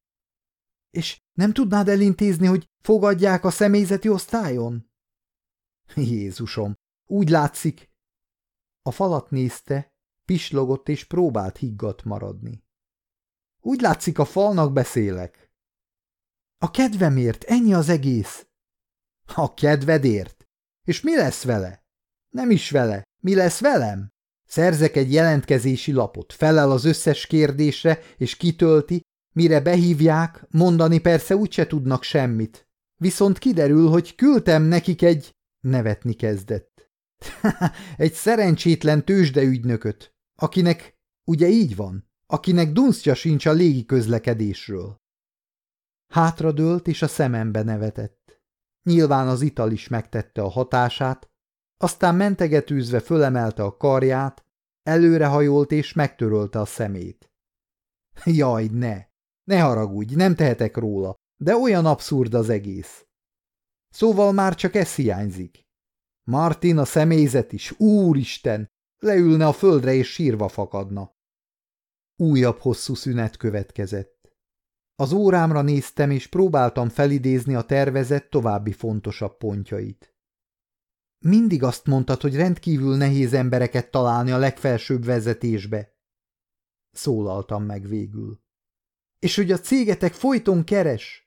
És nem tudnád elintézni, hogy fogadják a személyzeti osztályon? Jézusom, úgy látszik. A falat nézte, pislogott és próbált higgadt maradni. Úgy látszik, a falnak beszélek. A kedvemért, ennyi az egész. A kedvedért? És mi lesz vele? Nem is vele, mi lesz velem? Szerzek egy jelentkezési lapot, felel az összes kérdésre, és kitölti, mire behívják, mondani persze úgyse tudnak semmit. Viszont kiderül, hogy küldtem nekik egy... Nevetni kezdett. Egy szerencsétlen tőzsdeügynököt, akinek, ugye így van, akinek dunsztja sincs a légiközlekedésről. Hátradőlt, és a szemembe nevetett. Nyilván az ital is megtette a hatását, aztán mentegetőzve fölemelte a karját, Előrehajolt és megtörölte a szemét. Jaj, ne haragudj, nem tehetek róla, de olyan abszurd az egész. Szóval már csak ez hiányzik. Martin, a személyzet is, úristen, leülne a földre és sírva fakadna. Újabb hosszú szünet következett. Az órámra néztem, és próbáltam felidézni a tervezet további fontosabb pontjait. Mindig azt mondtad, hogy rendkívül nehéz embereket találni a legfelsőbb vezetésbe. Szólaltam meg végül. És hogy a cégetek folyton keres?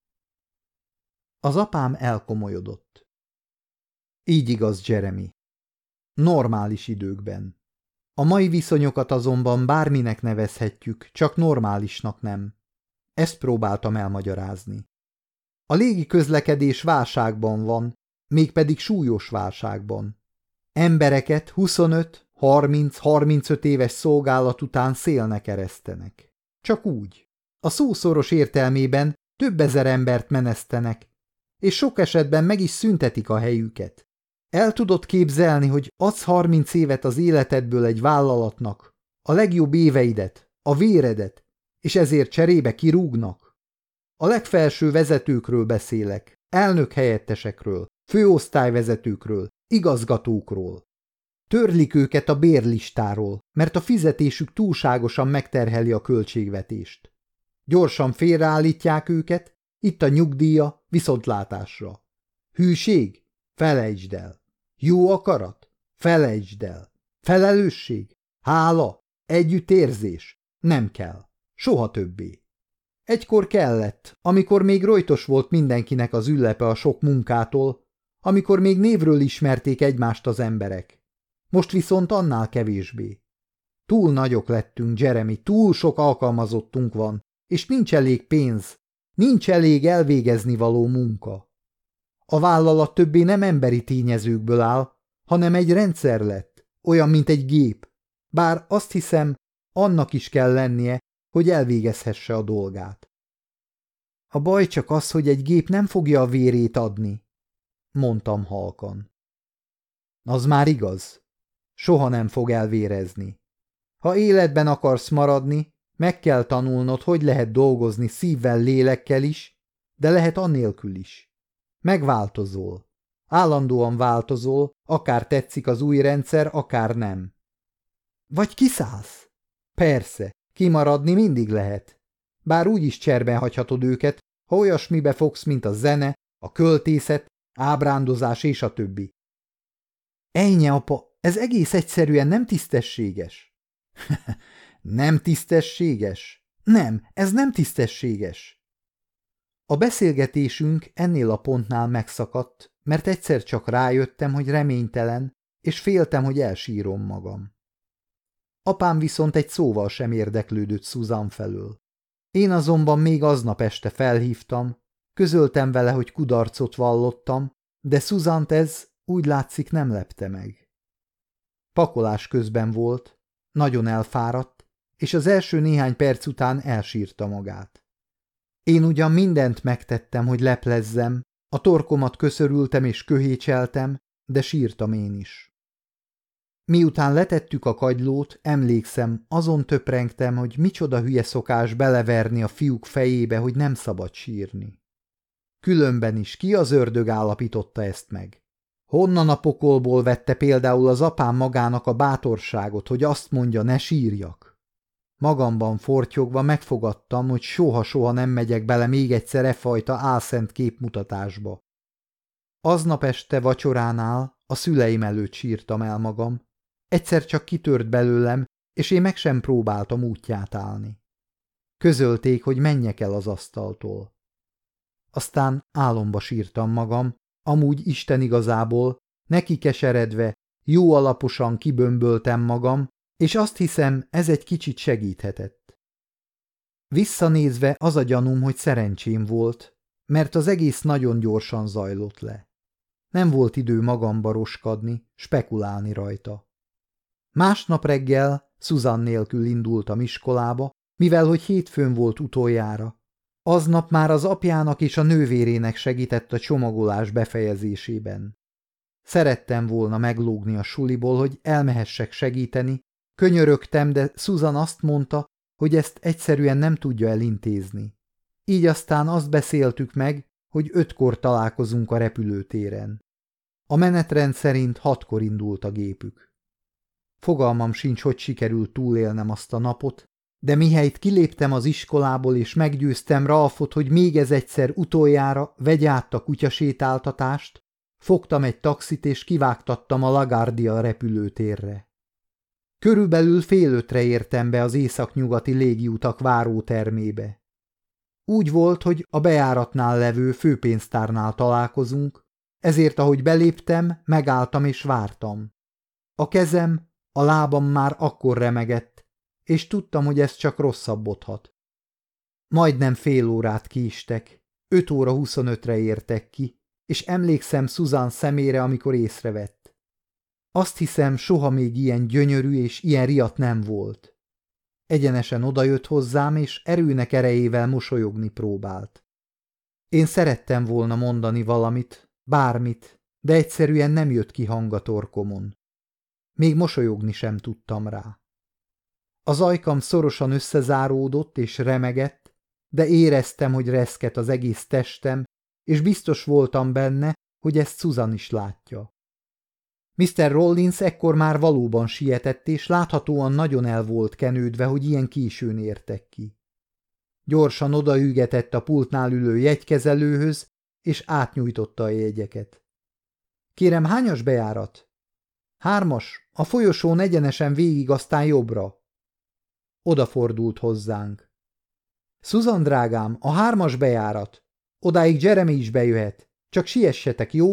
Az apám elkomolyodott. Így igaz, Jeremy. Normális időkben. A mai viszonyokat azonban bárminek nevezhetjük, csak normálisnak nem. Ezt próbáltam elmagyarázni. A légi közlekedés válságban van, mégpedig súlyos válságban. Embereket 25, 30, 35 éves szolgálat után szélnek eresztenek. Csak úgy. A szó szoros értelmében több ezer embert menesztenek, és sok esetben meg is szüntetik a helyüket. El tudod képzelni, hogy adsz 30 évet az életedből egy vállalatnak, a legjobb éveidet, a véredet, és ezért cserébe kirúgnak? A legfelső vezetőkről beszélek, elnök helyettesekről, főosztályvezetőkről, igazgatókról. Törlik őket a bérlistáról, mert a fizetésük túlságosan megterheli a költségvetést. Gyorsan félreállítják őket, itt a nyugdíja, viszontlátásra. Hűség? Felejtsd el. Jó akarat? Felejtsd el. Felelősség? Hála? Együttérzés? Nem kell. Soha többé. Egykor kellett, amikor még rojtos volt mindenkinek az ünnepe a sok munkától, amikor még névről ismerték egymást az emberek. Most viszont annál kevésbé. Túl nagyok lettünk, Jeremy, túl sok alkalmazottunk van, és nincs elég pénz, nincs elég elvégezni való munka. A vállalat többé nem emberi tényezőkből áll, hanem egy rendszer lett, olyan, mint egy gép, bár azt hiszem, annak is kell lennie, hogy elvégezhesse a dolgát. A baj csak az, hogy egy gép nem fogja a vérét adni, mondtam halkan. Az már igaz. Soha nem fog elvérezni. Ha életben akarsz maradni, meg kell tanulnod, hogy lehet dolgozni szívvel, lélekkel is, de lehet annélkül is. Megváltozol. Állandóan változol, akár tetszik az új rendszer, akár nem. Vagy kiszállsz? Persze, kimaradni mindig lehet. Bár úgy is cserben hagyhatod őket, ha olyasmibe fogsz, mint a zene, a költészet, ábrándozás és a többi. Ejnye, apa, ez egész egyszerűen nem tisztességes. Nem tisztességes? Nem, ez nem tisztességes. A beszélgetésünk ennél a pontnál megszakadt, mert egyszer csak rájöttem, hogy reménytelen, és féltem, hogy elsírom magam. Apám viszont egy szóval sem érdeklődött Susan felől. Én azonban még aznap este felhívtam, közöltem vele, hogy kudarcot vallottam, de Susant ez úgy látszik nem lepte meg. Pakolás közben volt, nagyon elfáradt, és az első néhány perc után elsírta magát. Én ugyan mindent megtettem, hogy leplezzem, a torkomat köszörültem és köhécseltem, de sírtam én is. Miután letettük a kagylót, emlékszem, azon töprengtem, hogy micsoda hülye szokás beleverni a fiúk fejébe, hogy nem szabad sírni. Különben is ki az ördög állapította ezt meg? Honnan a pokolból vette például az apám magának a bátorságot, hogy azt mondja, ne sírjak? Magamban fortyogva megfogadtam, hogy soha-soha nem megyek bele még egyszer e fajta álszent képmutatásba. Aznap este vacsoránál a szüleim előtt sírtam el magam, egyszer csak kitört belőlem, és én meg sem próbáltam útját állni. Közölték, hogy menjek el az asztaltól. Aztán álomba sírtam magam, amúgy Isten igazából, neki keseredve, jó alaposan kibömböltem magam, és azt hiszem, ez egy kicsit segíthetett. Visszanézve az a gyanúm, hogy szerencsém volt, mert az egész nagyon gyorsan zajlott le. Nem volt idő magamba roskadni, spekulálni rajta. Másnap reggel Susan nélkül indultam iskolába, mivel hogy hétfőn volt utoljára. Aznap már az apjának és a nővérének segített a csomagolás befejezésében. Szerettem volna meglógni a suliból, hogy elmehessek segíteni, Könyörögtem, de Susan azt mondta, hogy ezt egyszerűen nem tudja elintézni. Így aztán azt beszéltük meg, hogy 5-kor találkozunk a repülőtéren. A menetrend szerint 6-kor indult a gépük. Fogalmam sincs, hogy sikerült túlélnem azt a napot, de mihelyt kiléptem az iskolából és meggyőztem Ralphot, hogy még egyszer utoljára vegy át a kutyasétáltatást, fogtam egy taxit és kivágtattam a LaGuardia repülőtérre. Körülbelül 4:30 értem be az északnyugati légiutak várótermébe. Úgy volt, hogy a bejáratnál levő főpénztárnál találkozunk, ezért ahogy beléptem, megálltam és vártam. A kezem, a lábam már akkor remegett, és tudtam, hogy ez csak rosszabbodhat. Majdnem fél órát késtek, 5:25 értek ki, és emlékszem Susan szemére, amikor észrevett. Azt hiszem, soha még ilyen gyönyörű és ilyen riadt nem volt. Egyenesen odajött hozzám, és erőnek erejével mosolyogni próbált. Én szerettem volna mondani valamit, bármit, de egyszerűen nem jött ki hang a torkomon. Még mosolyogni sem tudtam rá. Az ajkam szorosan összezáródott és remegett, de éreztem, hogy reszket az egész testem, és biztos voltam benne, hogy ezt Susan is látja. Mr. Rollins ekkor már valóban sietett, és láthatóan nagyon el volt kenődve, hogy ilyen későn értek ki. Gyorsan odaügetett a pultnál ülő jegykezelőhöz, és átnyújtotta a jegyeket. Kérem, hányas bejárat? 3-as, a folyosón egyenesen végig, aztán jobbra. Odafordult hozzánk. Susan drágám, a 3-as bejárat. Odáig Jeremy is bejöhet. Csak siessetek, jó?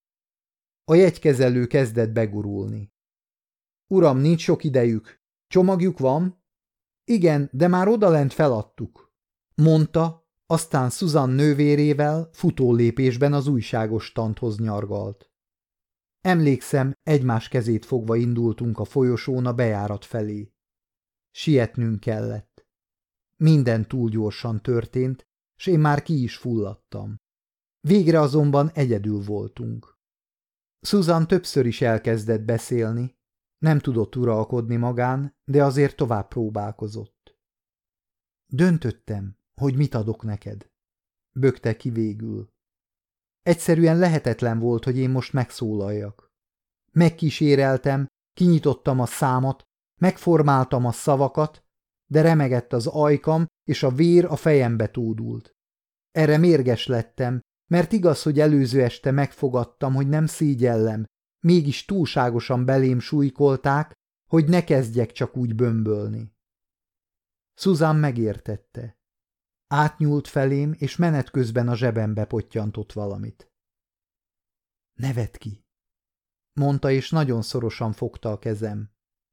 A jegykezelő kezdett begurulni. Uram, nincs sok idejük. Csomagjuk van? Igen, de már odalent feladtuk, mondta, aztán Susan nővérével futólépésben az újságos standhoz nyargalt. Emlékszem, egymás kezét fogva indultunk a folyosón a bejárat felé. Sietnünk kellett. Minden túl gyorsan történt, s én már ki is fulladtam. Végre azonban egyedül voltunk. Susan többször is elkezdett beszélni, nem tudott uralkodni magán, de azért tovább próbálkozott. Döntöttem, hogy mit adok neked, bökte ki végül. Egyszerűen lehetetlen volt, hogy én most megszólaljak. Megkíséreltem, kinyitottam a számat, megformáltam a szavakat, de remegett az ajkam, és a vér a fejembe tódult. Erre mérges lettem, mert igaz, hogy előző este megfogadtam, hogy nem szégyellem, mégis túlságosan belém súlykolták, hogy ne kezdjek csak úgy bömbölni. Susan megértette. Átnyúlt felém, és menet közben a zsebembe pottyantott valamit. Ne vedd ki, mondta, és nagyon szorosan fogta a kezem.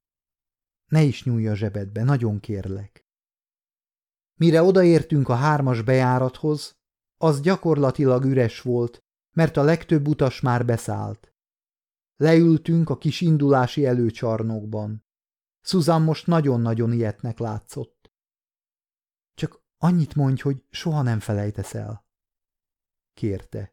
Ne is nyúlj a zsebedbe, nagyon kérlek. Mire odaértünk a 3-as bejárathoz, az gyakorlatilag üres volt, mert a legtöbb utas már beszállt. Leültünk a kis indulási előcsarnokban. Susan most nagyon-nagyon ilyetnek látszott. Csak annyit mondj, hogy soha nem felejtesz el, kérte.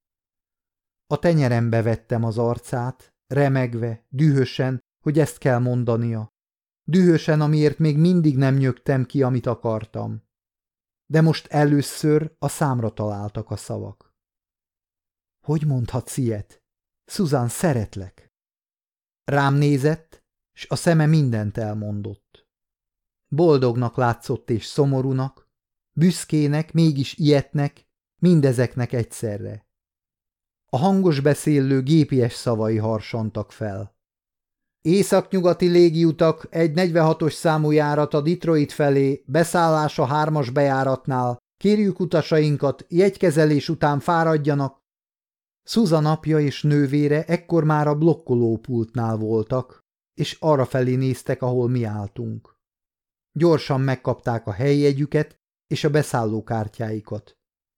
A tenyerembe vettem az arcát, remegve, dühösen, hogy ezt kell mondania. Dühösen, amiért még mindig nem nyögtem ki, amit akartam. De most először a számra találtak a szavak. Hogy mondhatsz ilyet? Susan, szeretlek. Rám nézett, s a szeme mindent elmondott. Boldognak látszott és szomorúnak, büszkének, mégis ilyetnek, mindezeknek egyszerre. A hangos beszélő gépies szavai harsantak fel. Északnyugati légiutak egy 46-os számú járat a Detroit felé, beszállás a 3-as bejáratnál, kérjük utasainkat, jegykezelés után fáradjanak. Susan apja és nővére ekkor már a blokkolópultnál voltak, és arrafelé néztek, ahol mi álltunk. Gyorsan megkapták a helyjegyüket és a beszállókártyáikat.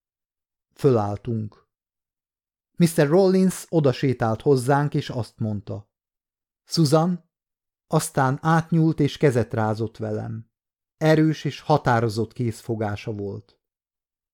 Fölálltunk. Mr. Rollins odasétált hozzánk, és azt mondta. Susan, aztán átnyúlt és kezet rázott velem. Erős és határozott kézfogása volt.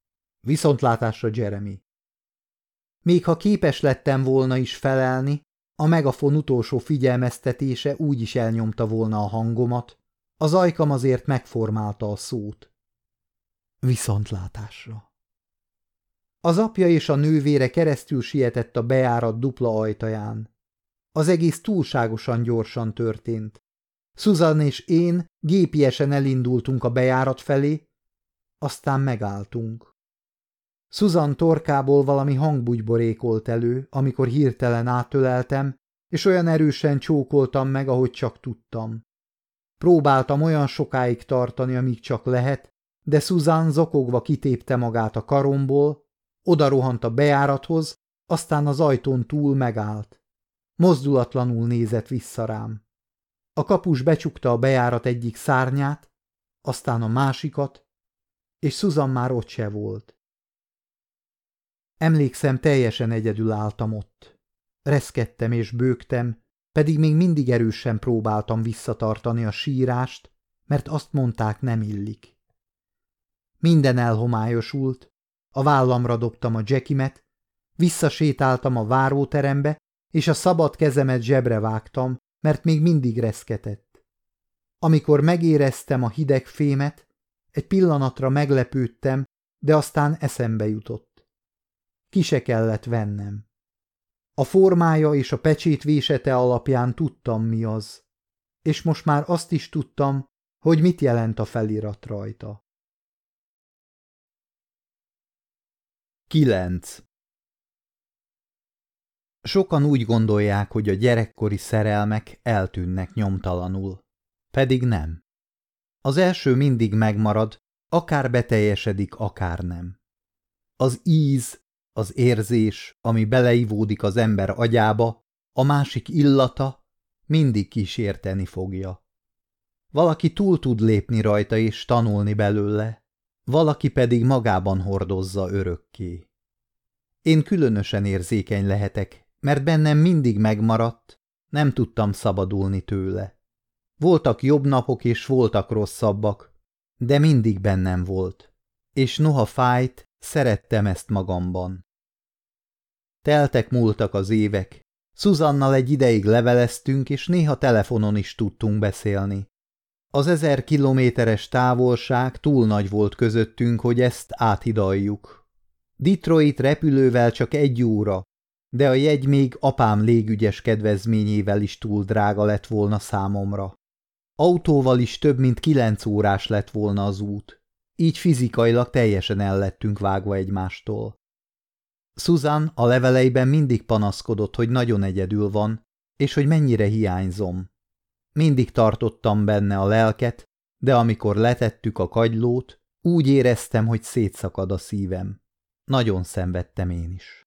Viszontlátásra, Jeremy. Még ha képes lettem volna is felelni, A megafon utolsó figyelmeztetése úgy is elnyomta volna a hangomat, az ajkam azért megformálta a szót. Viszontlátásra. Az apja és a nővére keresztül sietett a bejárat dupla ajtaján. Az egész túlságosan gyorsan történt. Susan és én gépiesen elindultunk a bejárat felé, aztán megálltunk. Susan torkából valami hangbugy borékolt elő, amikor hirtelen átöleltem, és olyan erősen csókoltam meg, ahogy csak tudtam. Próbáltam olyan sokáig tartani, amíg csak lehet, de Susan zokogva kitépte magát a karomból, odarohant a bejárathoz, aztán az ajtón túl megállt. Mozdulatlanul nézett vissza rám. A kapus becsukta a bejárat egyik szárnyát, aztán a másikat, és Susan már ott se volt. Emlékszem, teljesen egyedül álltam ott. Reszkedtem és bőgtem, pedig még mindig erősen próbáltam visszatartani a sírást, mert azt mondták, nem illik. Minden elhomályosult, a vállamra dobtam a Jackimet, visszasétáltam a váróterembe, és a szabad kezemet zsebre vágtam, mert még mindig reszketett. Amikor megéreztem a hideg fémet, egy pillanatra meglepődtem, de aztán eszembe jutott. Ki se kellett vennem. A formája és a pecsétvésete alapján tudtam, mi az, és most már azt is tudtam, hogy mit jelent a felirat rajta. 9. Sokan úgy gondolják, hogy a gyerekkori szerelmek eltűnnek nyomtalanul. Pedig nem. Az első mindig megmarad, akár beteljesedik, akár nem. Az íz, az érzés, ami beleivódik az ember agyába, a másik illata mindig kísérteni fogja. Valaki túl tud lépni rajta és tanulni belőle, valaki pedig magában hordozza örökké. Én különösen érzékeny lehetek, mert bennem mindig megmaradt, nem tudtam szabadulni tőle. Voltak jobb napok és voltak rosszabbak, de mindig bennem volt, és noha fájt, szerettem ezt magamban. Teltek múltak az évek, Susannal egy ideig leveleztünk, és néha telefonon is tudtunk beszélni. Az 1000 kilométeres távolság túl nagy volt közöttünk, hogy ezt áthidaljuk. Detroit repülővel csak 1 óra, de a jegy még apám légügyes kedvezményével is túl drága lett volna számomra. Autóval is több mint 9 órás lett volna az út, így fizikailag teljesen el lettünk vágva egymástól. Susan a leveleiben mindig panaszkodott, hogy nagyon egyedül van, és hogy mennyire hiányzom. Mindig tartottam benne a lelket, de amikor letettük a kagylót, úgy éreztem, hogy szétszakad a szívem. Nagyon szenvedtem én is.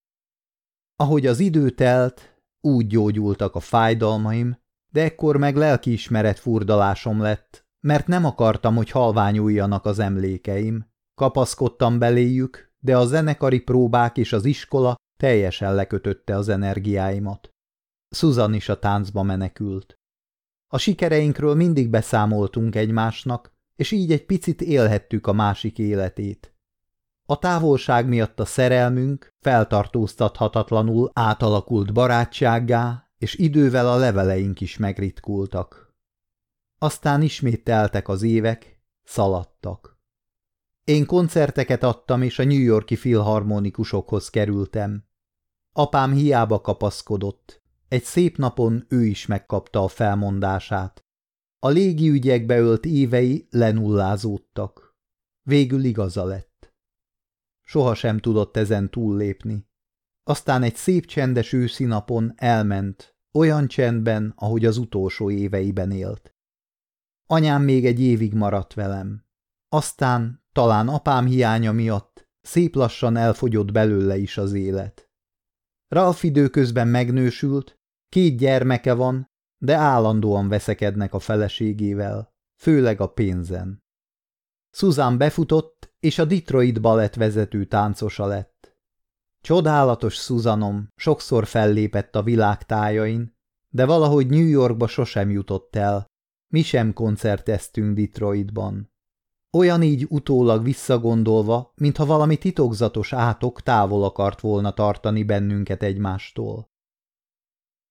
Ahogy az idő telt, úgy gyógyultak a fájdalmaim, de ekkor meg lelkiismeret furdalásom lett, mert nem akartam, hogy halványuljanak az emlékeim. Kapaszkodtam beléjük, de a zenekari próbák és az iskola teljesen lekötötte az energiáimat. Susan is a táncba menekült. A sikereinkről mindig beszámoltunk egymásnak, és így egy picit élhettük a másik életét. A távolság miatt a szerelmünk feltartóztathatatlanul átalakult barátsággá, és idővel a leveleink is megritkultak. Aztán ismét teltek az évek, szaladtak. Én koncerteket adtam, és a New York-i filharmonikusokhoz kerültem. Apám hiába kapaszkodott. Egy szép napon ő is megkapta a felmondását. A légiügyekbe ölt évei lenullázódtak. Végül igaza lett. Sohasem tudott ezen túllépni. Aztán egy szép csendes őszi napon elment, olyan csendben, ahogy az utolsó éveiben élt. Anyám még egy évig maradt velem. Aztán, talán apám hiánya miatt, szép lassan elfogyott belőle is az élet. Ralph időközben megnősült, 2 gyermeke van, de állandóan veszekednek a feleségével, főleg a pénzen. Susan befutott, és a Detroit Balett vezető táncosa lett. Csodálatos Susanom sokszor fellépett a világ tájain, de valahogy New Yorkba sosem jutott el, mi sem koncerteztünk Detroitban. Olyan így utólag visszagondolva, mintha valami titokzatos átok távol akart volna tartani bennünket egymástól.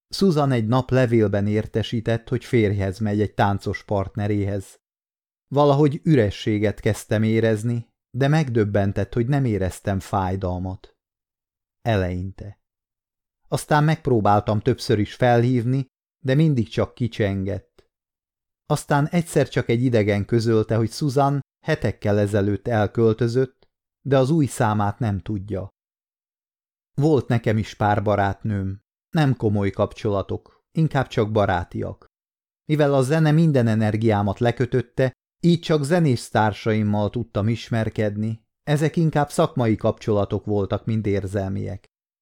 Susan egy nap levélben értesített, hogy férjhez megy egy táncos partneréhez. Valahogy ürességet kezdtem érezni, de megdöbbentett, hogy nem éreztem fájdalmat. Eleinte. Aztán megpróbáltam többször is felhívni, de mindig csak kicsengett. Aztán egyszer csak egy idegen közölte, hogy Susan hetekkel ezelőtt elköltözött, de az új számát nem tudja. Volt nekem is pár barátnőm, nem komoly kapcsolatok, inkább csak barátiak. Mivel a zene minden energiámat lekötötte, így csak zenésztársaimmal tudtam ismerkedni, ezek inkább szakmai kapcsolatok voltak, mint érzelmiek.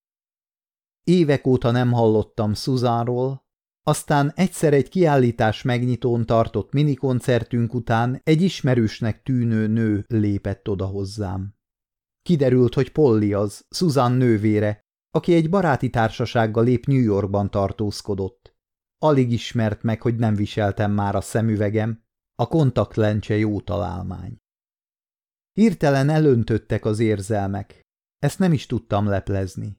Évek óta nem hallottam Susanról, aztán egyszer egy kiállítás megnyitón tartott minikoncertünk után egy ismerősnek tűnő nő lépett oda hozzám. Kiderült, hogy Polly az, Susan nővére, aki egy baráti társasággal épp New Yorkban tartózkodott. Alig ismert meg, hogy nem viseltem már a szemüvegem, a kontaktlencse jó találmány. Hirtelen elöntöttek az érzelmek, ezt nem is tudtam leplezni.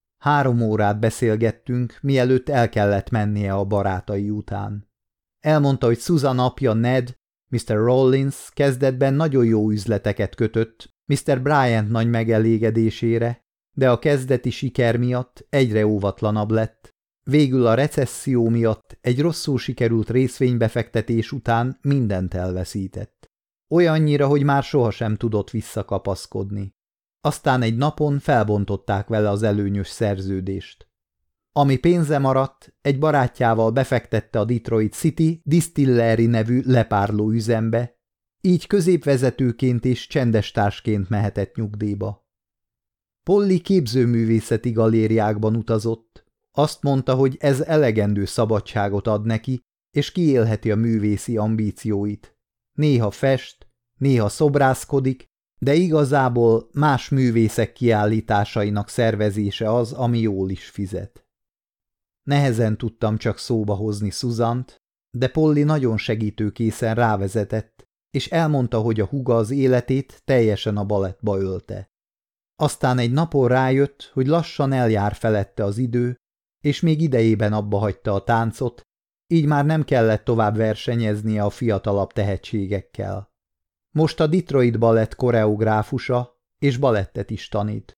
3 órát beszélgettünk, mielőtt el kellett mennie a barátai után. Elmondta, hogy Susan apja Ned, Mr. Rollins kezdetben nagyon jó üzleteket kötött Mr. Bryant nagy megelégedésére, de a kezdeti siker miatt egyre óvatlanabb lett. Végül a recesszió miatt egy rosszul sikerült részvénybefektetés után mindent elveszített. Olyannyira, hogy már sohasem tudott visszakapaszkodni. Aztán egy napon felbontották vele az előnyös szerződést. Ami pénze maradt, egy barátjával befektette a Detroit City Distillery nevű lepárló üzembe, így középvezetőként és csendestársként mehetett nyugdíjba. Polly képzőművészeti galériákban utazott. Azt mondta, hogy ez elegendő szabadságot ad neki, és kiélheti a művészi ambícióit. Néha fest, néha szobrászkodik, de igazából más művészek kiállításainak szervezése az, ami jól is fizet. Nehezen tudtam csak szóba hozni Susant, de Polly nagyon segítőkészen rávezetett, és elmondta, hogy a húga az életét teljesen a balettba ölte. Aztán egy napon rájött, hogy lassan eljár felette az idő, és még idejében abba hagyta a táncot, így már nem kellett tovább versenyeznie a fiatalabb tehetségekkel. Most a Detroit balett koreográfusa, és balettet is tanít.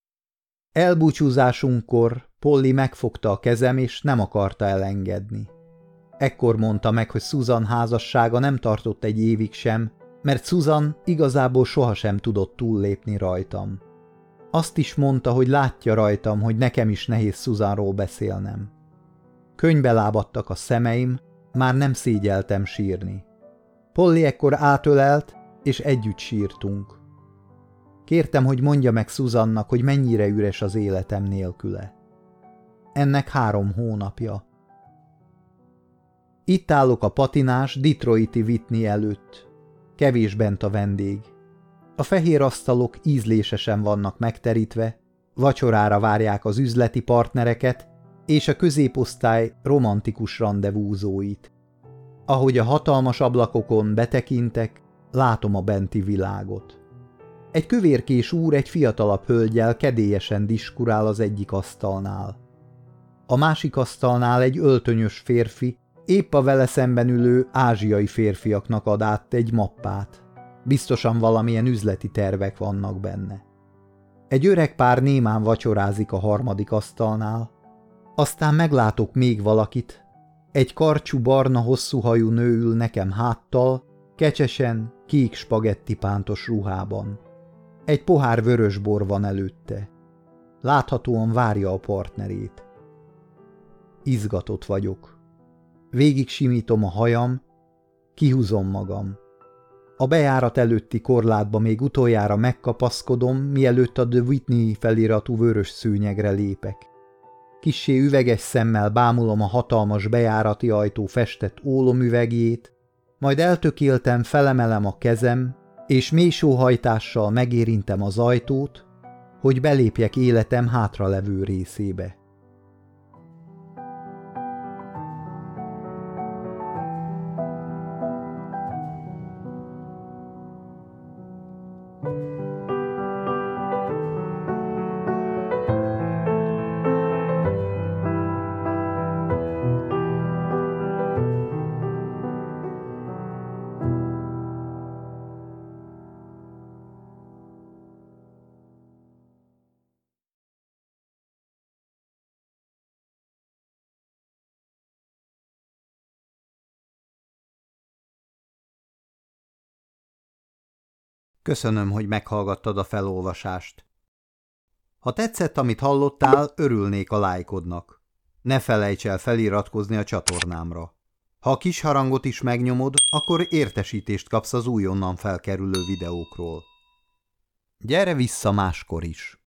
Elbúcsúzásunkkor Polly megfogta a kezem, és nem akarta elengedni. Ekkor mondta meg, hogy Susan házassága nem tartott egy évig sem, mert Susan igazából sohasem tudott túllépni rajtam. Azt is mondta, hogy látja rajtam, hogy nekem is nehéz Susanról beszélnem. Könnybe lábadtak a szemeim, már nem szégyeltem sírni. Polly ekkor átölelt, és együtt sírtunk. Kértem, hogy mondja meg Susannak, hogy mennyire üres az életem nélküle. Ennek 3 hónapja. Itt állok a patinás Detroiti Whitney előtt. Kevés bent a vendég. A fehér asztalok ízlésesen vannak megterítve, vacsorára várják az üzleti partnereket és a középosztály romantikus randevúzóit. Ahogy a hatalmas ablakokon betekintek, látom a benti világot. Egy kövérkés úr egy fiatalabb hölggyel kedélyesen diskurál az egyik asztalnál. A másik asztalnál egy öltönyös férfi épp a vele szemben ülő ázsiai férfiaknak ad át egy mappát. Biztosan valamilyen üzleti tervek vannak benne. Egy öreg pár némán vacsorázik a harmadik asztalnál. Aztán meglátok még valakit. Egy karcsú barna hosszú hajú nő ül nekem háttal, kecsesen, kék spagettipántos ruhában. Egy pohár vörös bor van előtte. Láthatóan várja a partnerét. Izgatott vagyok. Végig simítom a hajam, kihúzom magam. A bejárat előtti korlátba még utoljára megkapaszkodom, mielőtt a The Whitney feliratú vörös szőnyegre lépek. Kissé üveges szemmel bámulom a hatalmas bejárati ajtó festett ólomüvegjét, majd eltökélten felemelem a kezem, és mély sóhajtással megérintem az ajtót, hogy belépjek életem hátralevő részébe. Köszönöm, hogy meghallgattad a felolvasást. Ha tetszett, amit hallottál, örülnék a lájkodnak. Ne felejts el feliratkozni a csatornámra. Ha a kis harangot is megnyomod, akkor értesítést kapsz az újonnan felkerülő videókról. Gyere vissza máskor is!